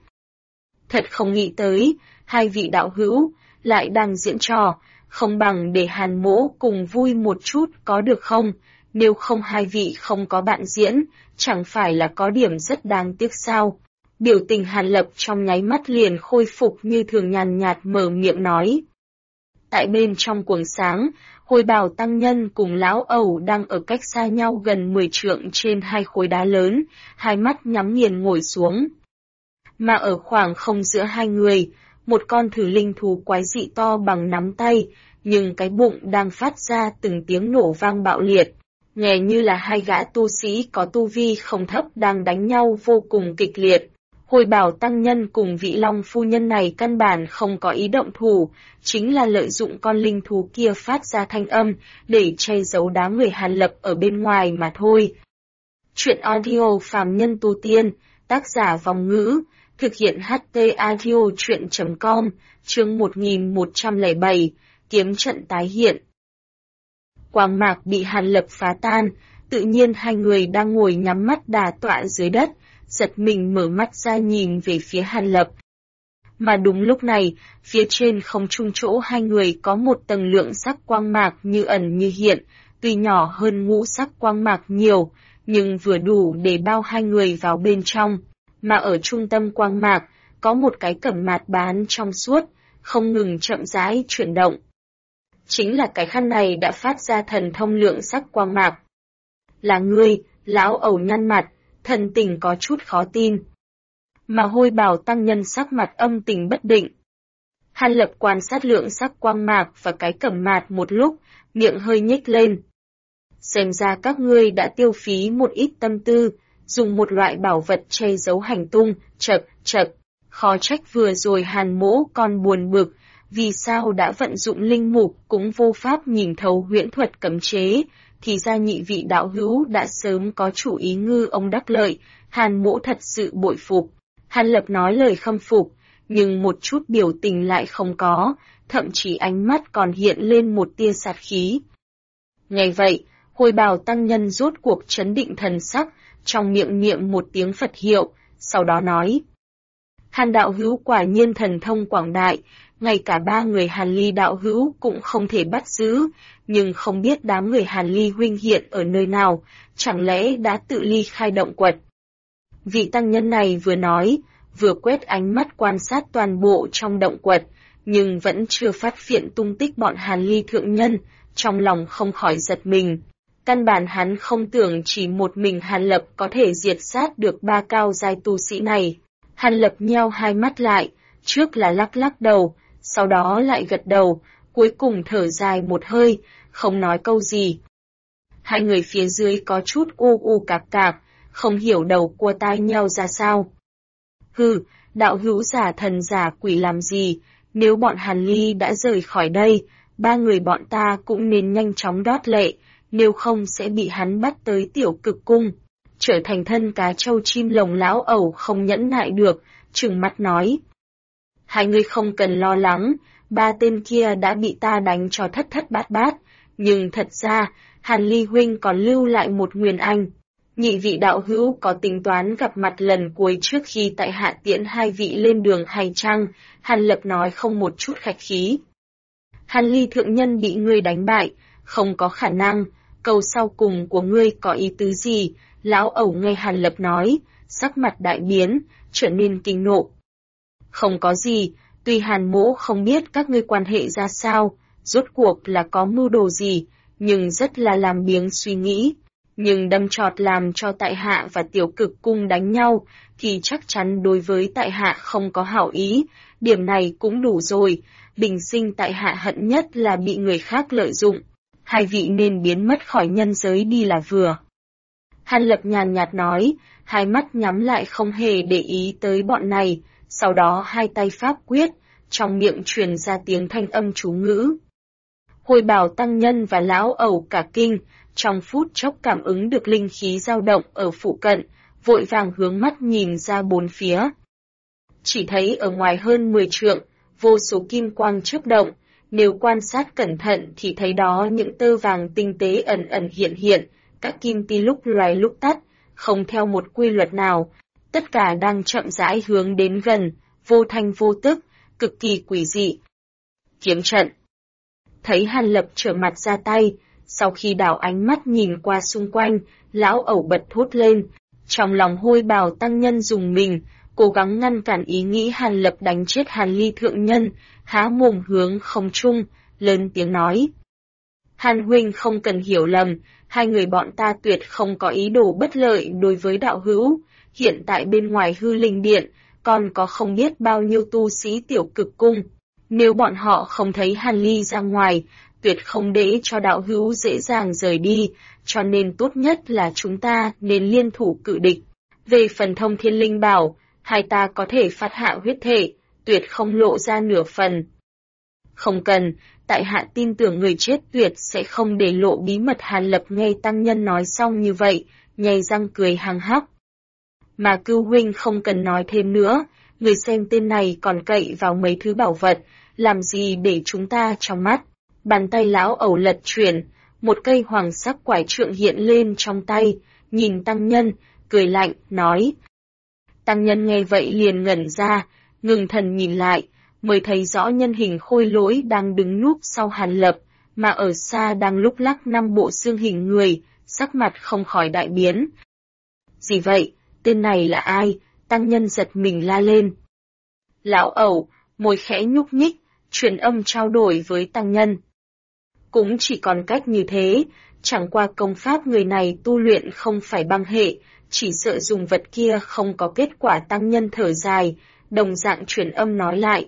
Thật không nghĩ tới, hai vị đạo hữu lại đang diễn trò, không bằng để Hàn mỗ cùng vui một chút có được không? Nếu không hai vị không có bạn diễn, chẳng phải là có điểm rất đáng tiếc sao? Biểu tình Hàn Lập trong nháy mắt liền khôi phục như thường, nhàn nhạt mở miệng nói. Tại bên trong cuồng sáng, Hồi Bảo tăng nhân cùng lão ẩu đang ở cách xa nhau gần 10 trượng trên hai khối đá lớn, hai mắt nhắm nghiền ngồi xuống. Mà ở khoảng không giữa hai người, một con thử linh thú quái dị to bằng nắm tay, nhưng cái bụng đang phát ra từng tiếng nổ vang bạo liệt, nghe như là hai gã tu sĩ có tu vi không thấp đang đánh nhau vô cùng kịch liệt. Hồi Bảo tăng nhân cùng vị Long phu nhân này căn bản không có ý động thủ, chính là lợi dụng con linh thú kia phát ra thanh âm để che giấu đám người Hàn Lập ở bên ngoài mà thôi. Chuyện audio phàm nhân tu tiên, tác giả Vòng Ngữ, thực hiện HT audio chuyện.com, chương 1107, kiếm trận tái hiện. Quang mạc bị Hàn Lập phá tan, tự nhiên hai người đang ngồi nhắm mắt đà tọa dưới đất, giật mình mở mắt ra nhìn về phía Hàn Lập. Mà đúng lúc này, phía trên không trung chỗ hai người có một tầng lượng sắc quang mạc như ẩn như hiện, tuy nhỏ hơn ngũ sắc quang mạc nhiều, nhưng vừa đủ để bao hai người vào bên trong. Mà ở trung tâm quang mạc, có một cái cẩm mạt bán trong suốt, không ngừng chậm rãi chuyển động. Chính là cái khăn này đã phát ra thần thông lượng sắc quang mạc. Là ngươi, lão ẩu nhăn mặt, thần tình có chút khó tin. Mà Hồi Bảo tăng nhân sắc mặt âm tình bất định. Hàn Lập quan sát lượng sắc quang mạc và cái cẩm mạt một lúc, miệng hơi nhếch lên. Xem ra các ngươi đã tiêu phí một ít tâm tư, dùng một loại bảo vật che giấu hành tung, chật, khó trách vừa rồi Hàn mỗ còn buồn bực, vì sao đã vận dụng linh mục cũng vô pháp nhìn thấu huyễn thuật cấm chế, thì ra nhị vị đạo hữu đã sớm có chủ ý ngư ông đắc lợi, Hàn mỗ thật sự bội phục. Hàn Lập nói lời khâm phục, nhưng một chút biểu tình lại không có, thậm chí ánh mắt còn hiện lên một tia sát khí. Nghe vậy, Hồi Bảo tăng nhân rốt cuộc trấn định thần sắc, trong miệng niệm một tiếng Phật hiệu, sau đó nói. Hàn đạo hữu quả nhiên thần thông quảng đại, ngay cả 3 người Hàn Ly đạo hữu cũng không thể bắt giữ, nhưng không biết đám người Hàn Ly huynh hiện ở nơi nào, chẳng lẽ đã tự ly khai động quật. Vị tăng nhân này vừa nói, vừa quét ánh mắt quan sát toàn bộ trong động quật, nhưng vẫn chưa phát hiện tung tích bọn Hàn Ly thượng nhân, trong lòng không khỏi giật mình. Căn bản hắn không tưởng chỉ một mình Hàn Lập có thể diệt sát được 3 cao giai tu sĩ này. Hàn Lập nheo hai mắt lại, trước là lắc đầu, sau đó lại gật đầu, cuối cùng thở dài một hơi, không nói câu gì. Hai người phía dưới có chút u u cạc cạc, không hiểu đầu cua tai nhau ra sao. Hừ, đạo hữu giả thần giả quỷ làm gì, nếu bọn Hàn Ly đã rời khỏi đây, ba người bọn ta cũng nên nhanh chóng đót lệ, nếu không sẽ bị hắn bắt tới tiểu cực cung, trở thành thân cá trâu chim lồng. Lão Ẩu không nhẫn nại được, trừng mắt nói. Hai người không cần lo lắng, ba tên kia đã bị ta đánh cho thất thất bát bát, nhưng thật ra, Hàn Ly huynh còn lưu lại một nguyên anh. Nhị vị đạo hữu có tính toán gặp mặt lần cuối trước khi tại hạ tiễn hai vị lên đường hay chăng? Hàn Lập nói không một chút khách khí. Hàn Ly thượng nhân bị ngươi đánh bại, không có khả năng, câu sau cùng của ngươi có ý tứ gì? Lão Ẩu nghe Hàn Lập nói, sắc mặt đại biến, trở nên kinh nộ. Không có gì, tuy Hàn mỗ không biết các ngươi quan hệ ra sao, rốt cuộc là có mưu đồ gì, nhưng rất là làm biếng suy nghĩ. Nhưng đâm chọt làm cho tại hạ và tiểu cực cung đánh nhau, thì chắc chắn đối với tại hạ không có hảo ý, điểm này cũng đủ rồi, bình sinh tại hạ hận nhất là bị người khác lợi dụng, hai vị nên biến mất khỏi nhân giới đi là vừa. Hàn Lập nhàn nhạt nói, hai mắt nhắm lại không hề để ý tới bọn này, sau đó hai tay pháp quyết, trong miệng truyền ra tiếng thanh âm chú ngữ. Hồi Bảo tăng nhân và Lão Ẩu cả kinh, trong phút chốc cảm ứng được linh khí dao động ở phụ cận, vội vàng hướng mắt nhìn ra bốn phía. Chỉ thấy ở ngoài hơn 10 trượng, vô số kim quang chớp động, nếu quan sát cẩn thận thì thấy đó những tơ vàng tinh tế ẩn ẩn hiện hiện, các kim ti lúc loài lúc tắt, không theo một quy luật nào, tất cả đang chậm rãi hướng đến gần, vô thanh vô tức, cực kỳ quỷ dị. Kiếm trận. Thấy Hàn Lập trở mặt ra tay, sau khi đảo ánh mắt nhìn qua xung quanh, Lão Ẩu bật thốt lên, trong lòng Hôi Bào tăng nhân dùng mình, cố gắng ngăn cản ý nghĩ Hàn Lập đánh chết Hàn Ly thượng nhân, há mồm hướng không trung, lớn tiếng nói. Hàn huynh không cần hiểu lầm, hai người bọn ta tuyệt không có ý đồ bất lợi đối với đạo hữu, hiện tại bên ngoài hư linh điện, còn có không biết bao nhiêu tu sĩ tiểu cực cung. Nếu bọn họ không thấy Hàn Ly ra ngoài, tuyệt không để cho đạo hữu dễ dàng rời đi, cho nên tốt nhất là chúng ta nên liên thủ cự địch. Về phần thông thiên linh bảo, hai ta có thể phát hạ huyết thể, tuyệt không lộ ra nửa phần. Không cần, tại hạ tin tưởng người chết tuyệt sẽ không để lộ bí mật. Hàn Lập nghe tăng nhân nói xong như vậy, nhai răng cười hăng hắc. Mà Cưu huynh không cần nói thêm nữa, người xem tên này còn cậy vào mấy thứ bảo vật, làm gì để chúng ta trong mắt. Bàn tay Lão Ẩu lật chuyển, một cây hoàng sắc quải trượng hiện lên trong tay, nhìn tăng nhân, cười lạnh, nói. Tăng nhân nghe vậy liền ngẩn ra, ngừng thần nhìn lại, mới thấy rõ nhân hình khôi lỗi đang đứng núp sau Hàn Lập, mà ở xa đang lúc lắc 5 bộ xương hình người, sắc mặt không khỏi đại biến. Gì vậy, tên này là ai? Tăng nhân giật mình la lên. Lão Ẩu, môi khẽ nhúc nhích, truyền âm trao đổi với tăng nhân. Cũng chỉ còn cách như thế, chẳng qua công pháp người này tu luyện không phải băng hệ, chỉ sợ dùng vật kia không có kết quả. Tăng nhân thở dài, đồng dạng truyền âm nói lại.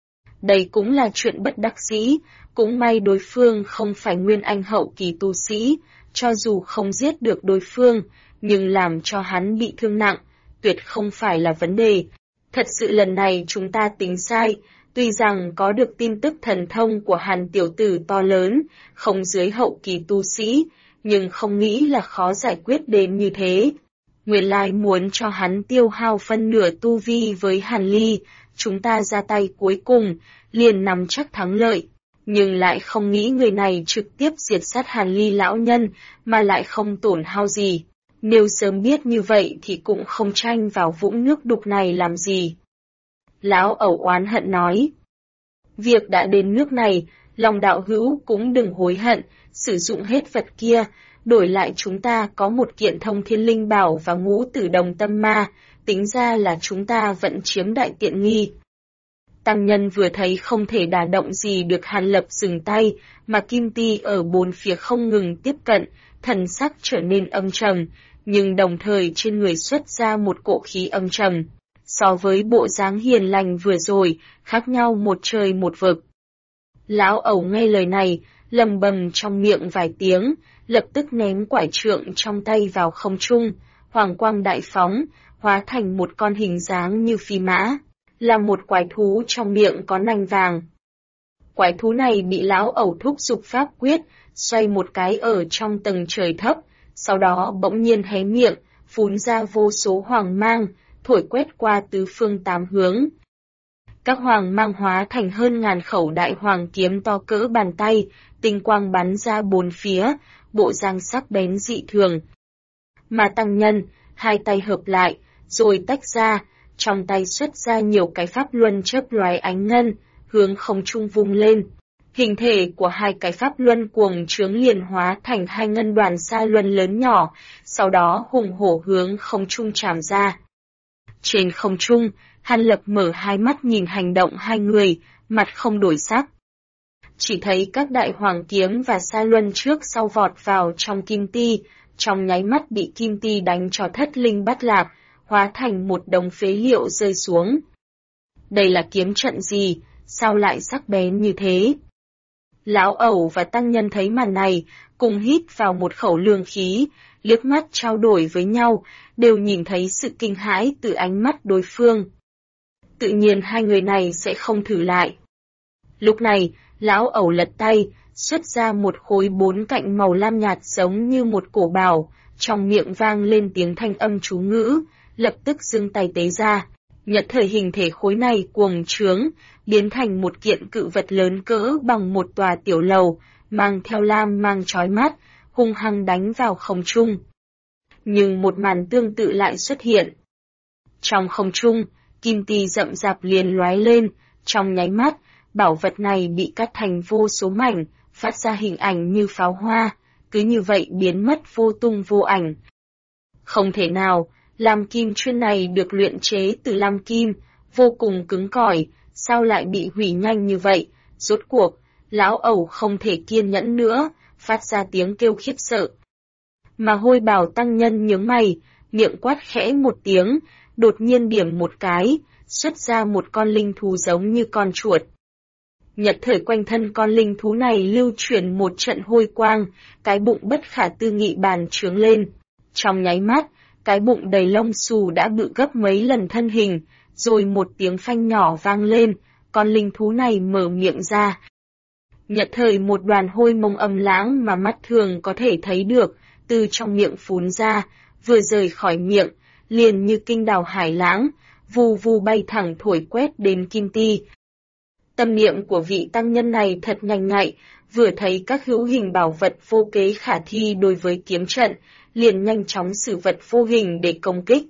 Đây cũng là chuyện bất đắc dĩ, cũng may đối phương không phải nguyên anh hậu kỳ tu sĩ, cho dù không giết được đối phương, nhưng làm cho hắn bị thương nặng, tuyệt không phải là vấn đề. Thật sự lần này chúng ta tính sai, tuy rằng có được tin tức thần thông của Hàn tiểu tử to lớn, không dưới hậu kỳ tu sĩ, nhưng không nghĩ là khó giải quyết đến như thế. Nguyên lai muốn cho hắn tiêu hao phân nửa tu vi với Hàn Ly, chúng ta ra tay cuối cùng, liền nắm chắc thắng lợi. Nhưng lại không nghĩ người này trực tiếp diệt sát Hàn Ly lão nhân, mà lại không tổn hao gì. Nếu sớm biết như vậy thì cũng không tranh vào vũng nước đục này làm gì. Lão Ẩu oán hận nói. Việc đã đến nước này, lòng đạo hữu cũng đừng hối hận, sử dụng hết vật kia, đổi lại chúng ta có một kiện thông thiên linh bảo và ngũ tử đồng tâm ma, tính ra là chúng ta vẫn chiếm đại tiện nghi. Tăng nhân vừa thấy không thể đả động gì được Hàn Lập dừng tay, mà kim ti ở bốn phía không ngừng tiếp cận, thần sắc trở nên âm trầm, nhưng đồng thời trên người xuất ra một cỗ khí âm trầm. So với bộ dáng hiền lành vừa rồi, khác nhau một trời một vực. Lão Ẩu nghe lời này, lầm bầm trong miệng vài tiếng, lập tức ném quải trượng trong tay vào không trung, hoàng quang đại phóng, hóa thành một con hình dáng như phi mã, là một quái thú trong miệng có nanh vàng. Quái thú này bị lão ẩu thúc giục pháp quyết, xoay một cái ở trong tầng trời thấp, sau đó bỗng nhiên hé miệng, phun ra vô số hoàng mang, thổi quét qua tứ phương tám hướng. Các hoàng mang hóa thành hơn ngàn khẩu đại hoàng kiếm to cỡ bàn tay, tinh quang bắn ra bốn phía, bộ dáng sắc bén dị thường. Mà tăng nhân, hai tay hợp lại, rồi tách ra, trong tay xuất ra nhiều cái pháp luân chớp lóe ánh ngân, hướng không trung vung lên. Hình thể của hai cái pháp luân cuồng trướng liền hóa thành hai ngân đoàn sa luân lớn nhỏ, sau đó hùng hổ hướng không trung trảm ra. Trên không trung, Hàn Lập mở hai mắt nhìn hành động hai người, mặt không đổi sắc. Chỉ thấy các đại hoàng kiếm và sa luân trước sau vọt vào trong kim ti, trong nháy mắt bị kim ti đánh cho thất linh bát lạc, hóa thành một đống phế liệu rơi xuống. Đây là kiếm trận gì, sao lại sắc bén như thế? Lão ẩu và tăng nhân thấy màn này, cùng hít vào một khẩu lương khí, liếc mắt trao đổi với nhau, đều nhìn thấy sự kinh hãi từ ánh mắt đối phương. Tự nhiên hai người này sẽ không thử lại. Lúc này, lão ẩu lật tay, xuất ra một khối bốn cạnh màu lam nhạt giống như một cổ bảo, trong miệng vang lên tiếng thanh âm chú ngữ, lập tức giương tay tế ra. Nhất thời hình thể khối này cuồng trướng, biến thành một kiện cự vật lớn cỡ bằng một tòa tiểu lầu, mang theo lam mang chói mắt, hung hăng đánh vào không trung. Nhưng một màn tương tự lại xuất hiện. Trong không trung, kim ti rậm rạp liền lóe lên, trong nháy mắt, bảo vật này bị cắt thành vô số mảnh, phát ra hình ảnh như pháo hoa, cứ như vậy biến mất vô tung vô ảnh. Không thể nào, lam kim chuyên này được luyện chế từ lam kim, vô cùng cứng cỏi, sao lại bị hủy nhanh như vậy? Rốt cuộc, lão ẩu không thể kiên nhẫn nữa, phát ra tiếng kêu khiếp sợ. Mà Hôi Bào tăng nhân nhướng mày, miệng quát khẽ một tiếng, đột nhiên điểm một cái, xuất ra một con linh thú giống như con chuột. Nhật thời quanh thân con linh thú này lưu chuyển một trận hôi quang, cái bụng bất khả tư nghị bàn trướng lên. Trong nháy mắt, cái bụng đầy lông xù đã bự gấp mấy lần thân hình, rồi một tiếng phanh nhỏ vang lên, con linh thú này mở miệng ra. Nhật thời một đoàn hôi mông âm lãng mà mắt thường có thể thấy được, từ trong miệng phún ra, vừa rời khỏi miệng, liền như kinh đào hải lãng, vù vù bay thẳng thổi quét đến kim ti. Tâm niệm của vị tăng nhân này thật nhanh nhạy, vừa thấy các hữu hình bảo vật vô kế khả thi đối với kiếm trận, liền nhanh chóng sử vật vô hình để công kích.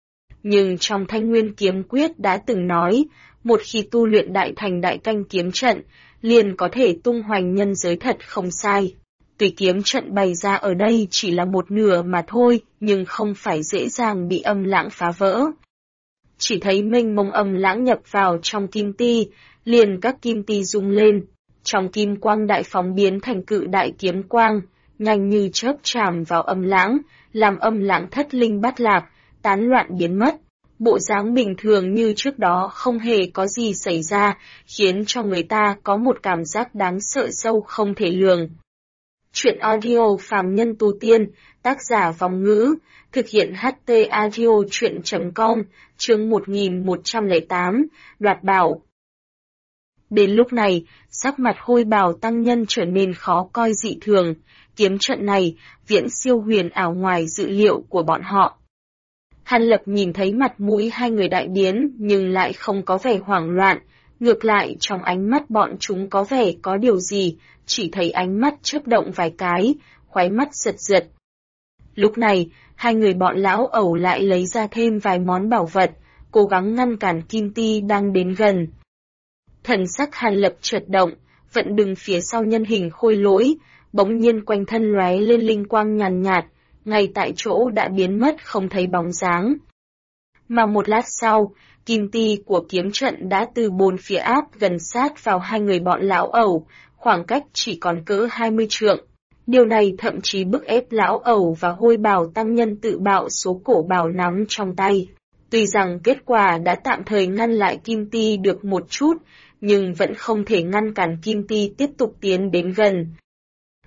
Nhưng trong Thanh Nguyên Kiếm Quyết đã từng nói, một khi tu luyện đại thành đại canh kiếm trận, liền có thể tung hoành nhân giới thật không sai. Tuy kiếm trận bày ra ở đây chỉ là một nửa mà thôi, nhưng không phải dễ dàng bị âm lãng phá vỡ. Chỉ thấy mênh mông âm lãng nhập vào trong kim ti, liền các kim ti rung lên, trong kim quang đại phóng biến thành cự đại kiếm quang, nhanh như chớp chạm vào âm lãng, làm âm lãng thất linh bát lạc, tán loạn biến mất. Bộ dáng bình thường như trước đó không hề có gì xảy ra, khiến cho người ta có một cảm giác đáng sợ sâu không thể lường. Chuyện audio phàm nhân tu tiên, tác giả Vong Ngữ, thực hiện HT audio chuyện.com, chương 1108, đoạt bảo. Đến lúc này, sắc mặt Hôi Bào tăng nhân trở nên khó coi dị thường, kiếm trận này viễn siêu huyền ảo ngoài dự liệu của bọn họ. Hàn Lập nhìn thấy mặt mũi hai người đại biến nhưng lại không có vẻ hoảng loạn, ngược lại trong ánh mắt bọn chúng có vẻ có điều gì, chỉ thấy ánh mắt chớp động vài cái, khóe mắt giật giật. Lúc này, hai người bọn lão ẩu lại lấy ra thêm vài món bảo vật, cố gắng ngăn cản kim ti đang đến gần. Thần sắc Hàn Lập chợt động, vận đừng phía sau nhân hình khôi lỗi, bỗng nhiên quanh thân lóe lên linh quang nhàn nhạt, ngay tại chỗ đã biến mất không thấy bóng dáng. Mà một lát sau, kim ti của kiếm trận đã từ bốn phía áp gần sát vào hai người bọn lão ẩu, khoảng cách chỉ còn cỡ 20 trượng. Điều này thậm chí bức ép lão ẩu và Hôi Bào tăng nhân tự bạo số cổ bảo nắm trong tay. Tuy rằng kết quả đã tạm thời ngăn lại kim ti được một chút, nhưng vẫn không thể ngăn cản kim ti tiếp tục tiến đến gần.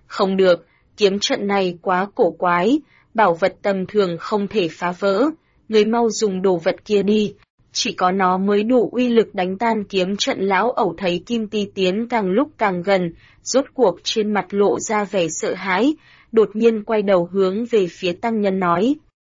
Không được, kiếm trận này quá cổ quái, bảo vật tầm thường không thể phá vỡ, người mau dùng đồ vật kia đi. Chỉ có nó mới đủ uy lực đánh tan kiếm trận. Lão ẩu thấy Kim Ti tiến càng lúc càng gần, rốt cuộc trên mặt lộ ra vẻ sợ hãi, đột nhiên quay đầu hướng về phía tăng nhân nói.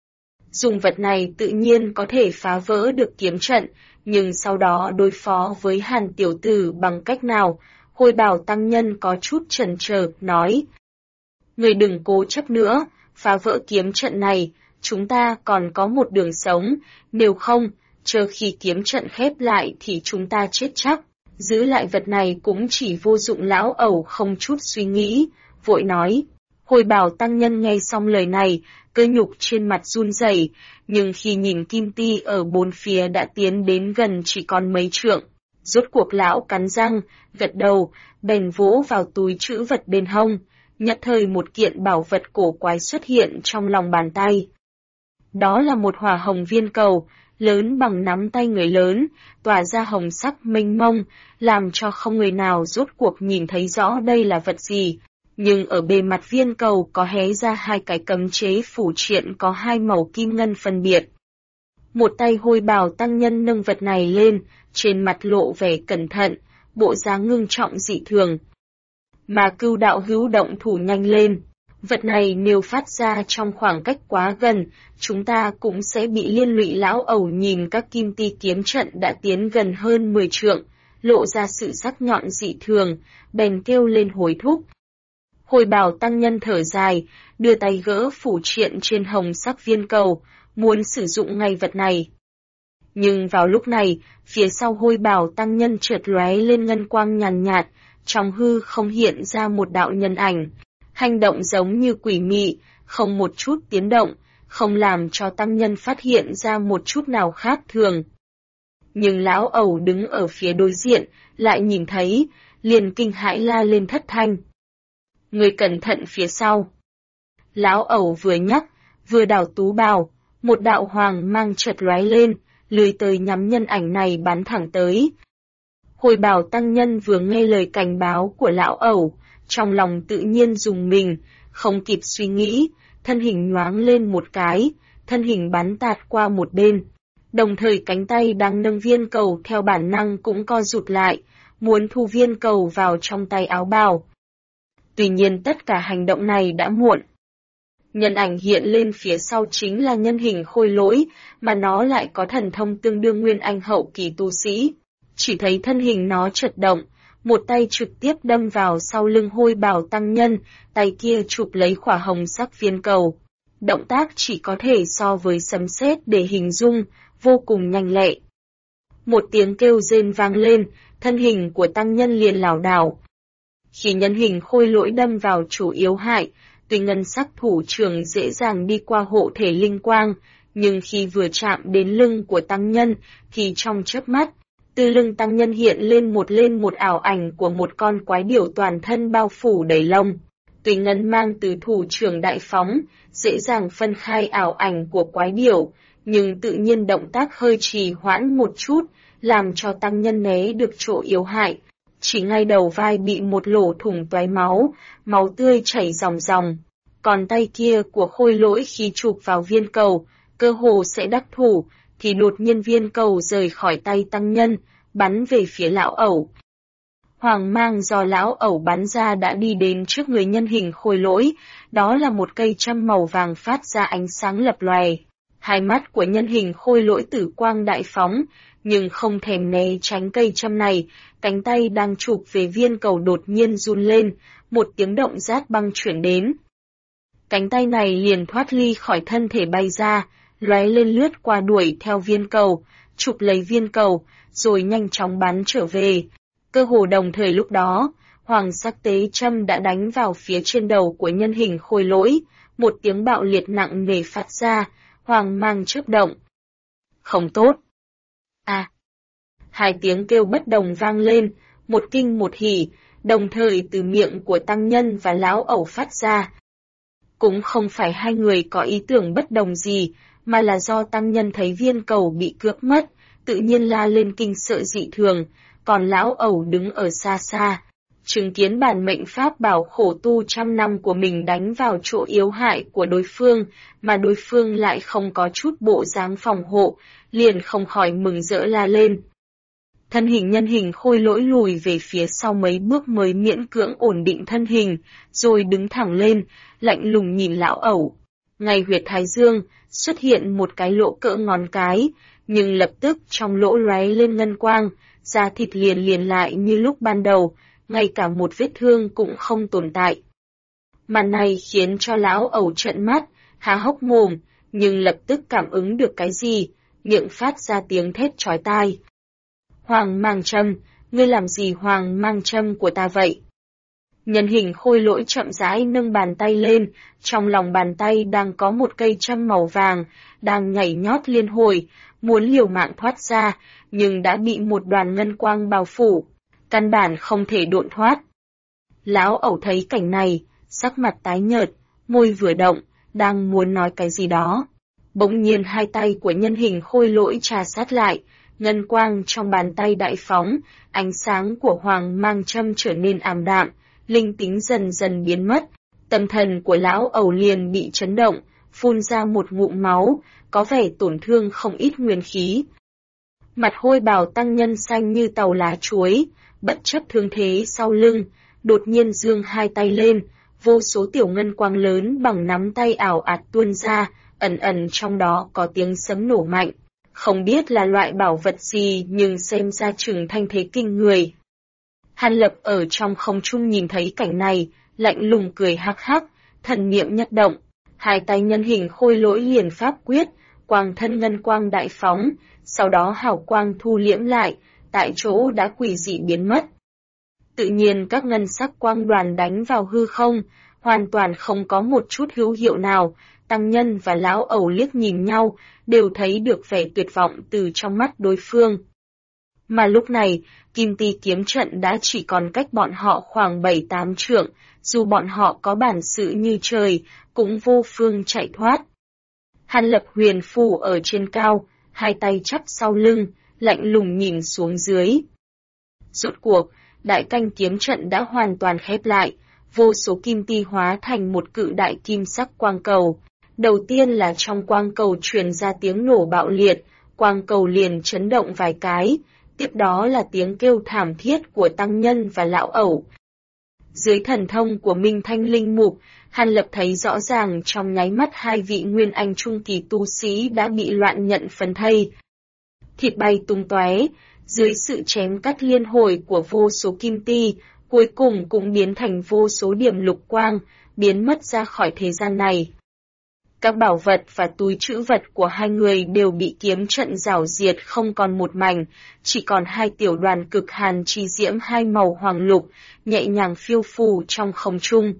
Dùng vật này tự nhiên có thể phá vỡ được kiếm trận, nhưng sau đó đối phó với Hàn tiểu tử bằng cách nào? Hôi Bào tăng nhân có chút chần chờ, nói. Người đừng cố chấp nữa, phá vỡ kiếm trận này, chúng ta còn có một đường sống, nếu không, chờ khi kiếm trận khép lại thì chúng ta chết chắc. Giữ lại vật này cũng chỉ vô dụng. Lão ẩu không chút suy nghĩ, vội nói. Hôi Bào tăng nhân nghe xong lời này, cơ nhục trên mặt run rẩy, nhưng khi nhìn Kim Ti ở bốn phía đã tiến đến gần chỉ còn mấy trượng, rốt cuộc lão cắn răng, gật đầu, bèn vỗ vào túi trữ vật bên hông, nhất thời một kiện bảo vật cổ quái xuất hiện trong lòng bàn tay. Đó là một hỏa hồng viên cầu, lớn bằng nắm tay người lớn, tỏa ra hồng sắc mênh mông, làm cho không người nào rốt cuộc nhìn thấy rõ đây là vật gì. Nhưng ở bề mặt viên cầu có hé ra hai cái cấm chế phủ triện có hai màu kim ngân phân biệt. Một tay Hôi Bào tăng nhân nâng vật này lên, trên mặt lộ vẻ cẩn thận, bộ dáng ngưng trọng dị thường. Mà Cưu đạo hữu động thủ nhanh lên, vật này nếu phát ra trong khoảng cách quá gần, chúng ta cũng sẽ bị liên lụy. Lão ẩu nhìn các kim ti kiếm trận đã tiến gần hơn 10 trượng, lộ ra sự sắc nhọn dị thường, bèn kêu lên hối thúc. Hôi Bào tăng nhân thở dài, đưa tay gỡ phủ triện trên hồng sắc viên cầu, muốn sử dụng ngay vật này. Nhưng vào lúc này, phía sau Hôi Bào tăng nhân chợt lóe lên ngân quang nhàn nhạt, trong hư không hiện ra một đạo nhân ảnh, hành động giống như quỷ mị, không một chút tiếng động, không làm cho tăng nhân phát hiện ra một chút nào khác thường. Nhưng lão ẩu đứng ở phía đối diện, lại nhìn thấy, liền kinh hãi la lên thất thanh. Người cẩn thận phía sau. Lão ẩu vừa nhắc, vừa đảo tú bào, một đạo hoàng mang chợt lóe lên, lười tới nhắm nhân ảnh này bắn thẳng tới. Hôi Bào tăng nhân vừa nghe lời cảnh báo của lão ẩu, trong lòng tự nhiên rùng mình, không kịp suy nghĩ, thân hình nhoáng lên một cái, thân hình bắn tạt qua một bên. Đồng thời cánh tay đang nâng viên cầu theo bản năng cũng co rụt lại, muốn thu viên cầu vào trong tay áo bào. Tuy nhiên tất cả hành động này đã muộn. Nhân ảnh hiện lên phía sau chính là nhân hình Khôi Lỗi, mà nó lại có thần thông tương đương nguyên anh hậu kỳ tu sĩ. Chỉ thấy thân hình nó chợt động, một tay trực tiếp đâm vào sau lưng Hôi Bào tăng nhân, tay kia chụp lấy khỏa hồng sắc viên cầu. Động tác chỉ có thể so với sấm sét để hình dung, vô cùng nhanh lẹ. Một tiếng kêu rên vang lên, thân hình của tăng nhân liền lảo đảo. Khi nhân hình Khôi Lỗi đâm vào chủ yếu hại, tuy ngân sắc thủ trưởng dễ dàng đi qua hộ thể linh quang, nhưng khi vừa chạm đến lưng của tăng nhân, thì trong chớp mắt, từ lưng tăng nhân hiện lên một ảo ảnh của một con quái điểu toàn thân bao phủ đầy lông. Tuy ngân mang từ thủ trưởng đại phóng, dễ dàng phân khai ảo ảnh của quái điểu, nhưng tự nhiên động tác hơi trì hoãn một chút, làm cho tăng nhân né được chỗ yếu hại. Chỉ ngay đầu vai bị một lỗ thủng toái máu, máu tươi chảy ròng ròng. Còn tay kia của Khôi Lỗi khi chụp vào viên cầu, cơ hồ sẽ đắc thủ, thì đột nhiên viên cầu rời khỏi tay tăng nhân, bắn về phía lão ẩu. Hoàng mang do lão ẩu bắn ra đã đi đến trước người nhân hình Khôi Lỗi, đó là một cây châm màu vàng phát ra ánh sáng lập lòe. Hai mắt của nhân hình Khôi Lỗi tử quang đại phóng, nhưng không thèm né tránh cây châm này, cánh tay đang chụp về viên cầu đột nhiên run lên, một tiếng động rát băng chuyển đến. Cánh tay này liền thoát ly khỏi thân thể bay ra, lóe lên lướt qua đuổi theo viên cầu, chụp lấy viên cầu, rồi nhanh chóng bắn trở về. Cơ hồ đồng thời lúc đó, hoàng sắc tế châm đã đánh vào phía trên đầu của nhân hình Khôi Lỗi, một tiếng bạo liệt nặng nề phát ra, hoàng mang chớp động. Không tốt. Hai tiếng kêu bất đồng vang lên, một kinh một hỉ, đồng thời từ miệng của tăng nhân và lão ẩu phát ra. Cũng không phải hai người có ý tưởng bất đồng gì, mà là do tăng nhân thấy viên cầu bị cướp mất, tự nhiên la lên kinh sợ dị thường, còn lão ẩu đứng ở xa xa, chứng kiến bản mệnh pháp bảo khổ tu trăm năm của mình đánh vào chỗ yếu hại của đối phương, mà đối phương lại không có chút bộ dáng phòng hộ, liền không khỏi mừng rỡ la lên. Thân hình nhân hình khôi lỗi lùi về phía sau mấy bước mới miễn cưỡng ổn định thân hình, rồi đứng thẳng lên, lạnh lùng nhìn lão ẩu. Ngay huyệt thái dương, xuất hiện một cái lỗ cỡ ngón cái, nhưng lập tức trong lỗ lóe lên ngân quang, da thịt liền lại như lúc ban đầu, ngay cả một vết thương cũng không tồn tại. Màn này khiến cho lão ẩu trợn mắt, há hốc mồm, nhưng lập tức cảm ứng được cái gì, miệng phát ra tiếng thét chói tai. Hoàng mang châm, ngươi làm gì hoàng mang châm của ta vậy? Nhân hình khôi lỗi chậm rãi nâng bàn tay lên, trong lòng bàn tay đang có một cây châm màu vàng, đang nhảy nhót liên hồi, muốn liều mạng thoát ra, nhưng đã bị một đoàn ngân quang bao phủ, căn bản không thể độn thoát. Lão ẩu thấy cảnh này, sắc mặt tái nhợt, môi vừa động, đang muốn nói cái gì đó. Bỗng nhiên hai tay của nhân hình khôi lỗi trà sát lại, ngân quang trong bàn tay đại phóng, ánh sáng của hoàng mang châm trở nên ảm đạm, linh tính dần dần biến mất. Tâm thần của lão ẩu liền bị chấn động, phun ra một ngụm máu, có vẻ tổn thương không ít nguyên khí. Mặt hôi bào tăng nhân xanh như tàu lá chuối, bất chấp thương thế sau lưng, đột nhiên giương hai tay lên, vô số tiểu ngân quang lớn bằng nắm tay ảo ạt tuôn ra, ẩn trong đó có tiếng sấm nổ mạnh. Không biết là loại bảo vật gì nhưng xem ra chừng thanh thế kinh người. Hàn Lập ở trong không trung nhìn thấy cảnh này, lạnh lùng cười hắc hắc, thần niệm nhất động, hai tay nhân hình khôi lỗi liền pháp quyết, quang thân ngân quang đại phóng, sau đó hào quang thu liễm lại, tại chỗ đã quỷ dị biến mất. Tự nhiên các ngân sắc quang đoàn đánh vào hư không, hoàn toàn không có một chút hữu hiệu nào. Tăng nhân và lão ẩu liếc nhìn nhau, đều thấy được vẻ tuyệt vọng từ trong mắt đối phương. Mà lúc này, Kim Ti kiếm trận đã chỉ còn cách bọn họ khoảng 7-8 trượng, dù bọn họ có bản sự như trời, cũng vô phương chạy thoát. Hàn Lập huyền phù ở trên cao, hai tay chắp sau lưng, lạnh lùng nhìn xuống dưới. Rốt cuộc, đại canh kiếm trận đã hoàn toàn khép lại, vô số kim ti hóa thành một cự đại kim sắc quang cầu. Đầu tiên là trong quang cầu truyền ra tiếng nổ bạo liệt, quang cầu liền chấn động vài cái, tiếp đó là tiếng kêu thảm thiết của tăng nhân và lão ẩu. Dưới thần thông của Minh Thanh Linh Mục, Hàn Lập thấy rõ ràng trong nháy mắt hai vị nguyên anh trung kỳ tu sĩ đã bị loạn nhận phần thây. Thịt bay tung tóe, dưới sự chém cắt liên hồi của vô số kim ti, cuối cùng cũng biến thành vô số điểm lục quang, biến mất ra khỏi thế gian này. Các bảo vật và túi trữ vật của hai người đều bị kiếm trận rảo diệt không còn một mảnh, chỉ còn hai tiểu đoàn cực hàn chi diễm hai màu hoàng lục, nhẹ nhàng phiêu phù trong không trung.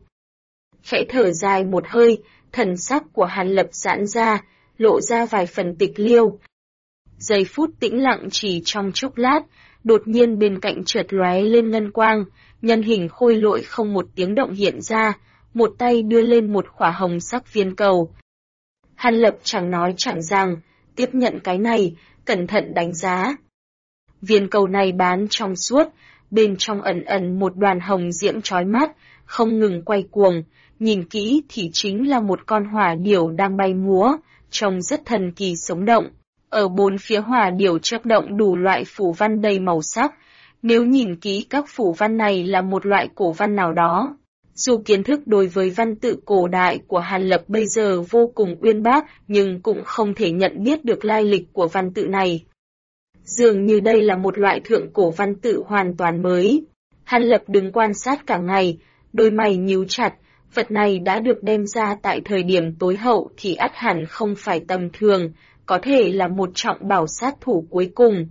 Khẽ thở dài một hơi, thần sắc của Hàn Lập giãn ra, lộ ra vài phần tịch liêu. Giây phút tĩnh lặng chỉ trong chốc lát, đột nhiên bên cạnh chợt lóe lên ngân quang, nhân hình khôi lỗi không một tiếng động hiện ra, một tay đưa lên một khỏa hồng sắc viên cầu. Hàn Lập chẳng nói chẳng rằng, tiếp nhận cái này, cẩn thận đánh giá. Viên cầu này bán trong suốt, bên trong ẩn một đoàn hồng diễm chói mắt, không ngừng quay cuồng, nhìn kỹ thì chính là một con hỏa điểu đang bay múa, trông rất thần kỳ sống động. Ở bốn phía hỏa điểu chớp động đủ loại phủ văn đầy màu sắc, nếu nhìn kỹ các phủ văn này là một loại cổ văn nào đó. Dù kiến thức đối với văn tự cổ đại của Hàn Lập bây giờ vô cùng uyên bác, nhưng cũng không thể nhận biết được lai lịch của văn tự này. Dường như đây là một loại thượng cổ văn tự hoàn toàn mới. Hàn Lập đứng quan sát cả ngày, đôi mày nhíu chặt, vật này đã được đem ra tại thời điểm tối hậu thì ắt hẳn không phải tầm thường, có thể là một trọng bảo sát thủ cuối cùng.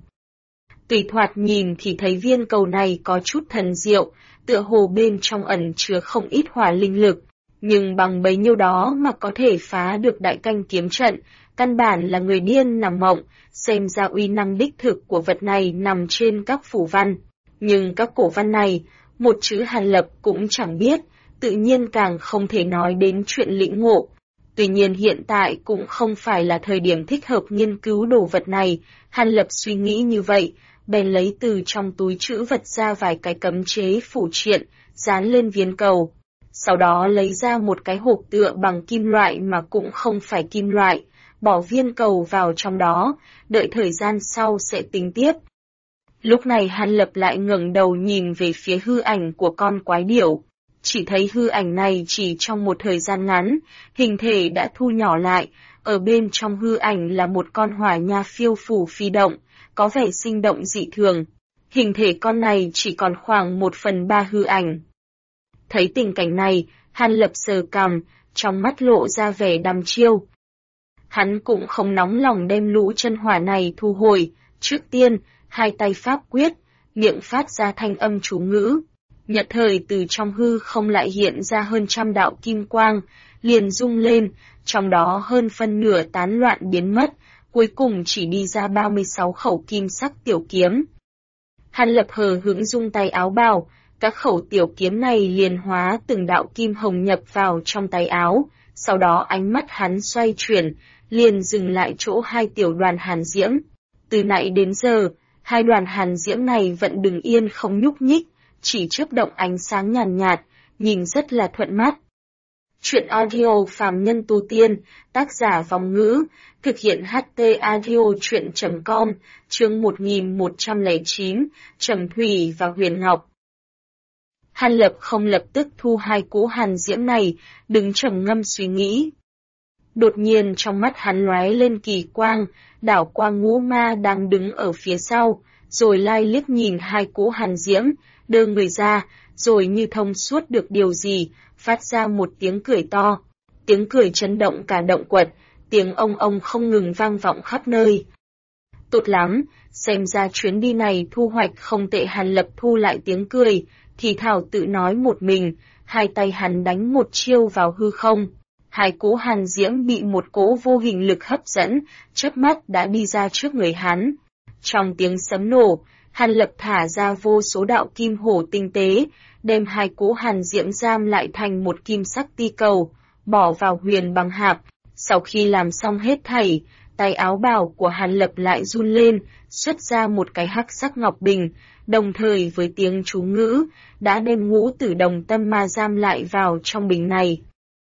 Tùy thoạt nhìn thì thấy viên cầu này có chút thần diệu, tựa hồ bên trong ẩn chứa không ít hỏa linh lực, nhưng bằng bấy nhiêu đó mà có thể phá được đại canh kiếm trận, căn bản là người điên nằm mộng, xem ra uy năng đích thực của vật này nằm trên các phủ văn. Nhưng các cổ văn này, một chữ Hàn Lập cũng chẳng biết, tự nhiên càng không thể nói đến chuyện lĩnh ngộ. Tuy nhiên hiện tại cũng không phải là thời điểm thích hợp nghiên cứu đồ vật này, Hàn Lập suy nghĩ như vậy, bèn lấy từ trong túi trữ vật ra vài cái cấm chế phủ triện, dán lên viên cầu. Sau đó lấy ra một cái hộp tựa bằng kim loại mà cũng không phải kim loại, bỏ viên cầu vào trong đó, đợi thời gian sau sẽ tính tiếp. Lúc này Hàn Lập lại ngẩng đầu nhìn về phía hư ảnh của con quái điểu. Chỉ thấy hư ảnh này chỉ trong một thời gian ngắn, hình thể đã thu nhỏ lại, ở bên trong hư ảnh là một con hỏa nha phiêu phù phi động, có vẻ sinh động dị thường. Hình thể con này chỉ còn khoảng 1/3 hư ảnh. Thấy tình cảnh này, Hàn Lập sờ cằm, trong mắt lộ ra vẻ đăm chiêu. Hắn cũng không nóng lòng đem lũ chân hỏa này thu hồi, trước tiên, hai tay pháp quyết, miệng phát ra thanh âm chú ngữ. Nhất thời từ trong hư không lại hiện ra hơn 100 đạo kim quang, liền rung lên, trong đó hơn phân nửa tán loạn biến mất, cuối cùng chỉ đi ra 36 khẩu kim sắc tiểu kiếm. Hàn Lập hờ hững rung tay áo bào, các khẩu tiểu kiếm này liền hóa từng đạo kim hồng nhập vào trong tay áo, sau đó ánh mắt hắn xoay chuyển, liền dừng lại chỗ hai tiểu đoàn hàn diễm. Từ nãy đến giờ, hai đoàn hàn diễm này vẫn đứng yên không nhúc nhích, chỉ chớp động ánh sáng nhàn nhạt, nhìn rất là thuận mắt. Chuyện audio phàm nhân tu tiên, tác giả Vong Ngữ, thực hiện HT audio chuyện.com, chương 1109, Trầm Thủy và Huyền Ngọc. Hàn Lập không lập tức thu hai cỗ hàn diễm này, đứng trầm ngâm suy nghĩ. Đột nhiên trong mắt hắn lóe lên kỳ quang, đảo qua Ngũ Ma đang đứng ở phía sau, rồi lai liếc nhìn hai cỗ hàn diễm, đơ người ra, rồi như thông suốt được điều gì, phát ra một tiếng cười to. Tiếng cười chấn động cả động quật, tiếng ông không ngừng vang vọng khắp nơi. Tốt lắm, xem ra chuyến đi này thu hoạch không tệ. Hàn Lập thu lại tiếng cười, thì thảo tự nói một mình, hai tay hắn đánh một chiêu vào hư không. Hai cỗ hàn diễm bị một cỗ vô hình lực hấp dẫn, chớp mắt đã đi ra trước người hắn. Trong tiếng sấm nổ, Hàn Lập thả ra vô số đạo kim hổ tinh tế, đem hai cỗ hàn diễm giam lại thành một kim sắc ti cầu, bỏ vào huyền băng hạp. Sau khi làm xong hết thảy, tay áo bào của Hàn Lập lại run lên, xuất ra một cái hắc sắc ngọc bình, đồng thời với tiếng chú ngữ, đã đem Ngũ Tử Đồng Tâm Ma giam lại vào trong bình này.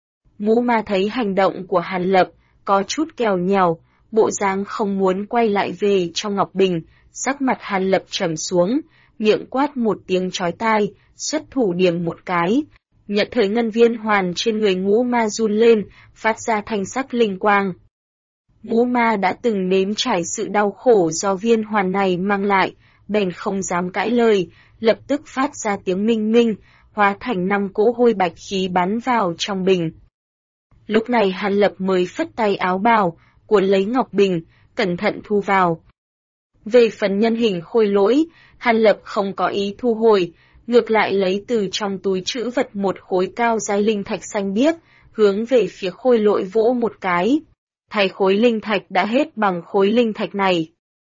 Ngũ Ma thấy hành động của Hàn Lập, có chút kèo nhèo, bộ dáng không muốn quay lại về trong ngọc bình, sắc mặt Hàn Lập trầm xuống, miệng quát một tiếng chói tai, xuất thủ điểm một cái. Nhận thời ngân viên hoàn trên người Ngũ Ma run lên, phát ra thanh sắc linh quang. Ngũ Ma đã từng nếm trải sự đau khổ do viên hoàn này mang lại, bèn không dám cãi lời, lập tức phát ra tiếng minh minh, hóa thành 5 cỗ hôi bạch khí bắn vào trong bình. Lúc này Hàn Lập mới phất tay áo bào, cuốn lấy ngọc bình, cẩn thận thu vào. Về phần nhân hình khôi lỗi, Hàn Lập không có ý thu hồi, ngược lại lấy từ trong túi trữ vật một khối cao giai linh thạch xanh biếc, hướng về phía khôi lỗi vỗ một cái. Thay khối linh thạch đã hết bằng khối linh thạch này.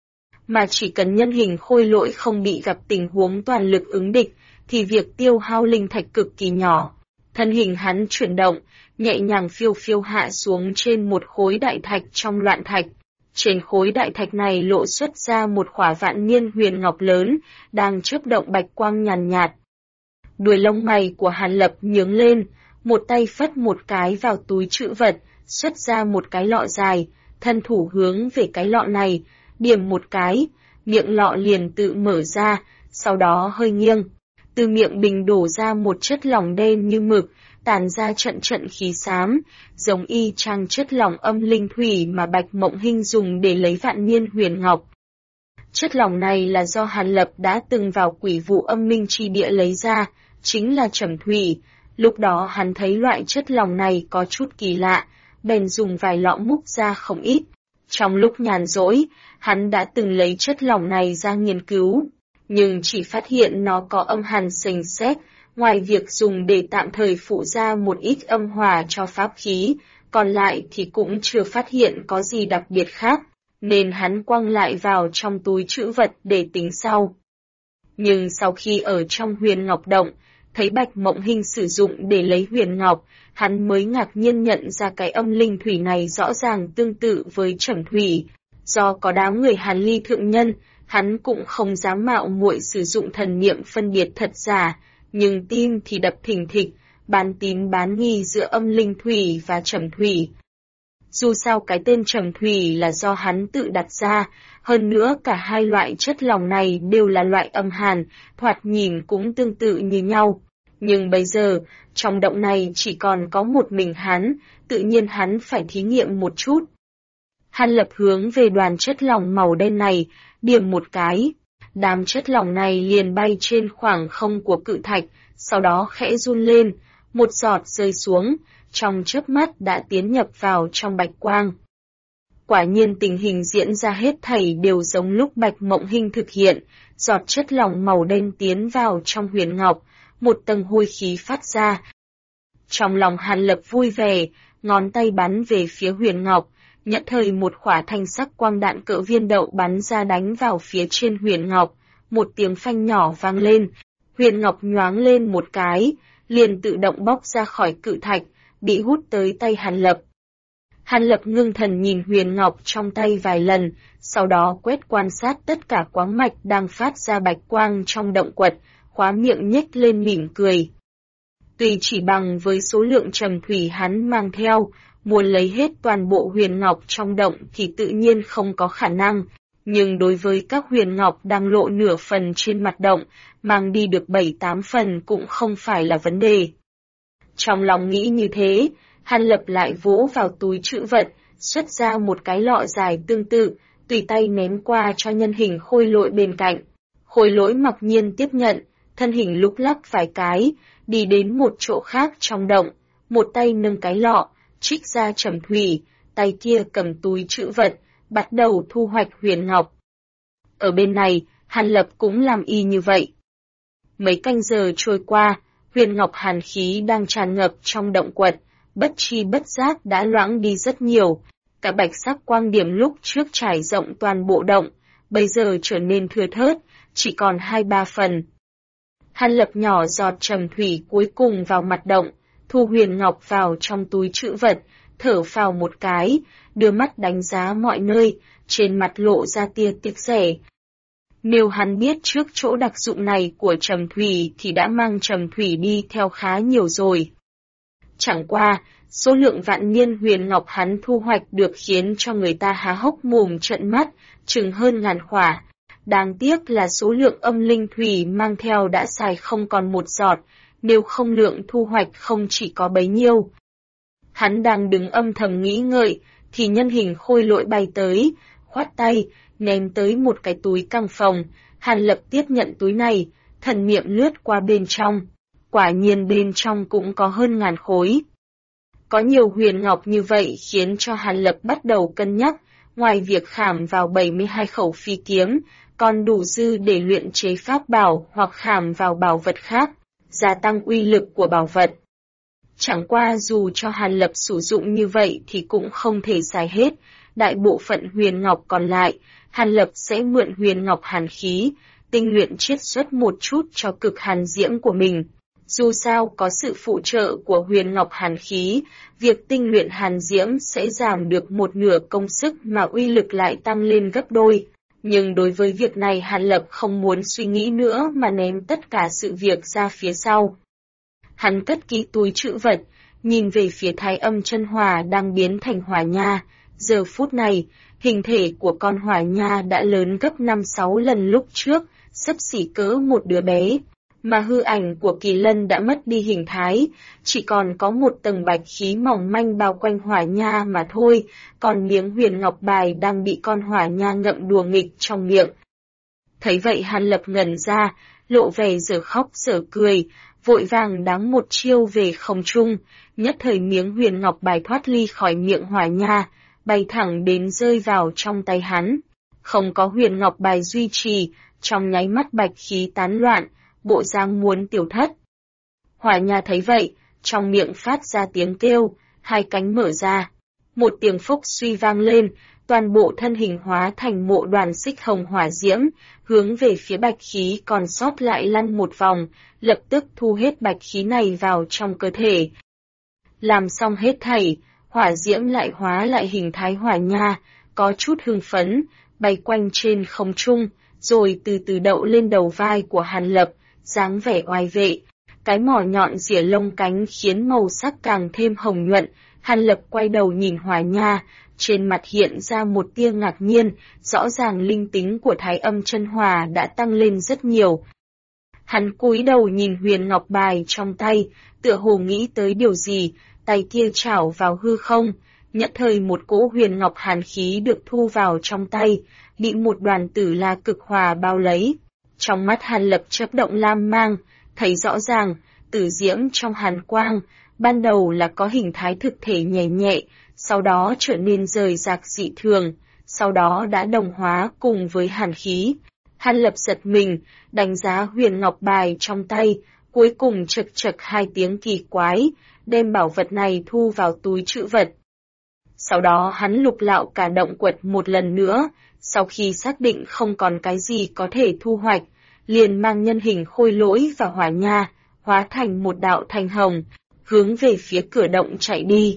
Mà chỉ cần nhân hình khôi lỗi không bị gặp tình huống toàn lực ứng địch, thì việc tiêu hao linh thạch cực kỳ nhỏ. Thân hình hắn chuyển động, nhẹ nhàng phiêu phiêu hạ xuống trên một khối đại thạch trong loạn thạch. Trên khối đại thạch này lộ xuất ra một khỏa vạn niên huyền ngọc lớn, đang chớp động bạch quang nhàn nhạt. Đuôi lông mày của Hàn Lập nhướng lên, một tay phất một cái vào túi trữ vật, xuất ra một cái lọ dài, thân thủ hướng về cái lọ này, điểm một cái, miệng lọ liền tự mở ra, sau đó hơi nghiêng. Từ miệng bình đổ ra một chất lỏng đen như mực, tản ra trận trận khí xám, giống y chang chất lỏng âm linh thủy mà Bạch Mộng Hinh dùng để lấy vạn niên huyền ngọc. Chất lỏng này là do Hàn Lập đã từng vào quỷ vụ âm minh chi địa lấy ra, chính là trầm thủy. Lúc đó hắn thấy loại chất lỏng này có chút kỳ lạ, bèn dùng vài lọ múc ra không ít. Trong lúc nhàn rỗi, hắn đã từng lấy chất lỏng này ra nghiên cứu, nhưng chỉ phát hiện nó có âm hàn sềnh sét, ngoài việc dùng để tạm thời phụ ra một ít âm hòa cho pháp khí, còn lại thì cũng chưa phát hiện có gì đặc biệt khác, nên hắn quăng lại vào trong túi trữ vật để tính sau. Nhưng sau khi ở trong huyền ngọc động, thấy Bạch Mộng Hinh sử dụng để lấy huyền ngọc, hắn mới ngạc nhiên nhận ra cái âm linh thủy này rõ ràng tương tự với trầm thủy. Do có đám người Hàn Ly thượng nhân, hắn cũng không dám mạo muội sử dụng thần niệm phân biệt thật giả, nhưng tim thì đập thình thịch, bán tín bán nghi giữa âm linh thủy và trầm thủy. Dù sao cái tên trầm thủy là do hắn tự đặt ra, hơn nữa cả hai loại chất lỏng này đều là loại âm hàn, thoạt nhìn cũng tương tự như nhau. Nhưng bây giờ, trong động này chỉ còn có một mình hắn, tự nhiên hắn phải thí nghiệm một chút. Hàn Lập hướng về đoàn chất lỏng màu đen này, điểm một cái. Đám chất lỏng này liền bay trên khoảng không của cự thạch, sau đó khẽ run lên, một giọt rơi xuống, trong chớp mắt đã tiến nhập vào trong bạch quang. Quả nhiên tình hình diễn ra hết thảy đều giống lúc Bạch Mộng Hinh thực hiện, giọt chất lỏng màu đen tiến vào trong huyền ngọc, một tầng hôi khí phát ra. Trong lòng Hàn Lập vui vẻ, ngón tay bắn về phía huyền ngọc, nhận thời một quả thanh sắc quang đạn cỡ viên đậu bắn ra đánh vào phía trên huyền ngọc, một tiếng phanh nhỏ vang lên, huyền ngọc nhoáng lên một cái, liền tự động bóc ra khỏi cự thạch, bị hút tới tay Hàn Lập. Hàn Lập ngưng thần nhìn huyền ngọc trong tay vài lần, sau đó quét quan sát tất cả quáng mạch đang phát ra bạch quang trong động quật, khóe miệng nhếch lên mỉm cười. Tuy chỉ bằng với số lượng trầm thủy hắn mang theo, muốn lấy hết toàn bộ huyền ngọc trong động thì tự nhiên không có khả năng, nhưng đối với các huyền ngọc đang lộ nửa phần trên mặt động, mang đi được 7-8 phần cũng không phải là vấn đề. Trong lòng nghĩ như thế, Hàn Lập lại vỗ vào túi trữ vật, xuất ra một cái lọ dài tương tự, tùy tay ném qua cho nhân hình khôi lỗi bên cạnh. Khôi lỗi mặc nhiên tiếp nhận, thân hình lúc lắc vài cái, đi đến một chỗ khác trong động, một tay nâng cái lọ, trích ra trầm thủy, tay kia cầm túi trữ vật, bắt đầu thu hoạch huyền ngọc. Ở bên này, Hàn Lập cũng làm y như vậy. Mấy canh giờ trôi qua, huyền ngọc hàn khí đang tràn ngập trong động quật, bất tri bất giác đã loãng đi rất nhiều. Cả bạch sắc quang điểm lúc trước trải rộng toàn bộ động, bây giờ trở nên thưa thớt, chỉ còn 2-3 phần. Hàn Lập nhỏ giọt trầm thủy cuối cùng vào mặt động, thu huyền ngọc vào trong túi trữ vật, thở phào một cái, đưa mắt đánh giá mọi nơi, trên mặt lộ ra tia tiếc rẻ. Nếu hắn biết trước chỗ đặc dụng này của trầm thủy thì đã mang trầm thủy đi theo khá nhiều rồi. Chẳng qua, số lượng vạn niên huyền ngọc hắn thu hoạch được khiến cho người ta há hốc mồm trợn mắt, chừng hơn 1000 khỏa. Đáng tiếc là số lượng âm linh thủy mang theo đã xài không còn một giọt, nếu không lượng thu hoạch không chỉ có bấy nhiêu. Hắn đang đứng âm thầm nghĩ ngợi, thì nhân hình khôi lỗi bay tới, khoát tay, ném tới một cái túi căng phòng. Hàn Lập tiếp nhận túi này, thần niệm lướt qua bên trong. Quả nhiên bên trong cũng có hơn 1000 khối. Có nhiều huyền ngọc như vậy khiến cho Hàn Lập bắt đầu cân nhắc, ngoài việc khảm vào 72 khẩu phi kiếm, còn đủ dư để luyện chế pháp bảo hoặc khảm vào bảo vật khác, gia tăng uy lực của bảo vật. Chẳng qua dù cho Hàn Lập sử dụng như vậy thì cũng không thể xài hết, đại bộ phận huyền ngọc còn lại, Hàn Lập sẽ mượn huyền ngọc hàn khí, tinh luyện chiết xuất một chút cho cực hàn diễm của mình. Dù sao có sự phụ trợ của huyền ngọc hàn khí, việc tinh luyện hàn diễm sẽ giảm được một nửa công sức mà uy lực lại tăng lên gấp đôi. Nhưng đối với việc này Hàn Lập không muốn suy nghĩ nữa mà ném tất cả sự việc ra phía sau. Hắn cất kỹ túi trữ vật, nhìn về phía Thái Âm chân hỏa đang biến thành hỏa nha. Giờ phút này, hình thể của con hỏa nha đã lớn gấp 5-6 lần lúc trước, xấp xỉ cỡ một đứa bé. Mà hư ảnh của Kỳ Lân đã mất đi hình thái, chỉ còn có một tầng bạch khí mỏng manh bao quanh hỏa nha mà thôi, còn miếng huyền ngọc bài đang bị con hỏa nha ngậm đùa nghịch trong miệng. Thấy vậy Hàn Lập ngẩn ra, lộ vẻ dở khóc dở cười, vội vàng đắng một chiêu về không trung, nhất thời miếng huyền ngọc bài thoát ly khỏi miệng hỏa nha, bay thẳng đến rơi vào trong tay hắn. Không có huyền ngọc bài duy trì, trong nháy mắt bạch khí tán loạn, bộ dáng muốn tiểu thất. Hỏa nha thấy vậy, trong miệng phát ra tiếng kêu, hai cánh mở ra. Một tiếng phốc suy vang lên, toàn bộ thân hình hóa thành mộ đoàn xích hồng hỏa diễm, hướng về phía bạch khí còn sót lại lăn một vòng, lập tức thu hết bạch khí này vào trong cơ thể. Làm xong hết thảy, hỏa diễm lại hóa lại hình thái hỏa nha, có chút hưng phấn, bay quanh trên không trung, rồi từ từ đậu lên đầu vai của Hàn Lập, dáng vẻ oai vệ. Cái mỏ nhọn rỉa lông cánh khiến màu sắc càng thêm hồng nhuận. Hàn Lập quay đầu nhìn Hòa Nha, trên mặt hiện ra một tia ngạc nhiên, rõ ràng linh tính của Thái Âm Chân Hỏa đã tăng lên rất nhiều. Hắn cúi đầu nhìn huyền ngọc bài trong tay, tựa hồ nghĩ tới điều gì, tay kia chảo vào hư không, nhất thời một cỗ huyền ngọc hàn khí được thu vào trong tay, bị một đoàn tử la cực hòa bao lấy. Trong mắt Hàn Lập chớp động lam mang, thấy rõ ràng, tử diễm trong hàn quang, ban đầu là có hình thái thực thể nhẹ nhẹ, sau đó trở nên rời rạc dị thường, sau đó đã đồng hóa cùng với hàn khí. Hàn Lập giật mình, đánh giá huyền ngọc bài trong tay, cuối cùng chật chật hai tiếng kỳ quái, đem bảo vật này thu vào túi trữ vật. Sau đó hắn lục lạo cả động quật một lần nữa, sau khi xác định không còn cái gì có thể thu hoạch, liền mang nhân hình Khôi Lỗi và Hỏa Nha, hóa thành một đạo thanh hồng, hướng về phía cửa động chạy đi.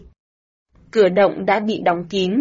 Cửa động đã bị đóng kín.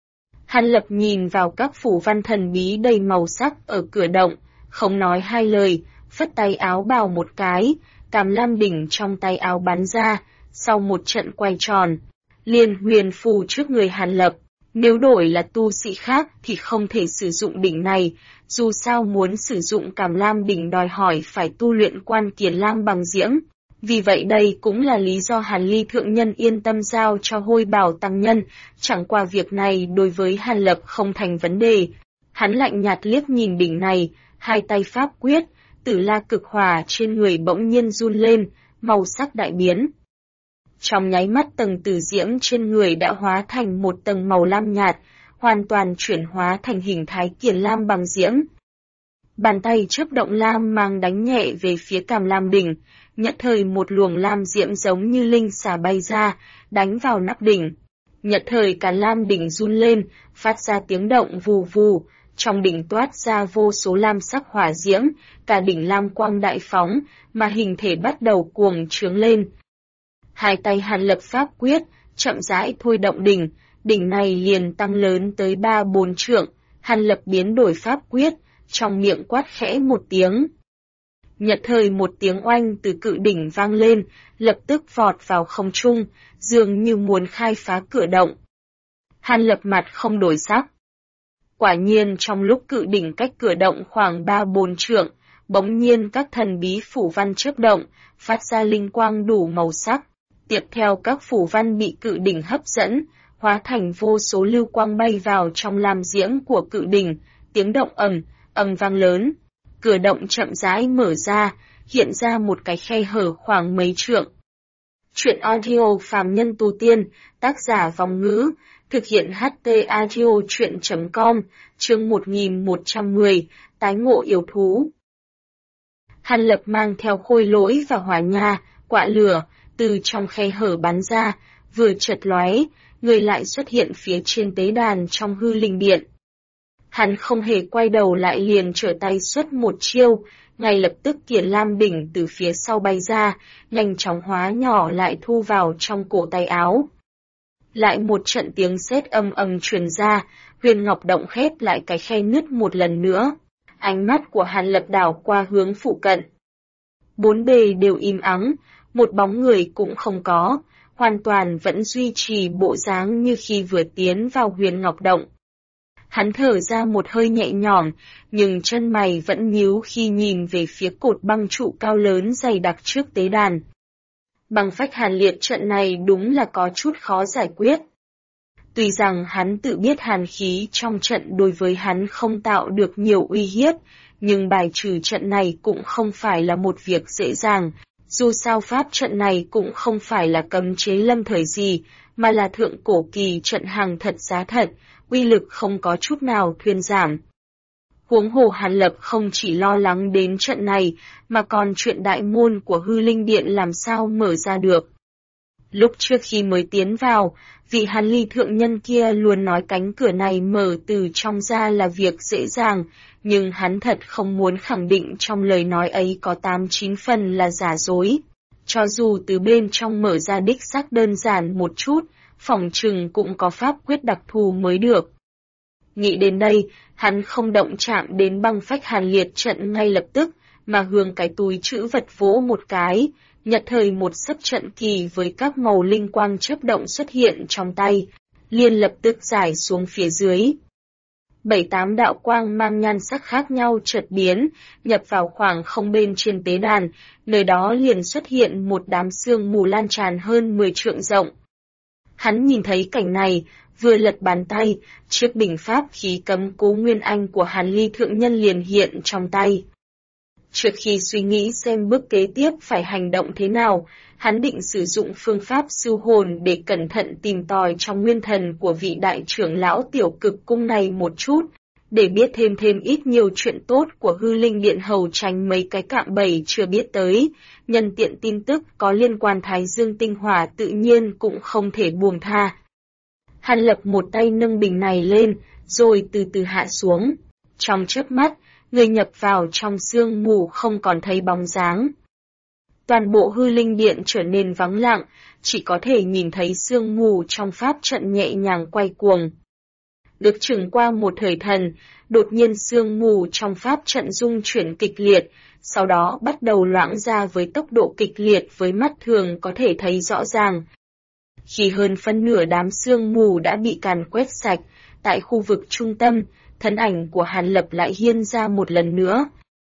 Hàn Lập nhìn vào các phù văn thần bí đầy màu sắc ở cửa động, không nói hai lời, phất tay áo bào một cái, càm lam đỉnh trong tay áo bắn ra, sau một trận quay tròn, liền huyền phù trước người Hàn Lập. Nếu đổi là tu sĩ khác thì không thể sử dụng đỉnh này, dù sao muốn sử dụng càm lam đỉnh đòi hỏi phải tu luyện quan kiền lam bằng diễm. Vì vậy đây cũng là lý do Hàn Ly thượng nhân yên tâm giao cho Hôi Bảo tăng nhân, chẳng qua việc này đối với Hàn Lập không thành vấn đề. Hắn lạnh nhạt liếc nhìn đỉnh này, hai tay pháp quyết, tử la cực hỏa trên người bỗng nhiên run lên, màu sắc đại biến. Trong nháy mắt tầng tử diễm trên người đã hóa thành một tầng màu lam nhạt, hoàn toàn chuyển hóa thành hình thái kiền lam bằng diễm. Bàn tay chớp động lam mang đánh nhẹ về phía càm lam đỉnh, nhất thời một luồng lam diễm giống như linh xà bay ra, đánh vào nắp đỉnh. Nhất thời cả lam đỉnh run lên, phát ra tiếng động vù vù, trong đỉnh toát ra vô số lam sắc hỏa diễm, cả đỉnh lam quang đại phóng, mà hình thể bắt đầu cuồng trướng lên. Hai tay Hàn Lập pháp quyết, chậm rãi thôi động đỉnh, đỉnh này liền tăng lớn tới 3-4 trượng, Hàn Lập biến đổi pháp quyết, trong miệng quát khẽ một tiếng. Nhất thời một tiếng oanh từ cự đỉnh vang lên, lập tức vọt vào không trung, dường như muốn khai phá cửa động. Hàn Lập mặt không đổi sắc. Quả nhiên trong lúc cự đỉnh cách cửa động khoảng 3-4 trượng, bỗng nhiên các thần bí phủ văn chớp động, phát ra linh quang đủ màu sắc. Tiếp theo các phủ văn bị cự đỉnh hấp dẫn, hóa thành vô số lưu quang bay vào trong lam diễm của cự đỉnh, tiếng động ầm vang lớn. Cửa động chậm rãi mở ra, hiện ra một cái khe hở khoảng mấy trượng. Chuyện audio phàm nhân tu tiên, tác giả Vong Ngữ, thực hiện HT audio chuyện.com, chương 1110, tái ngộ yêu thú. Hàn Lập mang theo Khôi Lỗi và Hỏa Nha, quạ lửa, từ trong khe hở bắn ra, vừa chợt lóe, người lại xuất hiện phía trên tế đàn trong hư linh điện. Hắn không hề quay đầu lại liền trở tay xuất một chiêu, ngay lập tức kiền lam đỉnh từ phía sau bay ra, nhanh chóng hóa nhỏ lại thu vào trong cổ tay áo. Lại một trận tiếng sét ầm truyền ra, huyền ngọc động khép lại cái khe nứt một lần nữa. Ánh mắt của Hàn Lập đảo qua hướng phụ cận. Bốn bề đều im ắng, một bóng người cũng không có, hoàn toàn vẫn duy trì bộ dáng như khi vừa tiến vào huyền ngọc động. Hắn thở ra một hơi nhẹ nhõm, nhưng chân mày vẫn nhíu khi nhìn về phía cột băng trụ cao lớn dày đặc trước tế đàn. Băng phách hàn liệt trận này đúng là có chút khó giải quyết. Tuy rằng hắn tự biết hàn khí trong trận đối với hắn không tạo được nhiều uy hiếp, nhưng bài trừ trận này cũng không phải là một việc dễ dàng. Dù sao pháp trận này cũng không phải là cấm chế lâm thời gì, mà là thượng cổ kỳ trận hàng thật giá thật, uy lực không có chút nào thuyên giảm. Huống hồ Hàn Lập không chỉ lo lắng đến trận này, mà còn chuyện đại môn của hư linh điện làm sao mở ra được. Lúc trước khi mới tiến vào, vị Hàn Ly thượng nhân kia luôn nói cánh cửa này mở từ trong ra là việc dễ dàng, nhưng hắn thật không muốn khẳng định trong lời nói ấy có 8-9 phần là giả dối. Cho dù từ bên trong mở ra đích xác đơn giản một chút, phỏng chừng cũng có pháp quyết đặc thù mới được. Nghĩ đến đây, hắn không động chạm đến băng phách hàn liệt trận ngay lập tức, mà hướng cái túi trữ vật vỗ một cái, nhật thời một sấp trận kỳ với các màu linh quang chớp động xuất hiện trong tay, liền lập tức giải xuống phía dưới. 7-8 đạo quang mang nhan sắc khác nhau chợt biến, nhập vào khoảng không bên trên tế đàn, nơi đó liền xuất hiện một đám sương mù lan tràn hơn 10 trượng rộng. Hắn nhìn thấy cảnh này, vừa lật bàn tay, chiếc bình pháp khí cấm cố nguyên anh của Hàn Ly thượng nhân liền hiện trong tay. Trước khi suy nghĩ xem bước kế tiếp phải hành động thế nào, hắn định sử dụng phương pháp siêu hồn để cẩn thận tìm tòi trong nguyên thần của vị đại trưởng lão tiểu cực cung này một chút, để biết thêm ít nhiều chuyện tốt của hư linh điện hầu tránh mấy cái cạm bẫy chưa biết tới, nhân tiện tin tức có liên quan Thái Dương tinh hỏa tự nhiên cũng không thể buông tha. Hàn Lập một tay nâng bình này lên, rồi từ từ hạ xuống. Trong chớp mắt, người nhập vào trong sương mù không còn thấy bóng dáng. Toàn bộ hư linh điện trở nên vắng lặng, chỉ có thể nhìn thấy sương mù trong pháp trận nhẹ nhàng quay cuồng. Được chừng qua một thời thần, đột nhiên sương mù trong pháp trận rung chuyển kịch liệt, sau đó bắt đầu loãng ra với tốc độ kịch liệt với mắt thường có thể thấy rõ ràng. Khi hơn phân nửa đám sương mù đã bị càn quét sạch, tại khu vực trung tâm, thân ảnh của Hàn Lập lại hiên ra một lần nữa.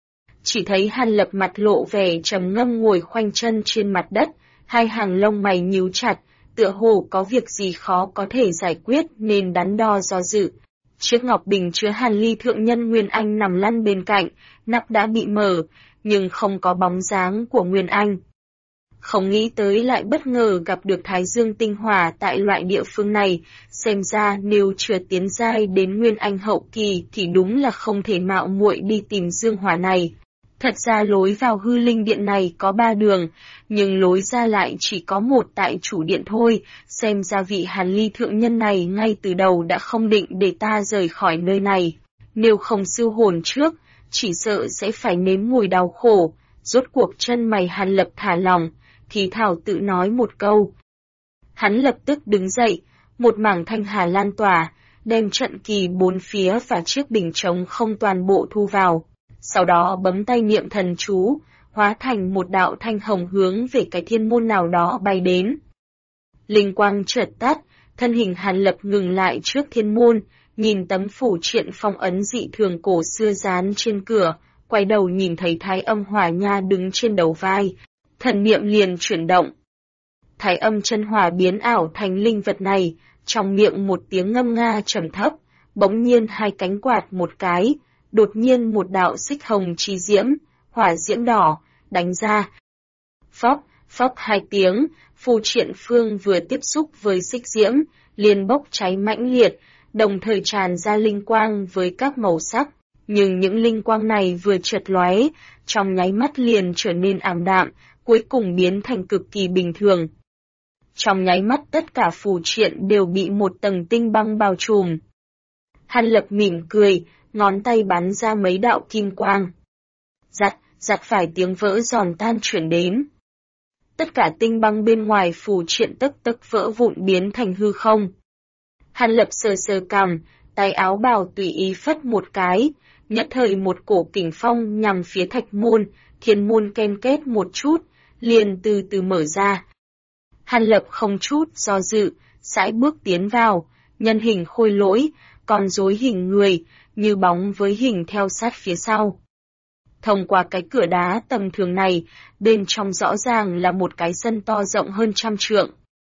Chỉ thấy Hàn Lập mặt lộ vẻ trầm ngâm ngồi khoanh chân trên mặt đất, hai hàng lông mày nhíu chặt, tựa hồ có việc gì khó có thể giải quyết nên đắn đo do dự. Chiếc ngọc bình chứa Hàn Ly thượng nhân Nguyên Anh nằm lăn bên cạnh, nắp đã bị mở, nhưng không có bóng dáng của Nguyên Anh. Không nghĩ tới lại bất ngờ gặp được Thái Dương tinh hỏa tại loại địa phương này, xem ra nếu chưa tiến giai đến Nguyên Anh hậu kỳ thì đúng là không thể mạo muội đi tìm dương hỏa này. Thật ra lối vào hư linh điện này có 3 đường, nhưng lối ra lại chỉ có một tại chủ điện thôi, xem ra vị Hàn Ly thượng nhân này ngay từ đầu đã không định để ta rời khỏi nơi này. Nếu không siêu hồn trước, chỉ sợ sẽ phải nếm mùi đau khổ. Rốt cuộc chân mày Hàn Lập thả lỏng, thì thảo tự nói một câu. Hắn lập tức đứng dậy, một mảng thanh hà lan tỏa, đem trận kỳ bốn phía và chiếc bình trống không toàn bộ thu vào. Sau đó bấm tay niệm thần chú, hóa thành một đạo thanh hồng hướng về cái thiên môn nào đó bay đến. Linh quang chợt tắt, thân hình Hàn Lập ngừng lại trước thiên môn, nhìn tấm phủ triện phong ấn dị thường cổ xưa dán trên cửa, quay đầu nhìn thấy Thái Âm Hỏa Nha đứng trên đầu vai, thần niệm liền chuyển động. Thái Âm chân hỏa biến ảo thành linh vật này, trong miệng một tiếng ngâm nga trầm thấp, bỗng nhiên hai cánh quạt một cái, đột nhiên một đạo xích hồng chi diễm, hỏa diễm đỏ, đánh ra. Phốc, phốc hai tiếng, phù triện phương vừa tiếp xúc với xích diễm, liền bốc cháy mãnh liệt, đồng thời tràn ra linh quang với các màu sắc. Nhưng những linh quang này vừa chợt lóe, trong nháy mắt liền trở nên ảm đạm, cuối cùng biến thành cực kỳ bình thường. Trong nháy mắt tất cả phù triện đều bị một tầng tinh băng bao trùm. Hàn Lập mỉm cười, ngón tay bắn ra mấy đạo kim quang. Giặt phải tiếng vỡ giòn tan chuyển đến. Tất cả tinh băng bên ngoài phù triện tấc vỡ vụn biến thành hư không. Hàn Lập sờ sờ cằm, tay áo bào tùy ý phất một cái, nhất thời một cổ kình phong nhằm phía thạch môn, thiên môn ken kết một chút, liền từ từ mở ra. Hàn Lập không chút do dự, sải bước tiến vào, nhân hình khôi lỗi, còn rối hình người, như bóng với hình theo sát phía sau. Thông qua cái cửa đá tầm thường này, bên trong rõ ràng là một cái sân to rộng hơn 100 trượng.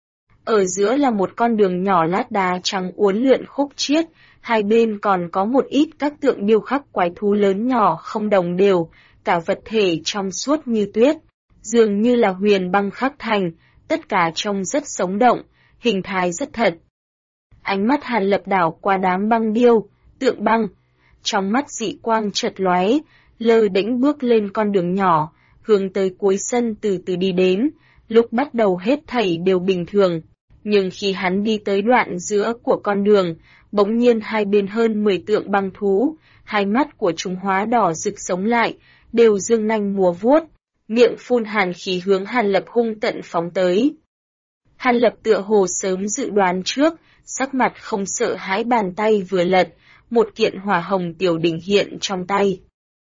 Ở giữa là một con đường nhỏ lát đá trắng uốn lượn khúc chiết, hai bên còn có một ít các tượng điêu khắc quái thú lớn nhỏ không đồng đều, cả vật thể trong suốt như tuyết, dường như là huyền băng khắc thành, tất cả trông rất sống động, hình thái rất thật. Ánh mắt Hàn Lập đảo qua đám băng điêu, tượng băng, trong mắt dị quang chợt lóe, lơ đễnh bước lên con đường nhỏ, hướng tới cuối sân từ từ đi đến, lúc bắt đầu hết thảy đều bình thường. Nhưng khi hắn đi tới đoạn giữa của con đường, bỗng nhiên hai bên hơn 10 tượng băng thú, hai mắt của chúng hóa đỏ rực sống lại, đều dương nanh múa vuốt, miệng phun hàn khí hướng Hàn Lập hung tận phóng tới. Hàn Lập tựa hồ sớm dự đoán trước, sắc mặt không sợ hãi bàn tay vừa lật, một kiện hỏa hồng tiểu đỉnh hiện trong tay.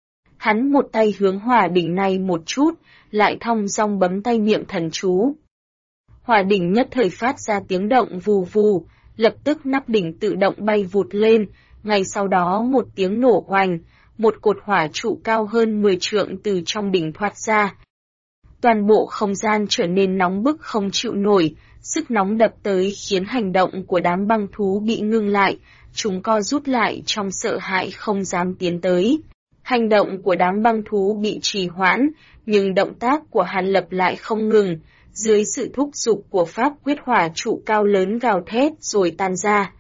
Hắn một tay hướng hỏa đỉnh này một chút, lại thong dong bấm tay niệm thần chú. Hỏa đỉnh nhất thời phát ra tiếng động vù vù, lập tức nắp đỉnh tự động bay vụt lên, ngay sau đó một tiếng nổ oanh, một cột hỏa trụ cao hơn 10 trượng từ trong đỉnh thoát ra. Toàn bộ không gian trở nên nóng bức không chịu nổi, sức nóng đập tới khiến hành động của đám băng thú bị ngưng lại, chúng co rút lại trong sợ hãi không dám tiến tới. Hành động của đám băng thú bị trì hoãn, nhưng động tác của Hàn Lập lại không ngừng, dưới sự thúc giục của pháp quyết hỏa trụ cao lớn gào thét rồi tan ra.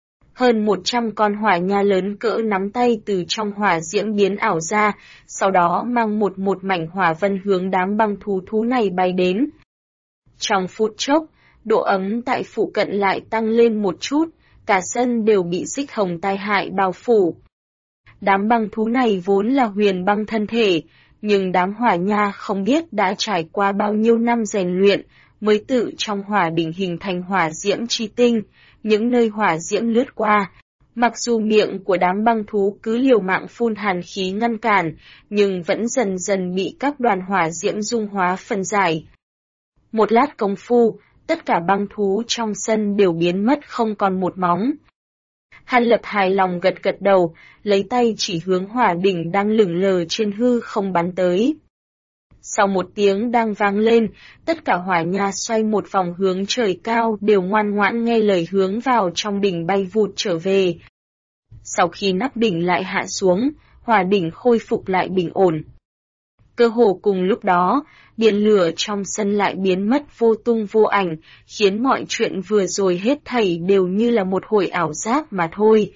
Hơn 100 con hỏa nha lớn cỡ nắm tay từ trong hỏa diễm biến ảo ra, sau đó mang một mảnh hỏa vân hướng đám băng thú này bay đến. Trong phút chốc, độ ấm tại phụ cận lại tăng lên một chút, cả sân đều bị xích hồng tai hại bao phủ. Đám băng thú này vốn là huyền băng thân thể, nhưng đám hỏa nha không biết đã trải qua bao nhiêu năm rèn luyện, mới tự trong hỏa đỉnh hình thành hỏa diễm chi tinh, những nơi hỏa diễm lướt qua. Mặc dù miệng của đám băng thú cứ liều mạng phun hàn khí ngăn cản, nhưng vẫn dần dần bị các đoàn hỏa diễm dung hóa phân giải. Một lát công phu, tất cả băng thú trong sân đều biến mất không còn một móng. Hàn Lập hài lòng gật gật đầu, lấy tay chỉ hướng hỏa đỉnh đang lửng lờ trên hư không bắn tới. Sau một tiếng đang vang lên, tất cả hỏa nha xoay một vòng hướng trời cao đều ngoan ngoãn nghe lời hướng vào trong đỉnh bay vụt trở về. Sau khi nắp đỉnh lại hạ xuống, hỏa đỉnh khôi phục lại bình ổn. Cơ hồ cùng lúc đó, điện lửa trong sân lại biến mất vô tung vô ảnh, khiến mọi chuyện vừa rồi hết thảy đều như là một hồi ảo giác mà thôi.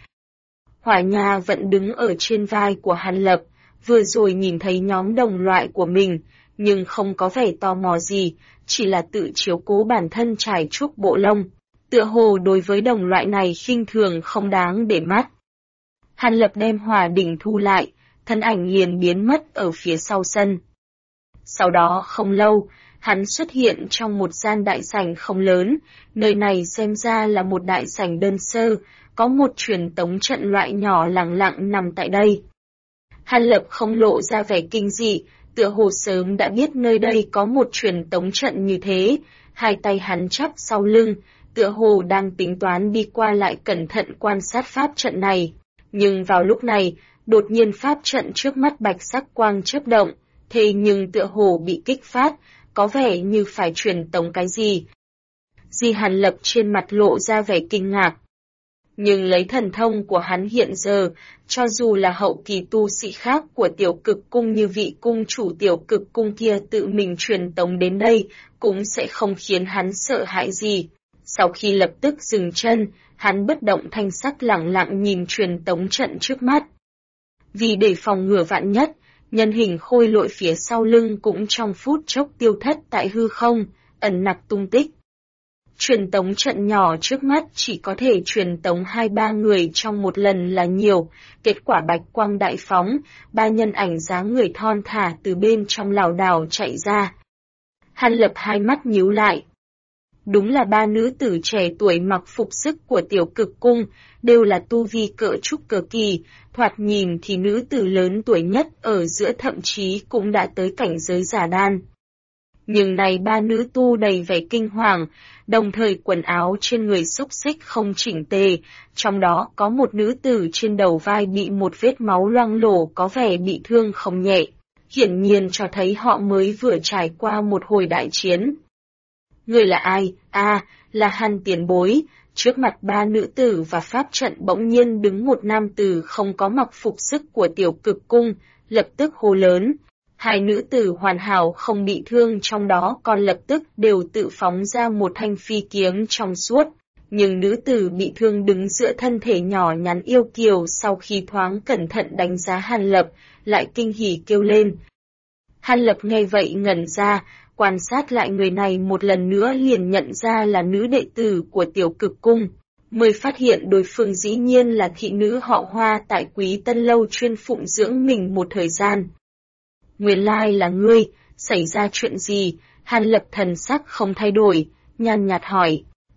Hỏa nha vẫn đứng ở trên vai của Hàn Lập, vừa rồi nhìn thấy nhóm đồng loại của mình, nhưng không có vẻ tò mò gì, chỉ là tự chiếu cố bản thân trải chuốt bộ lông. Tựa hồ đối với đồng loại này khinh thường không đáng để mắt. Hàn Lập đem hỏa đỉnh thu lại, thân ảnh liền biến mất ở phía sau sân. Sau đó không lâu, hắn xuất hiện trong một gian đại sảnh không lớn, nơi này xem ra là một đại sảnh đơn sơ, có một truyền tống trận loại nhỏ lặng lặng nằm tại đây. Hàn Lập không lộ ra vẻ kinh dị, tựa hồ sớm đã biết nơi đây có một truyền tống trận như thế, hai tay hắn chắp sau lưng, tựa hồ đang tính toán đi qua lại cẩn thận quan sát pháp trận này. Nhưng vào lúc này, đột nhiên pháp trận trước mắt bạch sắc quang chớp động, thế nhưng tựa hồ bị kích phát, có vẻ như phải truyền tống cái gì. Di Hàn Lập trên mặt lộ ra vẻ kinh ngạc. Nhưng lấy thần thông của hắn hiện giờ, cho dù là hậu kỳ tu sĩ khác của tiểu cực cung như vị cung chủ tiểu cực cung kia tự mình truyền tống đến đây, cũng sẽ không khiến hắn sợ hãi gì. Sau khi lập tức dừng chân, hắn bất động thanh sắc lẳng lặng nhìn truyền tống trận trước mắt. Vì để phòng ngừa vạn nhất, nhân hình khôi lội phía sau lưng cũng trong phút chốc tiêu thất tại hư không, ẩn nặc tung tích. Truyền tống trận nhỏ trước mắt chỉ có thể truyền tống 2-3 người trong một lần là nhiều, kết quả bạch quang đại phóng, 3 nhân ảnh dáng người thon thả từ bên trong lảo đảo chạy ra. Hàn Lập hai mắt nhíu lại. Đúng là 3 nữ tử trẻ tuổi mặc phục sức của tiểu cực cung, đều là tu vi cỡ trúc cơ kỳ, thoạt nhìn thì nữ tử lớn tuổi nhất ở giữa thậm chí cũng đã tới cảnh giới giả đan. Nhưng này 3 nữ tu đầy vẻ kinh hoàng, đồng thời quần áo trên người xúc xích không chỉnh tề, trong đó có một nữ tử trên đầu vai bị một vết máu loang lổ có vẻ bị thương không nhẹ, hiển nhiên cho thấy họ mới vừa trải qua một hồi đại chiến. Người là ai? Là Hàn tiền bối. Trước mặt 3 nữ tử và pháp trận bỗng nhiên đứng một nam tử không có mặc phục sức của tiểu cực cung, lập tức hô lớn. 2 nữ tử hoàn hảo không bị thương trong đó còn lập tức đều tự phóng ra một thanh phi kiếm trong suốt. Nhưng nữ tử bị thương đứng giữa thân thể nhỏ nhắn yêu kiều sau khi thoáng cẩn thận đánh giá Hàn Lập, lại kinh hỉ kêu lên. Hàn Lập nghe vậy ngẩn ra, quan sát lại người này một lần nữa liền nhận ra là nữ đệ tử của tiểu cực cung, mới phát hiện đối phương dĩ nhiên là thị nữ họ Hoa tại Quý Tân Lâu chuyên phụng dưỡng mình một thời gian. Nguyên lai là ngươi, xảy ra chuyện gì? Hàn Lập thần sắc không thay đổi, nhàn nhạt hỏi.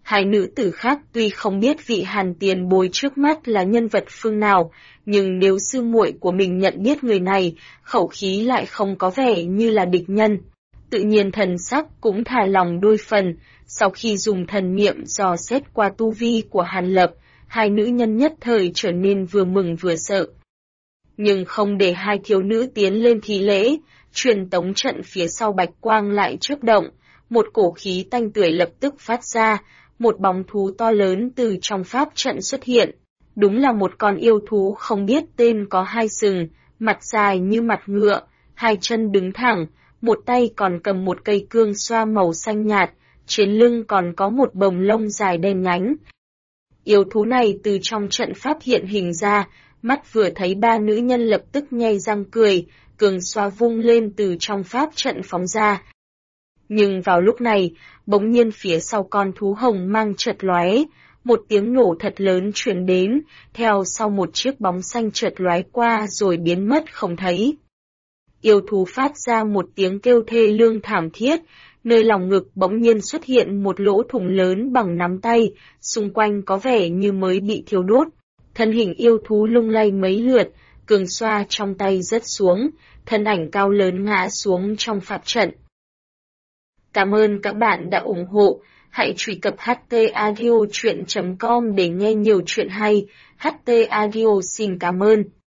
Hai nữ tử khác tuy không biết vị Hàn tiền bối trước mắt là nhân vật phương nào, nhưng nếu sư muội của mình nhận biết người này, khẩu khí lại không có vẻ như là địch nhân. Tự nhiên thần sắc cũng thả lòng đôi phần, sau khi dùng thần niệm dò xét qua tu vi của Hàn Lập, hai nữ nhân nhất thời trở nên vừa mừng vừa sợ. Nhưng không để hai thiếu nữ tiến lên thi lễ, truyền tống trận phía sau bạch quang lại chớp động, một cổ khí tanh tưởi lập tức phát ra, một bóng thú to lớn từ trong pháp trận xuất hiện. Đúng là một con yêu thú không biết tên có hai sừng, mặt dài như mặt ngựa, hai chân đứng thẳng, một tay còn cầm một cây cương xoa màu xanh nhạt, trên lưng còn có một bồng lông dài đen nhánh. Yêu thú này từ trong trận pháp hiện hình ra, mắt vừa thấy ba nữ nhân lập tức nhe răng cười, cương xoa vung lên từ trong pháp trận phóng ra. Nhưng vào lúc này, bỗng nhiên phía sau con thú hồng mang chợt lóe, một tiếng nổ thật lớn truyền đến, theo sau một chiếc bóng xanh chợt lóe qua rồi biến mất không thấy. Yêu thú phát ra một tiếng kêu thê lương thảm thiết, nơi lòng ngực bỗng nhiên xuất hiện một lỗ thủng lớn bằng nắm tay, xung quanh có vẻ như mới bị thiêu đốt. Thân hình yêu thú lung lay mấy lượt, cương xoa trong tay rớt xuống, thân ảnh cao lớn ngã xuống trong pháp trận. Cảm ơn các bạn đã ủng hộ, hãy truy cập htaudio.com để nghe nhiều chuyện hay. HT Audio xin cảm ơn.